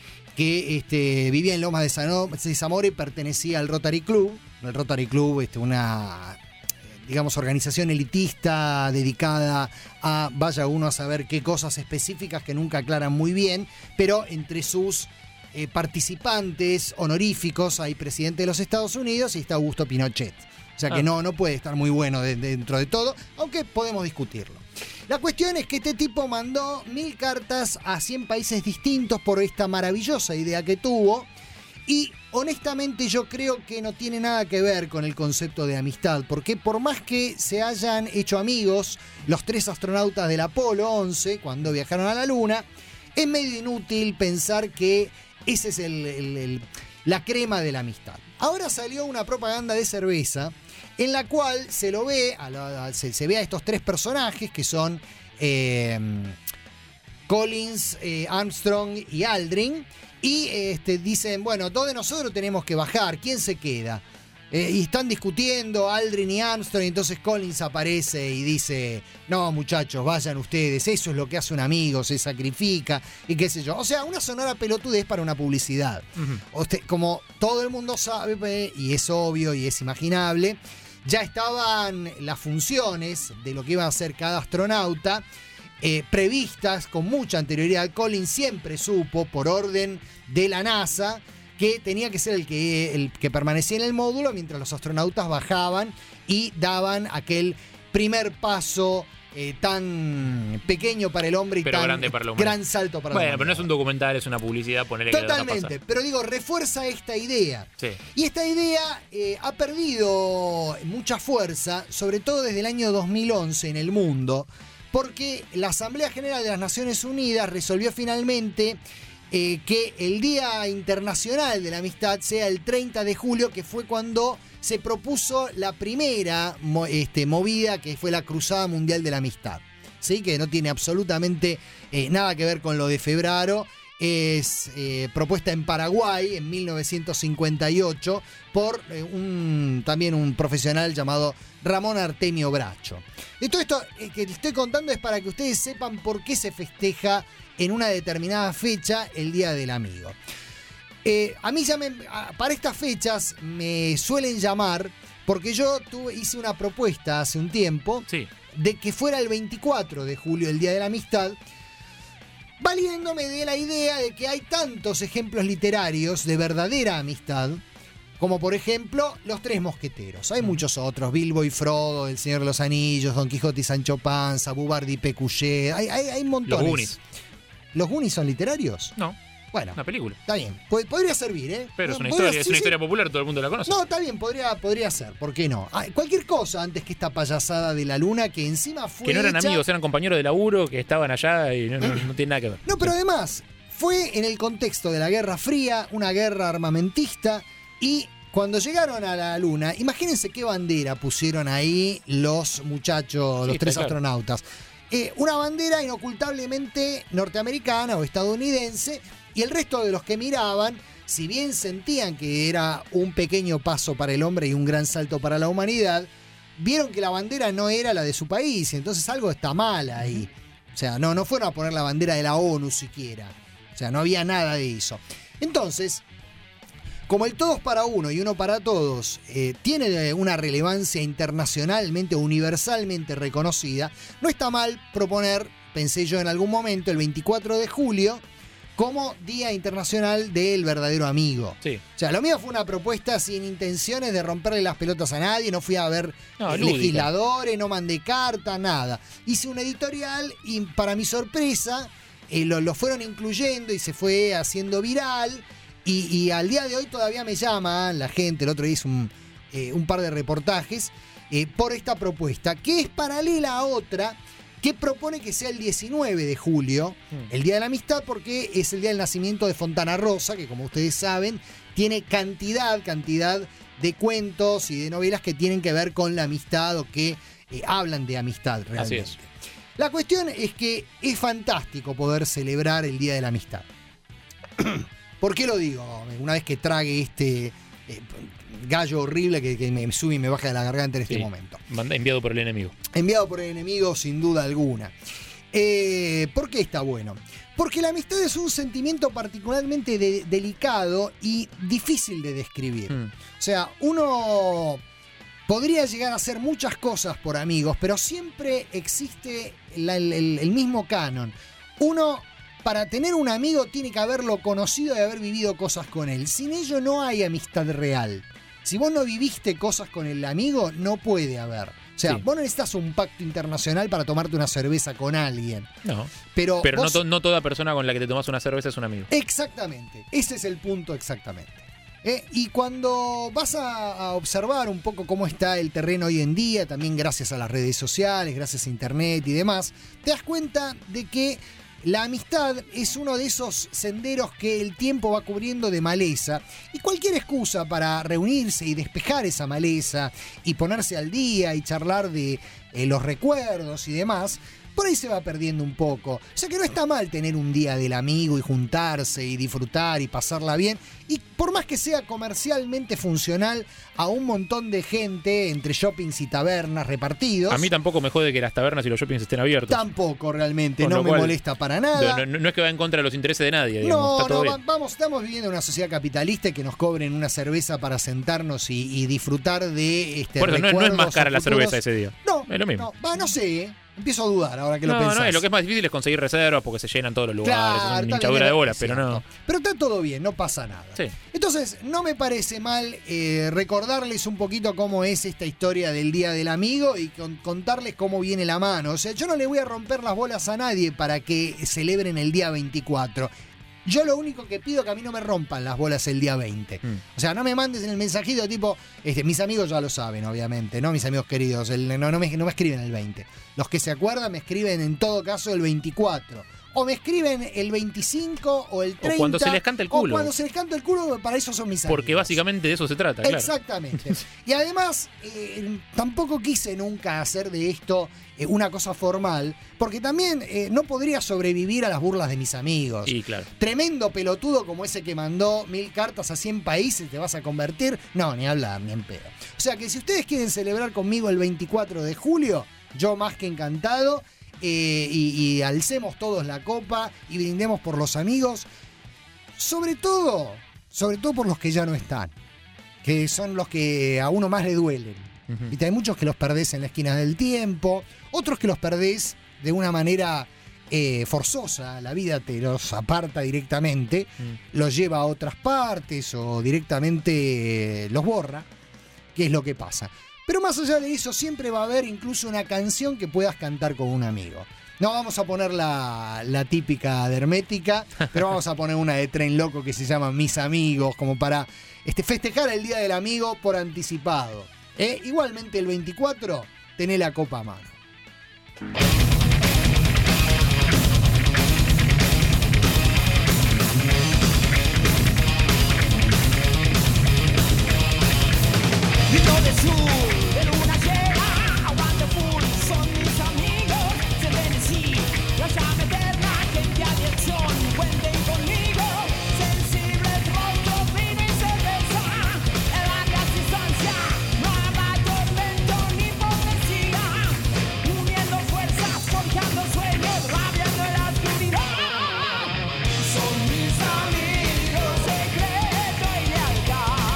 que este, vivía en Lomas de, Sano, de Zamora y pertenecía al Rotary Club. El Rotary Club, este, una, digamos, organización elitista dedicada a, vaya uno a saber qué cosas específicas que nunca aclaran muy bien, pero entre sus eh, participantes honoríficos hay presidente de los Estados Unidos y está Augusto Pinochet. O sea que ah. no, no puede estar muy bueno de, de, dentro de todo, aunque podemos discutirlo. La cuestión es que este tipo mandó mil cartas a cien países distintos por esta maravillosa idea que tuvo y honestamente yo creo que no tiene nada que ver con el concepto de amistad, porque por más que se hayan hecho amigos los tres astronautas del Apolo once cuando viajaron a la Luna, es medio inútil pensar que ese es el, el, el, la crema de la amistad. Ahora salió una propaganda de cerveza en la cual se lo ve, a la, se, se ve a estos tres personajes que son eh, Collins, eh, Armstrong y Aldrin, y este, dicen, bueno, dos de nosotros tenemos que bajar, ¿quién se queda? Eh, y están discutiendo Aldrin y Armstrong, y entonces Collins aparece y dice, no muchachos, vayan ustedes, eso es lo que hace un amigo, se sacrifica, y qué sé yo. O sea, una sonora pelotudez para una publicidad. Uh-huh. Usted, como todo el mundo sabe, y es obvio y es imaginable, ya estaban las funciones de lo que iba a hacer cada astronauta eh, previstas con mucha anterioridad. Collins siempre supo, por orden de la NASA, que tenía que ser el que, el que permanecía en el módulo mientras los astronautas bajaban y daban aquel primer paso eh, tan pequeño para el hombre y pero tan grande para la humanidad. Gran salto para bueno, la humanidad. Pero no es un documental, es una publicidad, ponele que Totalmente, pero digo, refuerza esta idea. Sí. Y esta idea eh, ha perdido mucha fuerza, sobre todo desde el año dos mil once en el mundo, porque la Asamblea General de las Naciones Unidas resolvió finalmente eh, que el Día Internacional de la Amistad sea el treinta de julio, que fue cuando se propuso la primera este, movida, que fue la Cruzada Mundial de la Amistad. ¿Sí? Que no tiene absolutamente eh, nada que ver con lo de Febraro. Es eh, propuesta en Paraguay en mil novecientos cincuenta y ocho por eh, un, también un profesional llamado Ramón Artemio Bracho. Y todo esto eh, que les estoy contando es para que ustedes sepan por qué se festeja en una determinada fecha el Día del Amigo. Eh, a mí ya me, para estas fechas me suelen llamar, porque yo tuve, hice una propuesta hace un tiempo sí. de que fuera el veinticuatro de julio el Día de la Amistad, valiéndome de la idea de que hay tantos ejemplos literarios de verdadera amistad, como por ejemplo Los Tres Mosqueteros. Hay muchos otros, Bilbo y Frodo, El Señor de los Anillos, Don Quijote y Sancho Panza, Bubardi y Pécuchet, hay, hay, hay montones. Los Goonies. ¿Los Goonies son literarios? No. Bueno, una película. Está bien. Pod- podría servir, ¿eh? Pero es una Podría- historia, es sí, una sí. historia popular, todo el mundo la conoce. No, está bien, podría, podría ser, ¿por qué no? Ah, cualquier cosa antes que esta payasada de la luna que encima fue que no eran hecha- amigos, eran compañeros de laburo que estaban allá y no, no, no tiene nada que ver. No, pero además, fue en el contexto de la Guerra Fría, una guerra armamentista, y cuando llegaron a la Luna, imagínense qué bandera pusieron ahí los muchachos, Sí, los está tres claro. astronautas. Eh, una bandera inocultablemente norteamericana o estadounidense, y el resto de los que miraban, si bien sentían que era un pequeño paso para el hombre y un gran salto para la humanidad, vieron que la bandera no era la de su país, entonces algo está mal ahí. O sea, no, no fueron a poner la bandera de la ONU siquiera. O sea, no había nada de eso. Entonces, como el todos para uno y uno para todos eh, tiene una relevancia internacionalmente o universalmente reconocida, no está mal proponer, pensé yo en algún momento, el veinticuatro de julio como Día Internacional del Verdadero Amigo. Sí. O sea, lo mío fue una propuesta sin intenciones de romperle las pelotas a nadie, no fui a ver No, eh, lúdica. legisladores, no mandé carta, nada. Hice un editorial y para mi sorpresa eh, lo, lo fueron incluyendo y se fue haciendo viral. Y, y al día de hoy todavía me llaman la gente, el otro día hice un, eh, un par de reportajes eh, por esta propuesta, que es paralela a otra que propone que sea el diecinueve de julio, Mm. el Día de la Amistad, porque es el día del nacimiento de Fontana Rosa, que como ustedes saben, tiene cantidad, cantidad de cuentos y de novelas que tienen que ver con la amistad o que eh, hablan de amistad realmente. Así es. La cuestión es que es fantástico poder celebrar el Día de la Amistad. ¿Por qué lo digo? Una vez que trague este eh, gallo horrible que, que me sube y me baja de la garganta en este Sí. momento. Manda- enviado por el enemigo. Enviado por el enemigo sin duda alguna. Eh, ¿Por qué está bueno? Porque la amistad es un sentimiento particularmente de- delicado y difícil de describir. Mm. O sea, uno podría llegar a hacer muchas cosas por amigos, pero siempre existe la- el, el- el mismo canon. Uno, para tener un amigo, tiene que haberlo conocido y haber vivido cosas con él. Sin ello no hay amistad real. Si vos no viviste cosas con el amigo, no puede haber. O sea, Sí. vos no necesitas un pacto internacional para tomarte una cerveza con alguien. No. Pero, Pero no, vos- to- no toda persona con la que te tomas una cerveza es un amigo. Exactamente, ese es el punto exactamente. ¿Eh? Y cuando vas a, a observar un poco cómo está el terreno hoy en día, también gracias a las redes sociales, gracias a internet y demás, te das cuenta de que la amistad es uno de esos senderos que el tiempo va cubriendo de maleza, y cualquier excusa para reunirse y despejar esa maleza y ponerse al día y charlar de eh, los recuerdos y demás, por ahí se va perdiendo un poco. O sea que no está mal tener un día del amigo y juntarse y disfrutar y pasarla bien. Y por más que sea comercialmente funcional a un montón de gente entre shoppings y tabernas repartidos. A mí tampoco me jode que las tabernas y los shoppings estén abiertos. Tampoco realmente, Con no lo me cual, molesta para nada. No, no- no es que va en contra de los intereses de nadie, digamos. No, Está todo no, bien. va- vamos, estamos viviendo en una sociedad capitalista y que nos cobren una cerveza para sentarnos y, y disfrutar de este Por eso no, es- no es recuerdos más cara o la futuros. cerveza ese día. No, es lo mismo. no, va, no sé, ¿eh? Empiezo a dudar ahora que lo No, pensás. no, es lo que es más difícil es conseguir reservas porque se llenan todos los lugares, Claro, es está una bien, hinchadura de es bolas, pero no. Pero está todo bien, no pasa nada. Sí. Entonces, no me parece mal eh, recordarles un poquito cómo es esta historia del Día del Amigo y con- contarles cómo viene la mano. O sea, yo no le voy a romper las bolas a nadie para que celebren el día veinticuatro. Yo lo único que pido es que a mí no me rompan las bolas el día veinte. Mm. O sea, no me mandes en el mensajito tipo, este, mis amigos ya lo saben, obviamente, ¿no? Mis amigos queridos, el- no, no, me, no me escriben el veinte. Los que se acuerdan me escriben en todo caso el veinticuatro. O me escriben el veinticinco o el treinta. O cuando se les canta el culo. O cuando se les canta el culo, para eso son mis amigos. Porque básicamente de eso se trata, claro. Exactamente. Y además, eh, tampoco quise nunca hacer de esto eh, una cosa formal, porque también eh, no podría sobrevivir a las burlas de mis amigos. Y claro. Tremendo pelotudo como ese que mandó mil cartas a cien países, ¿te vas a convertir? No, ni hablar, ni en pedo. O sea que si ustedes quieren celebrar conmigo el veinticuatro de julio, yo más que encantado. Eh, y, y alcemos todos la copa y brindemos por los amigos, sobre todo, sobre todo por los que ya no están, que son los que a uno más le duelen. Ujú. Viste, hay muchos que los perdés en la esquina del tiempo, otros que los perdés de una manera eh, forzosa, la vida te los aparta directamente, Mm. los lleva a otras partes o directamente eh, los borra, que es lo que pasa. Pero más allá de eso, siempre va a haber incluso una canción que puedas cantar con un amigo. No vamos a poner la, la típica de Hermética, pero vamos a poner una de Tren Loco que se llama Mis Amigos, como para este, festejar el Día del Amigo por anticipado. ¿Eh? Igualmente el veinticuatro, tené la copa a mano. Grito de sur, de luna llena, aguante full, son mis amigos, se ven en sí, la llama eterna que envía dirección, cuenten conmigo, sensibles, rostros, vino y cerveza, en largas distancias, no habrá tormento ni hipocresía, uniendo fuerzas, forjando sueños, rabiando en la oscuridad, son mis amigos, secreto y lealtad.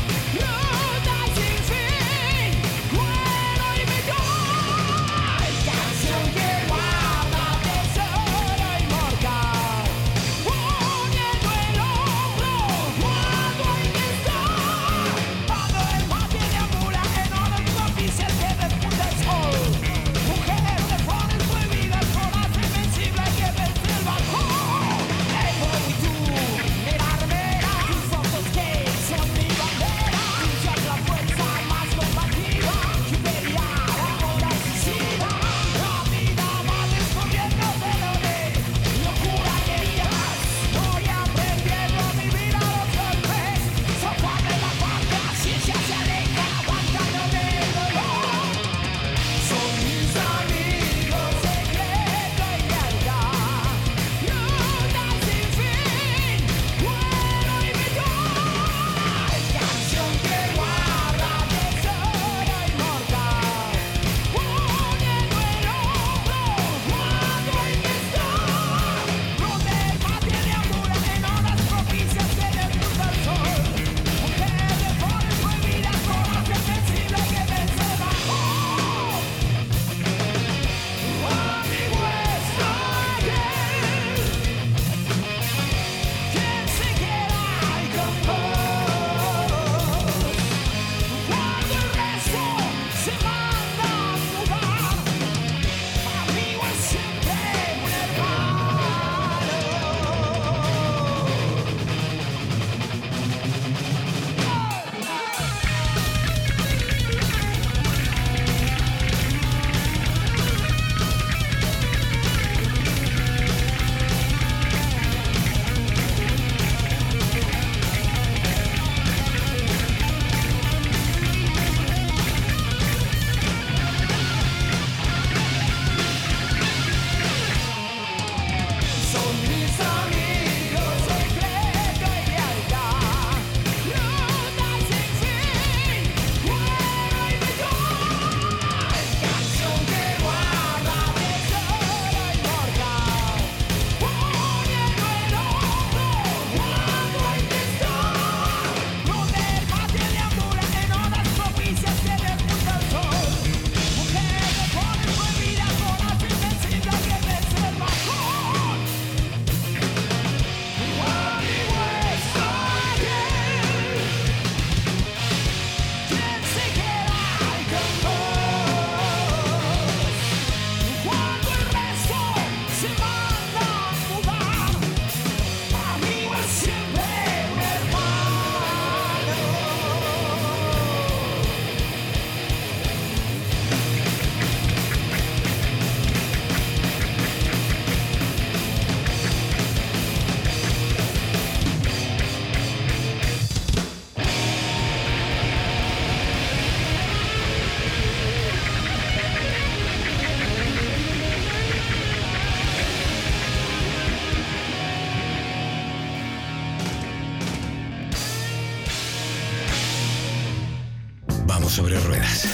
Sobre ruedas.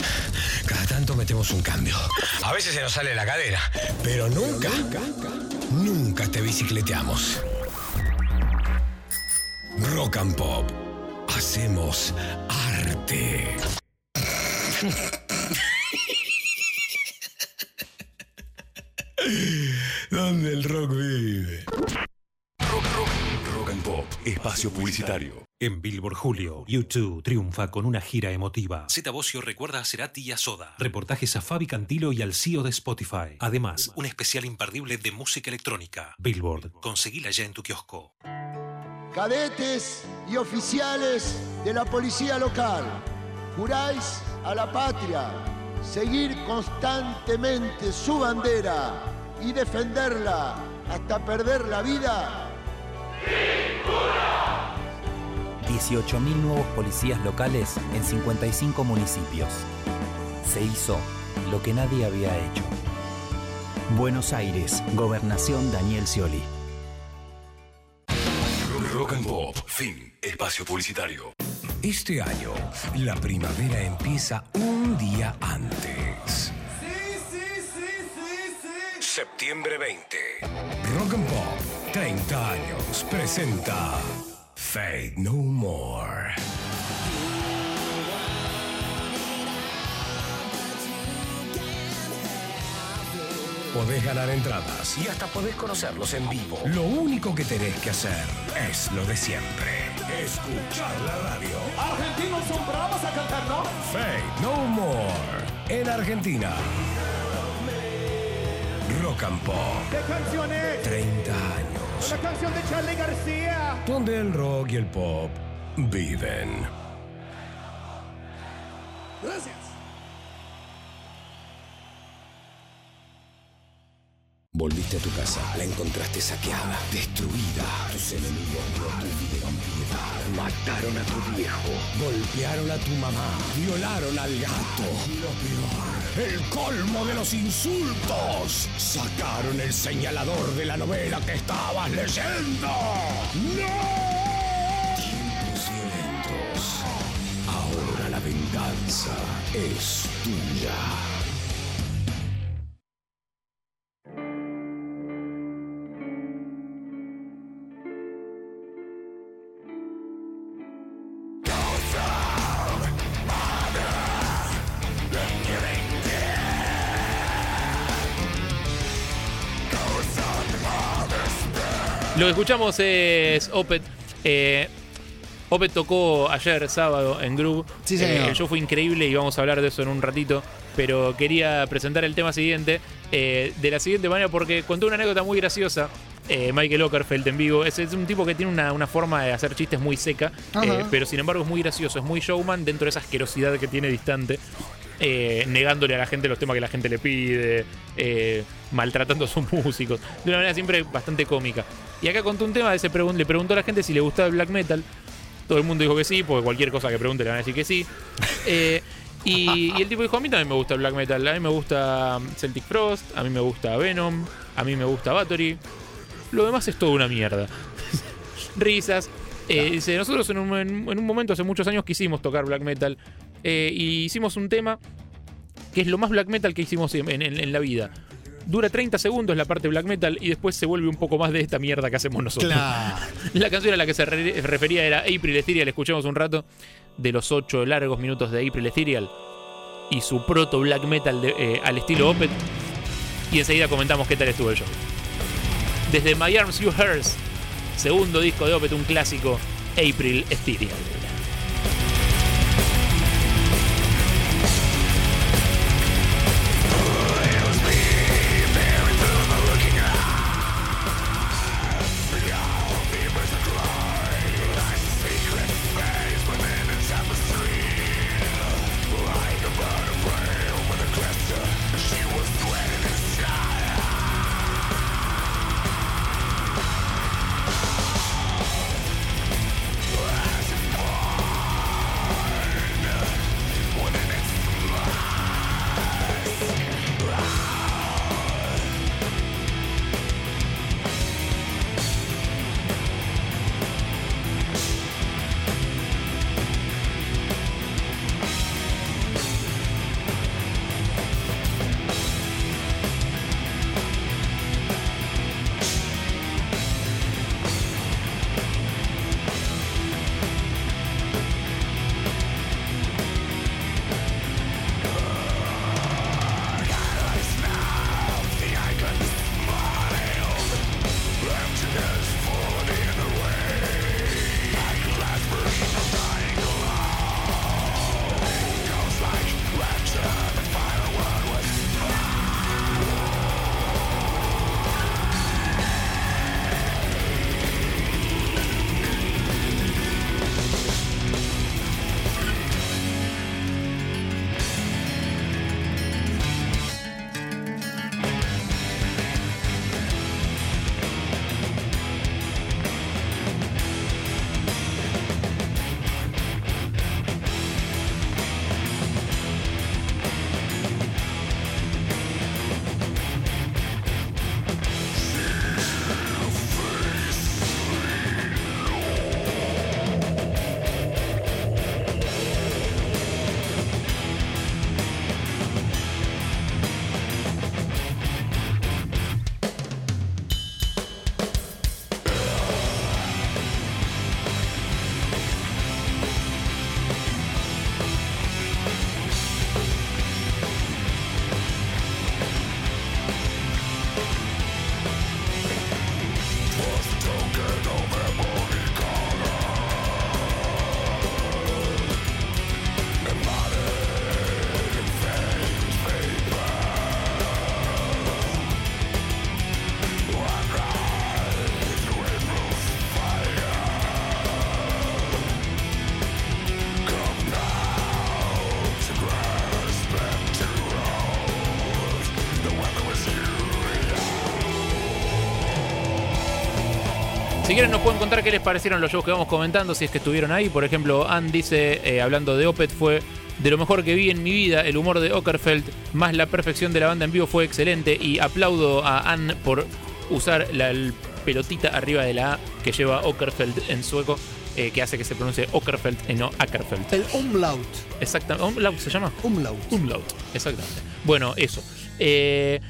Cada tanto metemos un cambio. A veces se nos sale la cadera, pero nunca, nunca te bicicleteamos. Rock and Pop. Hacemos arte. Donde el rock vive. Rock, rock, rock and Pop. Espacio publicitario. En Billboard Julio, U dos triunfa con una gira emotiva. Zeta Bosio recuerda a Cerati y a Soda. Reportajes a Fabi Cantilo y al C E O de Spotify. Además, un especial imperdible de música electrónica. Billboard, conseguila ya en tu kiosco. Cadetes y oficiales de la policía local, juráis a la patria seguir constantemente su bandera y defenderla hasta perder la vida. dieciocho mil nuevos policías locales en cincuenta y cinco municipios. Se hizo lo que nadie había hecho. Buenos Aires, Gobernación Daniel Scioli. Rock and Pop, fin, espacio publicitario. Este año, la primavera empieza un día antes. Sí, sí, sí, sí, sí. Septiembre veinte. Rock and Pop, treinta años, presenta Fade No More. Podés ganar entradas y hasta podés conocerlos en vivo. Lo único que tenés que hacer es lo de siempre. Escuchar la radio. Argentinos son bravos a cantar, ¿no? Fade No More. En Argentina. Rock and Pop. ¿Qué canción es? treinta años. La canción de Charly García. Donde el rock y el pop viven. Gracias. Volviste a tu casa, la encontraste saqueada, destruida. Tus enemigos no tuvieron piedad. Mataron a tu viejo, golpearon a tu mamá, violaron al gato. Y lo peor, el colmo de los insultos. Sacaron el señalador de la novela que estabas leyendo. ¡No! Tiempos violentos. Ahora la venganza es tuya. Lo que escuchamos es Opeth. Eh, Opeth tocó ayer, sábado, en Groove. Sí, señor. Eh, el show fue increíble y vamos a hablar de eso en un ratito. Pero quería presentar el tema siguiente eh, de la siguiente manera porque contó una anécdota muy graciosa. Eh, Michael Ockerfeldt en vivo. Es, es un tipo que tiene una, una forma de hacer chistes muy seca, eh, pero sin embargo es muy gracioso, es muy showman dentro de esa asquerosidad que tiene distante. Eh, negándole a la gente los temas que la gente le pide, eh, maltratando a sus músicos, de una manera siempre bastante cómica. Y acá contó un tema, de ese pregun- le preguntó a la gente si le gustaba el black metal. Todo el mundo dijo que sí, porque cualquier cosa que pregunte le van a decir que sí. Eh, y, y el tipo dijo, a mí también me gusta el black metal, a mí me gusta Celtic Frost, a mí me gusta Venom, a mí me gusta Bathory. Lo demás es toda una mierda. Risas. Eh, dice, nosotros en un, en, en un momento hace muchos años quisimos tocar black metal. Eh, y hicimos un tema que es lo más black metal que hicimos en, en, en la vida. Dura treinta segundos la parte black metal y después se vuelve un poco más de esta mierda que hacemos nosotros. Claro. La canción a la que se re- refería era April Ethereal. Escuchemos un rato de los ocho largos minutos de April Ethereal y su proto black metal de, eh, al estilo Opeth. Y enseguida comentamos qué tal estuvo el show. Desde My Arms You Hers, segundo disco de Opeth, un clásico, April Ethereal. She was Si quieren nos pueden contar qué les parecieron los shows que vamos comentando, si es que estuvieron ahí. Por ejemplo, Ann dice, eh, hablando de Opeth, fue de lo mejor que vi en mi vida. El humor de Åkerfeldt más la perfección de la banda en vivo fue excelente. Y aplaudo a Ann por usar la el pelotita arriba de la A que lleva Åkerfeldt en sueco, eh, que hace que se pronuncie Åkerfeldt y no Åkerfeldt. El umlaut. Exactamente. ¿Umlaut se llama? Umlaut. Umlaut, exactamente. Bueno, eso. Eh,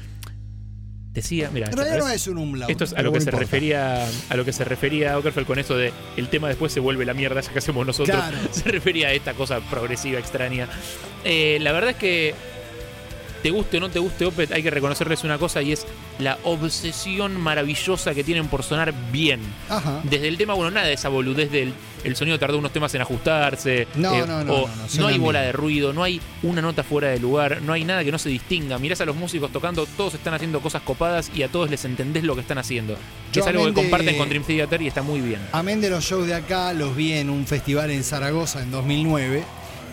decía, mira, en realidad no es un umlaut. Esto es a lo que no se importa. refería a lo que se refería Åkerfeldt con eso de el tema después se vuelve la mierda ya que hacemos nosotros. Claro. Se refería a esta cosa progresiva, extraña. Eh, la verdad es que te guste o no te guste Opeth, hay que reconocerles una cosa y es la obsesión maravillosa que tienen por sonar bien. Ajá. Desde el tema, bueno, nada de esa boludez del el sonido tardó unos temas en ajustarse. No, eh, no, no, o no, no, no suenan hay bola bien. de ruido, no hay una nota fuera de lugar, no hay nada que no se distinga. Mirás a los músicos tocando, todos están haciendo cosas copadas y a todos les entendés lo que están haciendo. Yo es algo que amén de- comparten con Dream Theater y está muy bien. Amén de los shows de acá, los vi en un festival en Zaragoza en dos mil nueve.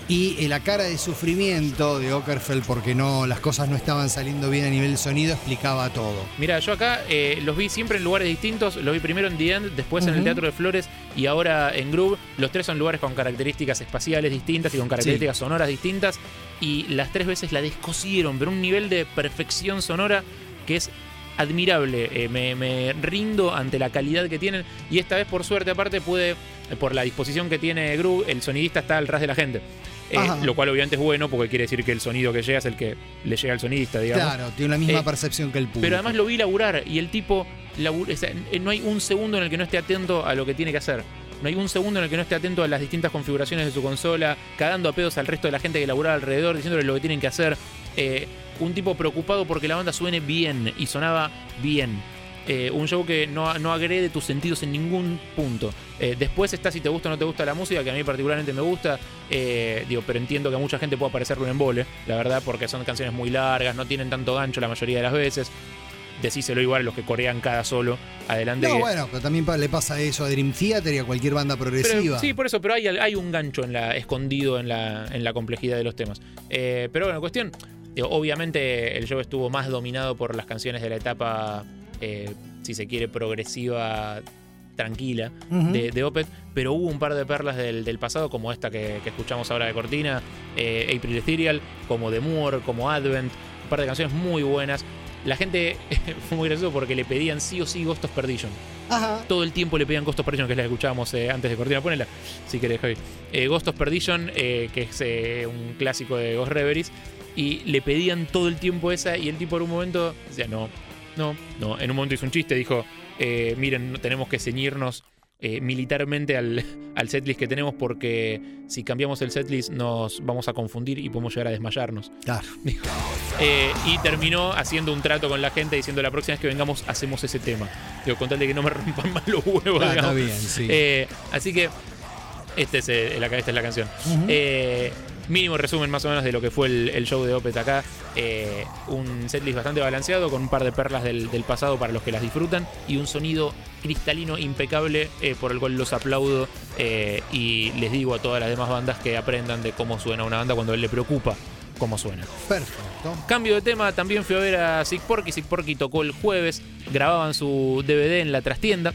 Y eh, la cara de sufrimiento de Åkerfeldt porque no, las cosas no estaban saliendo bien a nivel de sonido explicaba todo. Mira, yo acá eh, los vi siempre en lugares distintos. Los vi primero en The End, después en el Ujú. Teatro de Flores y ahora en Groove. Los tres son lugares con características espaciales distintas y con características sonoras distintas. Y las tres veces la descosieron, pero un nivel de perfección sonora que es admirable. Eh, me, me rindo ante la calidad que tienen. Y esta vez, por suerte, aparte, pude, eh, por la disposición que tiene Groove, el sonidista está al ras de la gente. Eh, Ajá. lo cual obviamente es bueno porque quiere decir que el sonido que llega es el que le llega al sonidista, digamos. Claro, tiene la misma Eh, percepción que el público. Pero además lo vi laburar y el tipo, labur- o sea, no hay un segundo en el que no esté atento a lo que tiene que hacer. No hay un segundo en el que no esté atento a las distintas configuraciones de su consola, cagando a pedos al resto de la gente que laburaba alrededor, diciéndole lo que tienen que hacer. Eh, un tipo preocupado porque la banda suene bien y sonaba bien. Eh, un show que no, no agrede tus sentidos en ningún punto. Eh, después está si te gusta o no te gusta la música, que a mí particularmente me gusta. Eh, digo, pero entiendo que a mucha gente puede parecerle un embole, la verdad, porque son canciones muy largas, no tienen tanto gancho la mayoría de las veces. Decíselo igual a los que corean cada solo. Adelante. No, que- bueno, pero también pa- le pasa eso a Dream Theater y a cualquier banda Pero- progresiva. sí, por eso, pero hay, hay un gancho en la, escondido en la, en la complejidad de los temas. Eh, pero bueno, cuestión, digo, obviamente el show estuvo más dominado por las canciones de la etapa, eh, si se quiere, progresiva, tranquila, Ujú. de, de Opeth, pero hubo un par de perlas del, del pasado, como esta que, que escuchamos ahora de cortina, eh, April Ethereal, como The Moore, como Advent, un par de canciones muy buenas. La gente fue muy gracioso porque le pedían sí o sí Ghost of Perdition. Ajá. Todo el tiempo le pedían Ghost of Perdition, que es la que escuchábamos eh, antes de cortina. Ponela, si querés, Javi. Eh, Ghost of Perdition, eh, que es eh, un clásico de Ghost Reveries. Y le pedían todo el tiempo esa. Y el tipo en un momento decía, no, no, no. En un momento hizo un chiste, dijo, eh, miren, no tenemos que ceñirnos eh, militarmente al, al setlist que tenemos porque si cambiamos el setlist nos vamos a confundir y podemos llegar a desmayarnos. Claro. Dijo. Eh, y terminó haciendo un trato con la gente diciendo la próxima vez que vengamos hacemos ese tema. Digo, con tal de que no me rompan más los huevos. Ah, está digamos. bien, sí. Eh, así que este es, eh, la, esta es la canción. Ujú. Eh, mínimo resumen más o menos de lo que fue el, el show de Opeth acá. Eh, un setlist bastante balanceado con un par de perlas del, del pasado para los que las disfrutan y un sonido cristalino impecable eh, por el cual los aplaudo eh, y les digo a todas las demás bandas que aprendan de cómo suena una banda cuando a él le preocupa cómo suena. Perfecto. Cambio de tema, también fui a ver a Sick Porky. Sick Porky tocó el jueves, grababan su D V D en la trastienda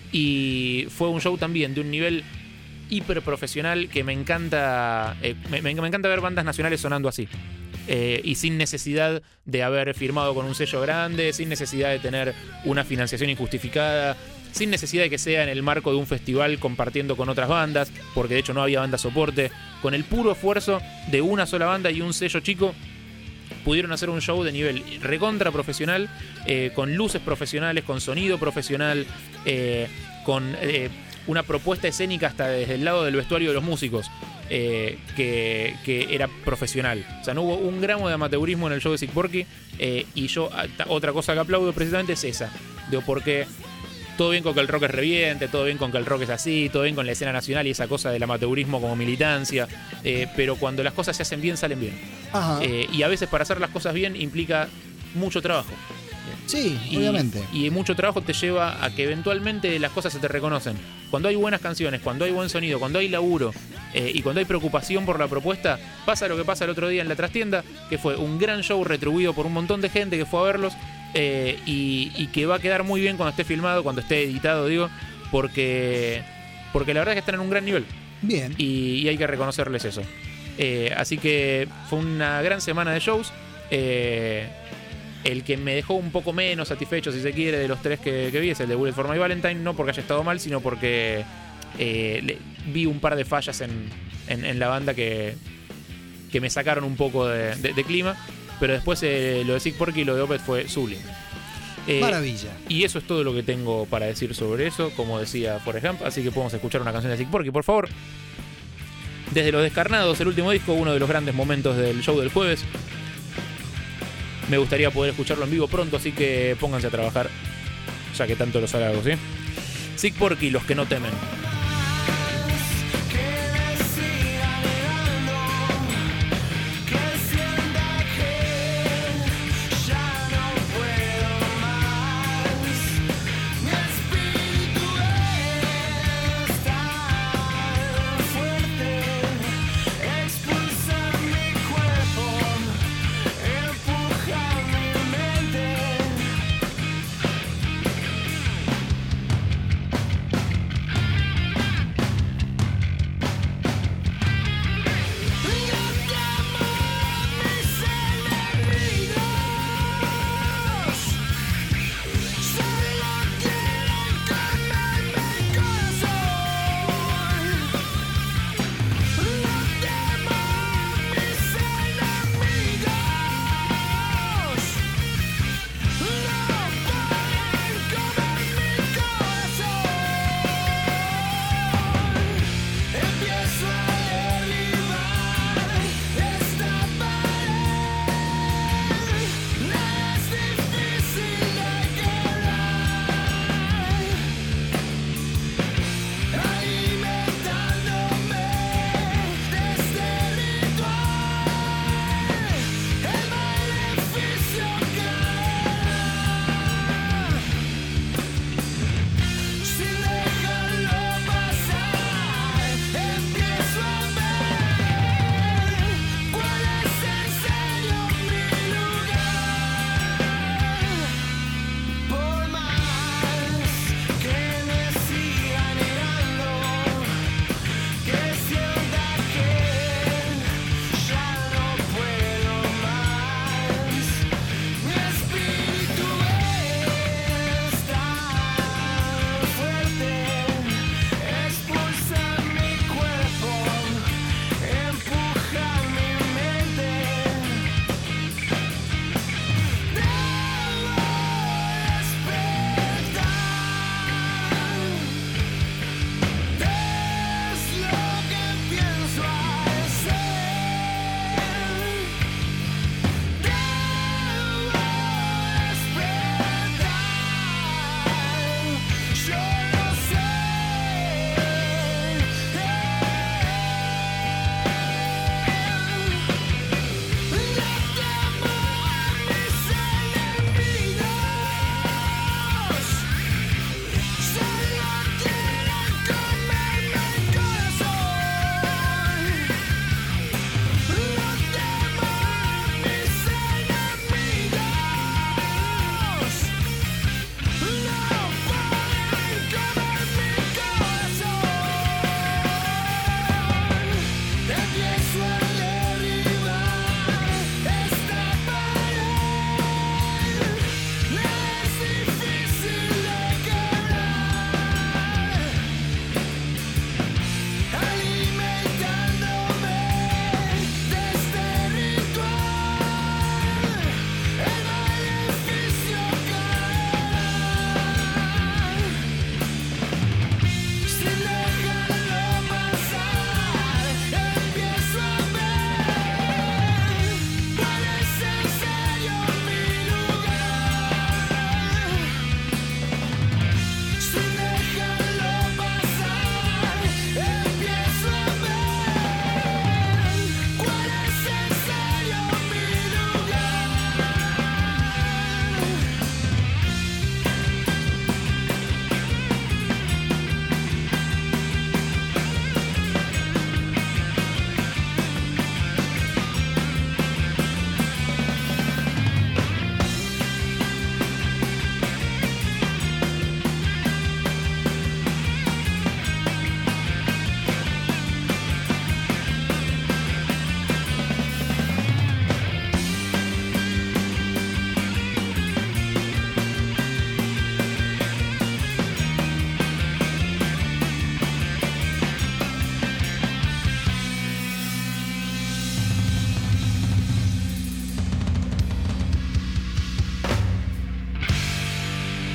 y fue un show también de un nivel hiper profesional que me encanta, eh, me, me- me encanta ver bandas nacionales sonando así. Eh, y sin necesidad de haber firmado con un sello grande, sin necesidad de tener una financiación injustificada, sin necesidad de que sea en el marco de un festival compartiendo con otras bandas, porque de hecho no había banda soporte. Con el puro esfuerzo de una sola banda y un sello chico, pudieron hacer un show de nivel recontra profesional, eh, con luces profesionales, con sonido profesional, eh, con eh, una propuesta escénica hasta desde el lado del vestuario de los músicos, eh, que, que era profesional. O sea, no hubo un gramo de amateurismo en el show de Sick Porky, eh, y yo, otra cosa que aplaudo precisamente es esa. Digo, porque todo bien con que el rock es reviente, todo bien con que el rock es así, todo bien con la escena nacional y esa cosa del amateurismo como militancia, eh, pero cuando las cosas se hacen bien, salen bien. Ajá. Eh, y a veces para hacer las cosas bien implica mucho trabajo. Sí, Y- obviamente. Y mucho trabajo te lleva a que eventualmente las cosas se te reconocen. Cuando hay buenas canciones, cuando hay buen sonido, cuando hay laburo eh, y cuando hay preocupación por la propuesta, pasa lo que pasa el otro día en la trastienda, que fue un gran show retribuido por un montón de gente que fue a verlos, eh, y, y que va a quedar muy bien cuando esté filmado, cuando esté editado, digo. porque, porque la verdad es que están en un gran nivel. Bien. Y, y hay que reconocerles eso. Eh, así que fue una gran semana de shows. Eh, el que me dejó un poco menos satisfecho, si se quiere, de los tres que, que vi es el de Bullet for My Valentine, no porque haya estado mal, sino porque eh, le, vi un par de fallas en, en, en la banda que, que me sacaron un poco de, de, de clima. Pero después eh, lo de Sick Porky y lo de Opeth fue sublime. Eh, Maravilla. Y eso es todo lo que tengo para decir sobre eso, como decía por ejemplo. Así que podemos escuchar una canción de Sick Porky, por favor. Desde Los Descarnados, el último disco, uno de los grandes momentos del show del jueves. Me gustaría poder escucharlo en vivo pronto, así que pónganse a trabajar, ya que tanto los halago, ¿sí? Sick Porky, Los que no temen.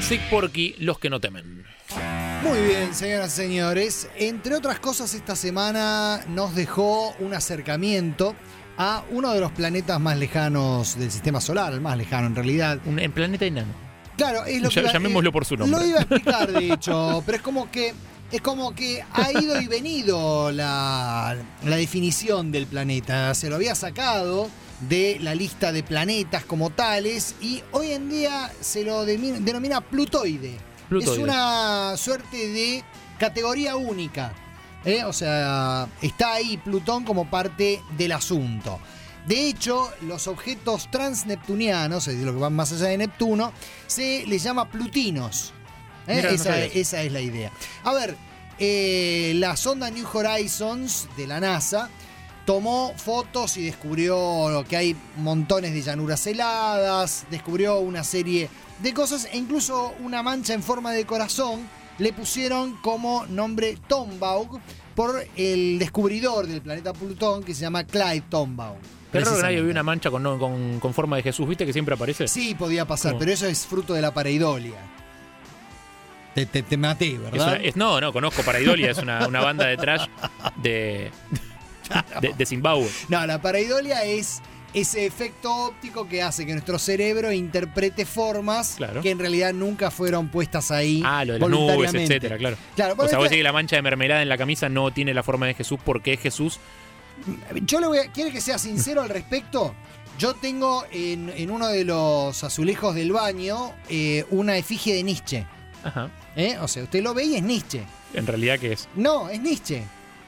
Sick Porky, Los que no temen. Muy bien, señoras y señores. Entre otras cosas, esta semana nos dejó un acercamiento a uno de los planetas más lejanos del sistema solar, el más lejano en realidad. Un en planeta enano. Claro, es lo que iba, llamémoslo por su nombre. Lo iba a explicar, de hecho, pero es como que es como que ha ido y venido la, la definición del planeta. Se lo había sacado de la lista de planetas como tales y hoy en día se lo denomina, denomina Plutoide. Plutoide. Es una suerte de categoría única. ¿eh? O sea, está ahí Plutón como parte del asunto. De hecho, los objetos transneptunianos, es decir, los que van más allá de Neptuno, se les llama plutinos. ¿eh? Mirá, esa, no esa es la idea. A ver, eh, la sonda New Horizons de la NASA tomó fotos y descubrió que hay montones de llanuras heladas, descubrió una serie de cosas e incluso una mancha en forma de corazón le pusieron como nombre Tombaugh por el descubridor del planeta Plutón que se llama Clyde Tombaugh. Qué raro que nadie vio una mancha con, con, con forma de Jesús, ¿viste que siempre aparece? Sí, podía pasar, ¿Cómo? Pero eso es fruto de la pareidolia. Te, te, te maté, ¿verdad? Es una, es, no, no, conozco Pareidolia, es una, una banda de trash de, de, de Zimbabue. No, la pareidolia es ese efecto óptico que hace que nuestro cerebro interprete formas claro. que en realidad nunca fueron puestas ahí. Ah, lo de las nubes, etcétera, claro. claro o sea, vos este... decís que la mancha de mermelada en la camisa no tiene la forma de Jesús porque es Jesús. Yo le voy a... ¿Quiere que sea sincero al respecto? Yo tengo en, en uno de los azulejos del baño eh, una efigie de Nietzsche. Ajá. ¿Eh? O sea, usted lo ve y es Nietzsche. ¿En realidad qué es? No, es Nietzsche.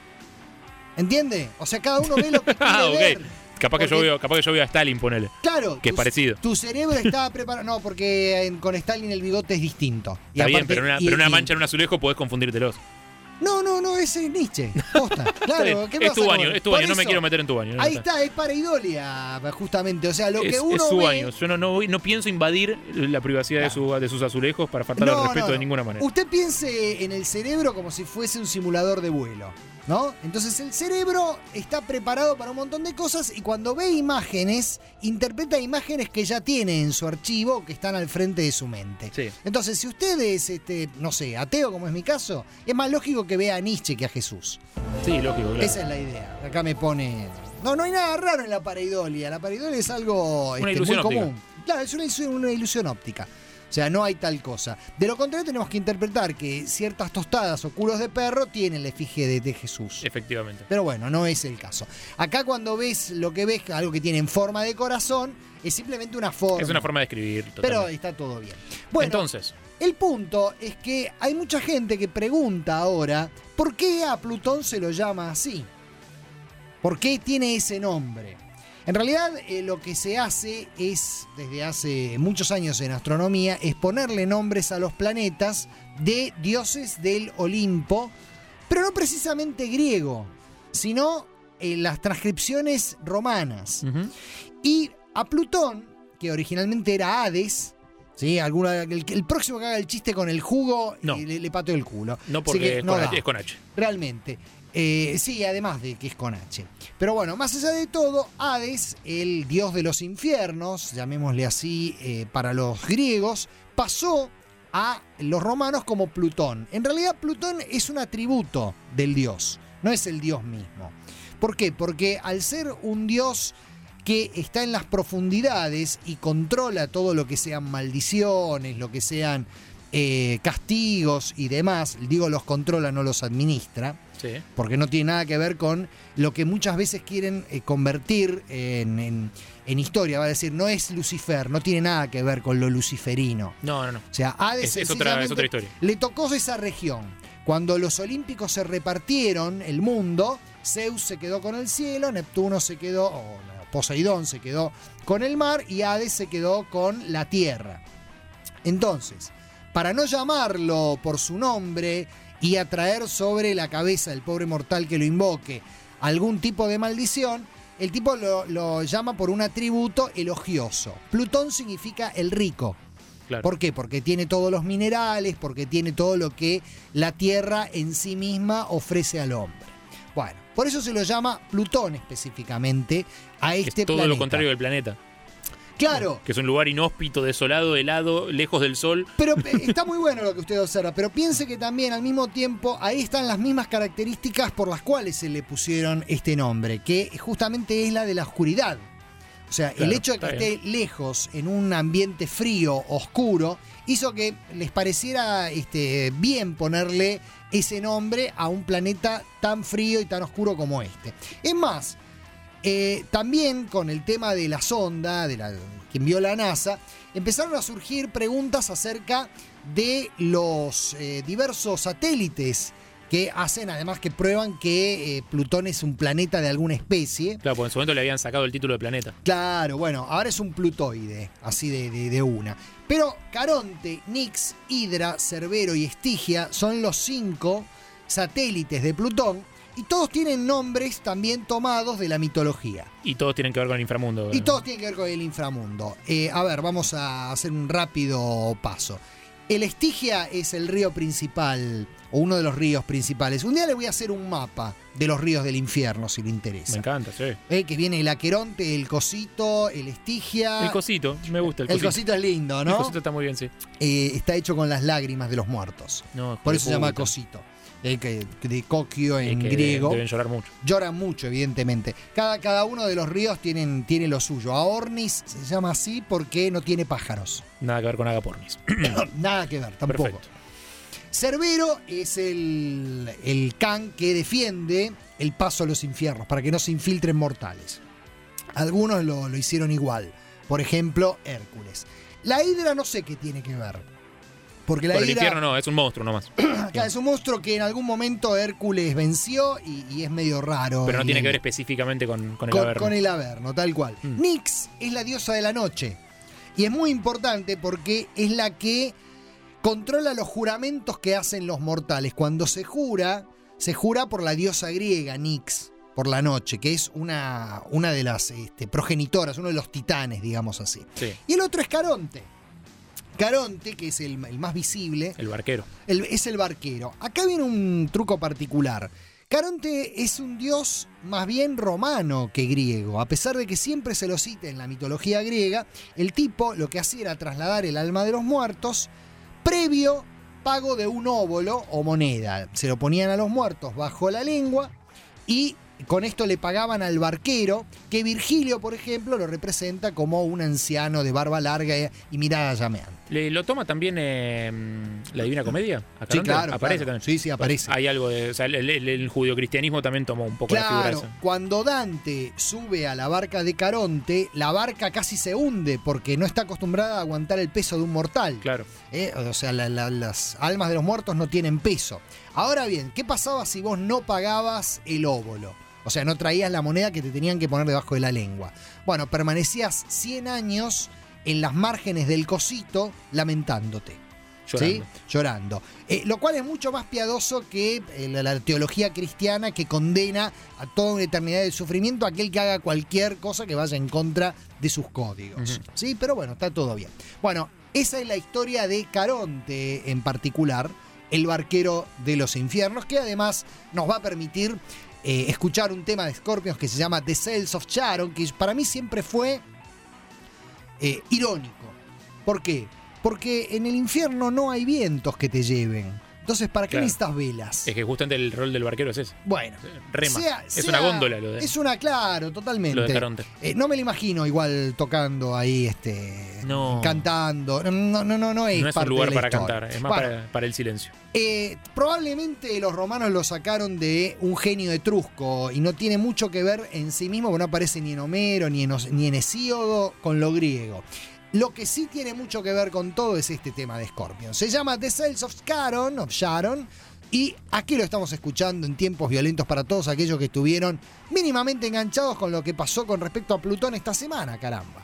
¿Entiende? O sea, cada uno ve lo que quiere ah, okay. ver. Capaz que, yo veo, capaz que yo veo a Stalin, ponele. Claro. Que tu, es parecido. Tu cerebro está preparado. No, porque en, con Stalin el bigote es distinto. Y está aparte, bien, pero una, y, pero una mancha en un azulejo podés confundírtelos. No, no, no, ese es Nietzsche. Posta. Claro, ¿qué es tu baño, con? es tu baño, no me quiero meter en tu baño. No ahí está. está, es pareidolia, justamente. O sea, lo es, que uno es su ve... baño. Yo no, no, no pienso invadir la privacidad claro. de, su, de sus azulejos para faltar no, al respeto no, no. de ninguna manera. Usted piense en el cerebro como si fuese un simulador de vuelo, ¿no? Entonces el cerebro está preparado para un montón de cosas y cuando ve imágenes, interpreta imágenes que ya tiene en su archivo, que están al frente de su mente. Sí. Entonces, si usted es, este, no sé, ateo como es mi caso, es más lógico que vea a Nietzsche que a Jesús. Sí, lógico, claro. Esa es la idea. Acá me pone... No, no hay nada raro en la pareidolia. La pareidolia es algo una este, muy óptica. común. Claro, es una ilusión, una ilusión óptica. O sea, no hay tal cosa. De lo contrario, tenemos que interpretar que ciertas tostadas o culos de perro tienen la efigie de, de Jesús. Efectivamente. Pero bueno, no es el caso. Acá cuando ves lo que ves, algo que tiene en forma de corazón, es simplemente una forma. Es una forma de escribir. Totalmente. Pero está todo bien. Bueno, entonces, el punto es que hay mucha gente que pregunta ahora, ¿por qué a Plutón se lo llama así? ¿Por qué tiene ese nombre? En realidad, eh, lo que se hace es, desde hace muchos años en astronomía, es ponerle nombres a los planetas de dioses del Olimpo, pero no precisamente griego, sino en las transcripciones romanas. Uh-huh. Y a Plutón, que originalmente era Hades, ¿sí? Alguna, el, el próximo que haga el chiste con el jugo, no. eh, le, le pateo el culo. No, porque que, es, no con H, es con H. Realmente. Eh, sí, además de que es con H. Pero bueno, más allá de todo, Hades, el dios de los infiernos, llamémosle así eh, para los griegos, pasó a los romanos como Plutón. En realidad, Plutón es un atributo del dios, no es el dios mismo. ¿Por qué? Porque al ser un dios que está en las profundidades y controla todo lo que sean maldiciones, lo que sean eh, castigos y demás, digo los controla, no los administra, sí. Porque no tiene nada que ver con lo que muchas veces quieren eh, convertir en, en, en historia, va a decir, no es Lucifer, no tiene nada que ver con lo luciferino. No, no, no. O sea, Hades es, es, otra, es otra historia. Le tocó esa región. Cuando los olímpicos se repartieron el mundo, Zeus se quedó con el cielo, Neptuno se quedó, o no, Poseidón se quedó con el mar y Hades se quedó con la tierra. Entonces, para no llamarlo por su nombre y atraer sobre la cabeza del pobre mortal que lo invoque algún tipo de maldición, el tipo lo, lo llama por un atributo elogioso. Plutón significa el rico. Claro. ¿Por qué? Porque tiene todos los minerales, porque tiene todo lo que la Tierra en sí misma ofrece al hombre. Bueno, por eso se lo llama Plutón específicamente a este es todo planeta. lo contrario del planeta. Claro. Que es un lugar inhóspito, desolado, helado, lejos del sol. Pero eh, está muy bueno lo que usted observa, pero piense que también al mismo tiempo ahí están las mismas características por las cuales se le pusieron este nombre, que justamente es la de la oscuridad. O sea, Claro, el hecho de que está esté bien. lejos, en un ambiente frío, oscuro, hizo que les pareciera este, bien ponerle ese nombre a un planeta tan frío y tan oscuro como este. Es más, eh, también con el tema de la sonda, de la que envió la NASA, empezaron a surgir preguntas acerca de los eh, diversos satélites que hacen, además que prueban que eh, Plutón es un planeta de alguna especie. Claro, porque en su momento le habían sacado el título de planeta. Claro, bueno, ahora es un plutoide, así de, de, de una. Pero Caronte, Nix, Hidra, Cerbero y Estigia son los cinco satélites de Plutón y todos tienen nombres también tomados de la mitología. Y todos tienen que ver con el inframundo. Y todos tienen que ver con el inframundo. Eh, a ver, vamos a hacer un rápido paso. El Estigia es el río principal, o uno de los ríos principales. Un día le voy a hacer un mapa de los ríos del infierno, si le interesa. Me encanta, sí. Eh, que viene el Aqueronte, el Cosito, el Estigia. El cosito, me gusta el El cosito. Cosito es lindo, ¿no? El cosito está muy bien, sí. Eh, está hecho con las lágrimas de los muertos. No, Por eso se llama puta. Cosito. Eh, que- de Kokio Es en que griego. Deben llorar mucho. Lloran mucho, evidentemente. Cada, cada uno de los ríos tienen, tiene lo suyo. Aornis se llama así porque no tiene pájaros. Nada que ver con Agapornis. Nada que ver, tampoco. Perfecto. Cerbero es el, el can que defiende el paso a los infiernos para que no se infiltren mortales. Algunos lo, lo hicieron igual. Por ejemplo, Hércules. La Hidra no sé qué tiene que ver. Porque la Por el Hidra infierno no, es un monstruo nomás. acá es un monstruo que en algún momento Hércules venció y, y es medio raro. Pero no Y tiene el- que ver específicamente con, con el con, Averno. con el Averno, tal cual. Mm. Nix es la diosa de la noche. Y es muy importante porque es la que controla los juramentos que hacen los mortales. Cuando se jura, se jura por la diosa griega Nix, por la noche, que es una, una de las este, progenitoras, uno de los titanes, digamos así. Sí, Y el otro es Caronte. Caronte, que es el, el más visible, el barquero. el- es el barquero. Acá viene un truco particular. Caronte es un dios más bien romano que griego. A pesar de que siempre se lo cita en la mitología griega, el tipo lo que hacía era trasladar el alma de los muertos previo pago de un óbolo o moneda. Se lo ponían a los muertos bajo la lengua y con esto le pagaban al barquero, que Virgilio, por ejemplo, lo representa como un anciano de barba larga y mirada llameante. ¿Le, ¿Lo toma también eh, la Divina Comedia? ¿A Sí, Caronte? claro, ¿Aparece claro. también? Sí, sí, aparece. Hay algo de. O sea, el, el, el judio-cristianismo también tomó un poco la Claro, figura esa. cuando Dante sube a la barca de Caronte, la barca casi se hunde porque no está acostumbrada a aguantar el peso de un mortal. Claro. Eh, O sea, la- la- las almas de los muertos no tienen peso. Ahora bien, ¿qué pasaba si vos no pagabas el óbolo? O sea, no traías la moneda que te tenían que poner debajo de la lengua. Bueno, permanecías cien años en las márgenes del cosito lamentándote. Llorando. ¿Sí? Llorando. Eh, lo cual es mucho más piadoso que eh, la, la teología cristiana que condena a toda una eternidad de sufrimiento a aquel que haga cualquier cosa que vaya en contra de sus códigos. Ujú. ¿Sí? Pero bueno, está todo bien. Bueno, esa es la historia de Caronte en particular, el barquero de los infiernos, que además nos va a permitir eh, escuchar un tema de Scorpions que se llama The Cells of Charon, que para mí siempre fue eh, irónico. ¿Por qué? Porque en el infierno no hay vientos que te lleven. Entonces, ¿para qué Claro. necesitas velas? Es que justamente el rol del barquero es ese. Bueno, Rema. sea- es sea- una góndola lo de. Es una, claro, totalmente. Lo de Caronte. Eh, no me lo imagino igual tocando ahí, este, No. cantando. No, no, no, no, no es no es un parte lugar de la para historia. cantar, es más Bueno, para, para el silencio. eh, probablemente los romanos lo sacaron de un genio etrusco y no tiene mucho que ver en sí mismo, porque no aparece ni en Homero ni en, Os- ni en Hesíodo con lo griego. Lo que sí tiene mucho que ver con todo es este tema de Scorpion. Se llama The Cells of Charon, of Sharon, y aquí lo estamos escuchando en tiempos violentos para todos aquellos que estuvieron mínimamente enganchados con lo que pasó con respecto a Plutón esta semana, caramba.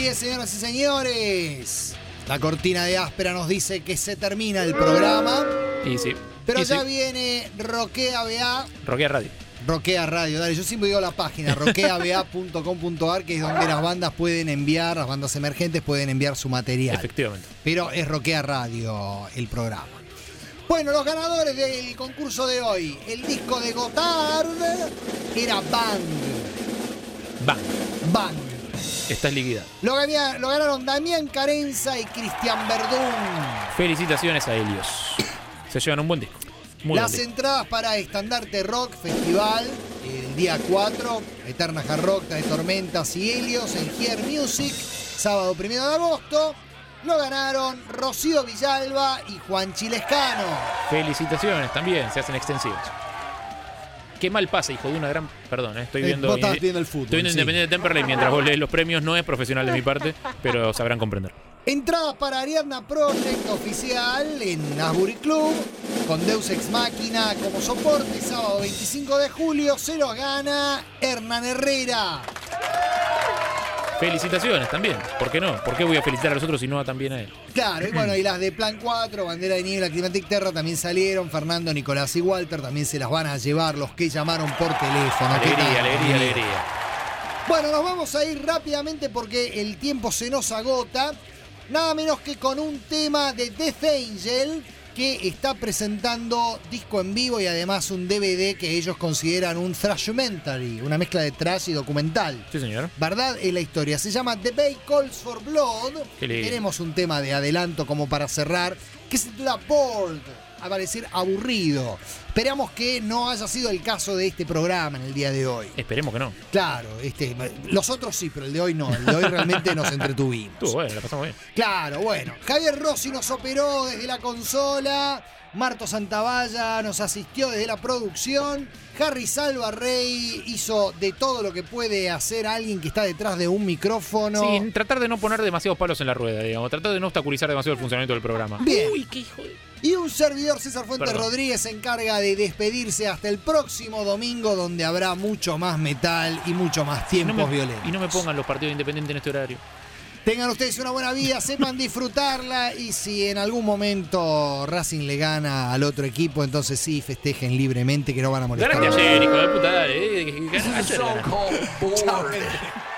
bien, señoras y señores. La cortina de áspera nos dice que se termina el programa. Y sí. Pero y ya sí. viene Roquea B A. Roquea Radio. Roquea Radio, dale, yo siempre digo la página, roquea b a punto com punto a r, que es donde las bandas pueden enviar, las bandas emergentes pueden enviar su material. Efectivamente. Pero es Roquea Radio el programa. Bueno, los ganadores del concurso de hoy. El disco de Gotthard era Bang. Bang. Bang. Estás liquidado. Lo, ganía- lo ganaron Damián Carenza y Cristian Verdún. Felicitaciones a Helios. Se llevan un buen disco. Muy Las buen disco. entradas para Estandarte Rock Festival, el día cuatro, Eterna Hard Rock, de Tormentas y Helios en Here Music, sábado primero de agosto. Lo ganaron Rocío Villalba y Juan Chilescano. Felicitaciones también, se hacen extensivas. Qué mal pasa, hijo de una gran... Perdón, eh, estoy Eh, viendo... vos estabas viendo el fútbol, Estoy viendo sí. Independiente Temperley mientras vos lees los premios. No es profesional de mi parte, pero sabrán comprender. Entradas para Ariadna Project oficial en Asbury Club, con Deus Ex Machina como soporte, sábado veinticinco de julio, se los gana Hernán Herrera. Felicitaciones también. ¿Por qué no? ¿Por qué voy a felicitar a los otros y no también a él? Claro, y bueno, y las de Plan cuatro, Bandera de Niebla, Climatic Terra también salieron. Fernando, Nicolás y Walter también se las van a llevar los que llamaron por teléfono. ¿Qué Alegría, tal? alegría, alegría. Bueno, nos vamos a ir rápidamente porque el tiempo se nos agota. Nada menos que con un tema de Death Angel, que está presentando disco en vivo y además un D V D que ellos consideran un thrashumentary, una mezcla de thrash y documental. Sí, señor. ¿Verdad? Es la historia. Se llama The Bay Calls for Blood. Qué lindo. Tenemos un tema de adelanto como para cerrar, que se titula Bored, a parecer aburrido. Esperamos que no haya sido el caso de este programa en el día de hoy. Esperemos que no. Claro, este, los otros sí, pero el de hoy no. El de hoy realmente nos entretuvimos. Estuvo bueno, la pasamos bien. Claro, bueno. Javier Rossi nos operó desde la consola. Marto Santavalla nos asistió desde la producción. Harry Salva Rey hizo de todo lo que puede hacer alguien que está detrás de un micrófono. Sí, tratar de no poner demasiados palos en la rueda, digamos. Tratar de no obstaculizar demasiado el funcionamiento del programa. Bien. Uy, qué hijo de... Y un servidor, César Fuentes Perdón. Rodríguez, se encarga de despedirse hasta el próximo domingo, donde habrá mucho más metal y mucho más tiempos Y no me- violentos. Y no me pongan los partidos independientes en este horario. Tengan ustedes una buena vida, sepan disfrutarla y si en algún momento Racing le gana al otro equipo, entonces sí, festejen libremente que no van a molestar. Ganaste ayer, hijo de puta, dale. eh, que- que- que- ayer Chao, ganaste. gente.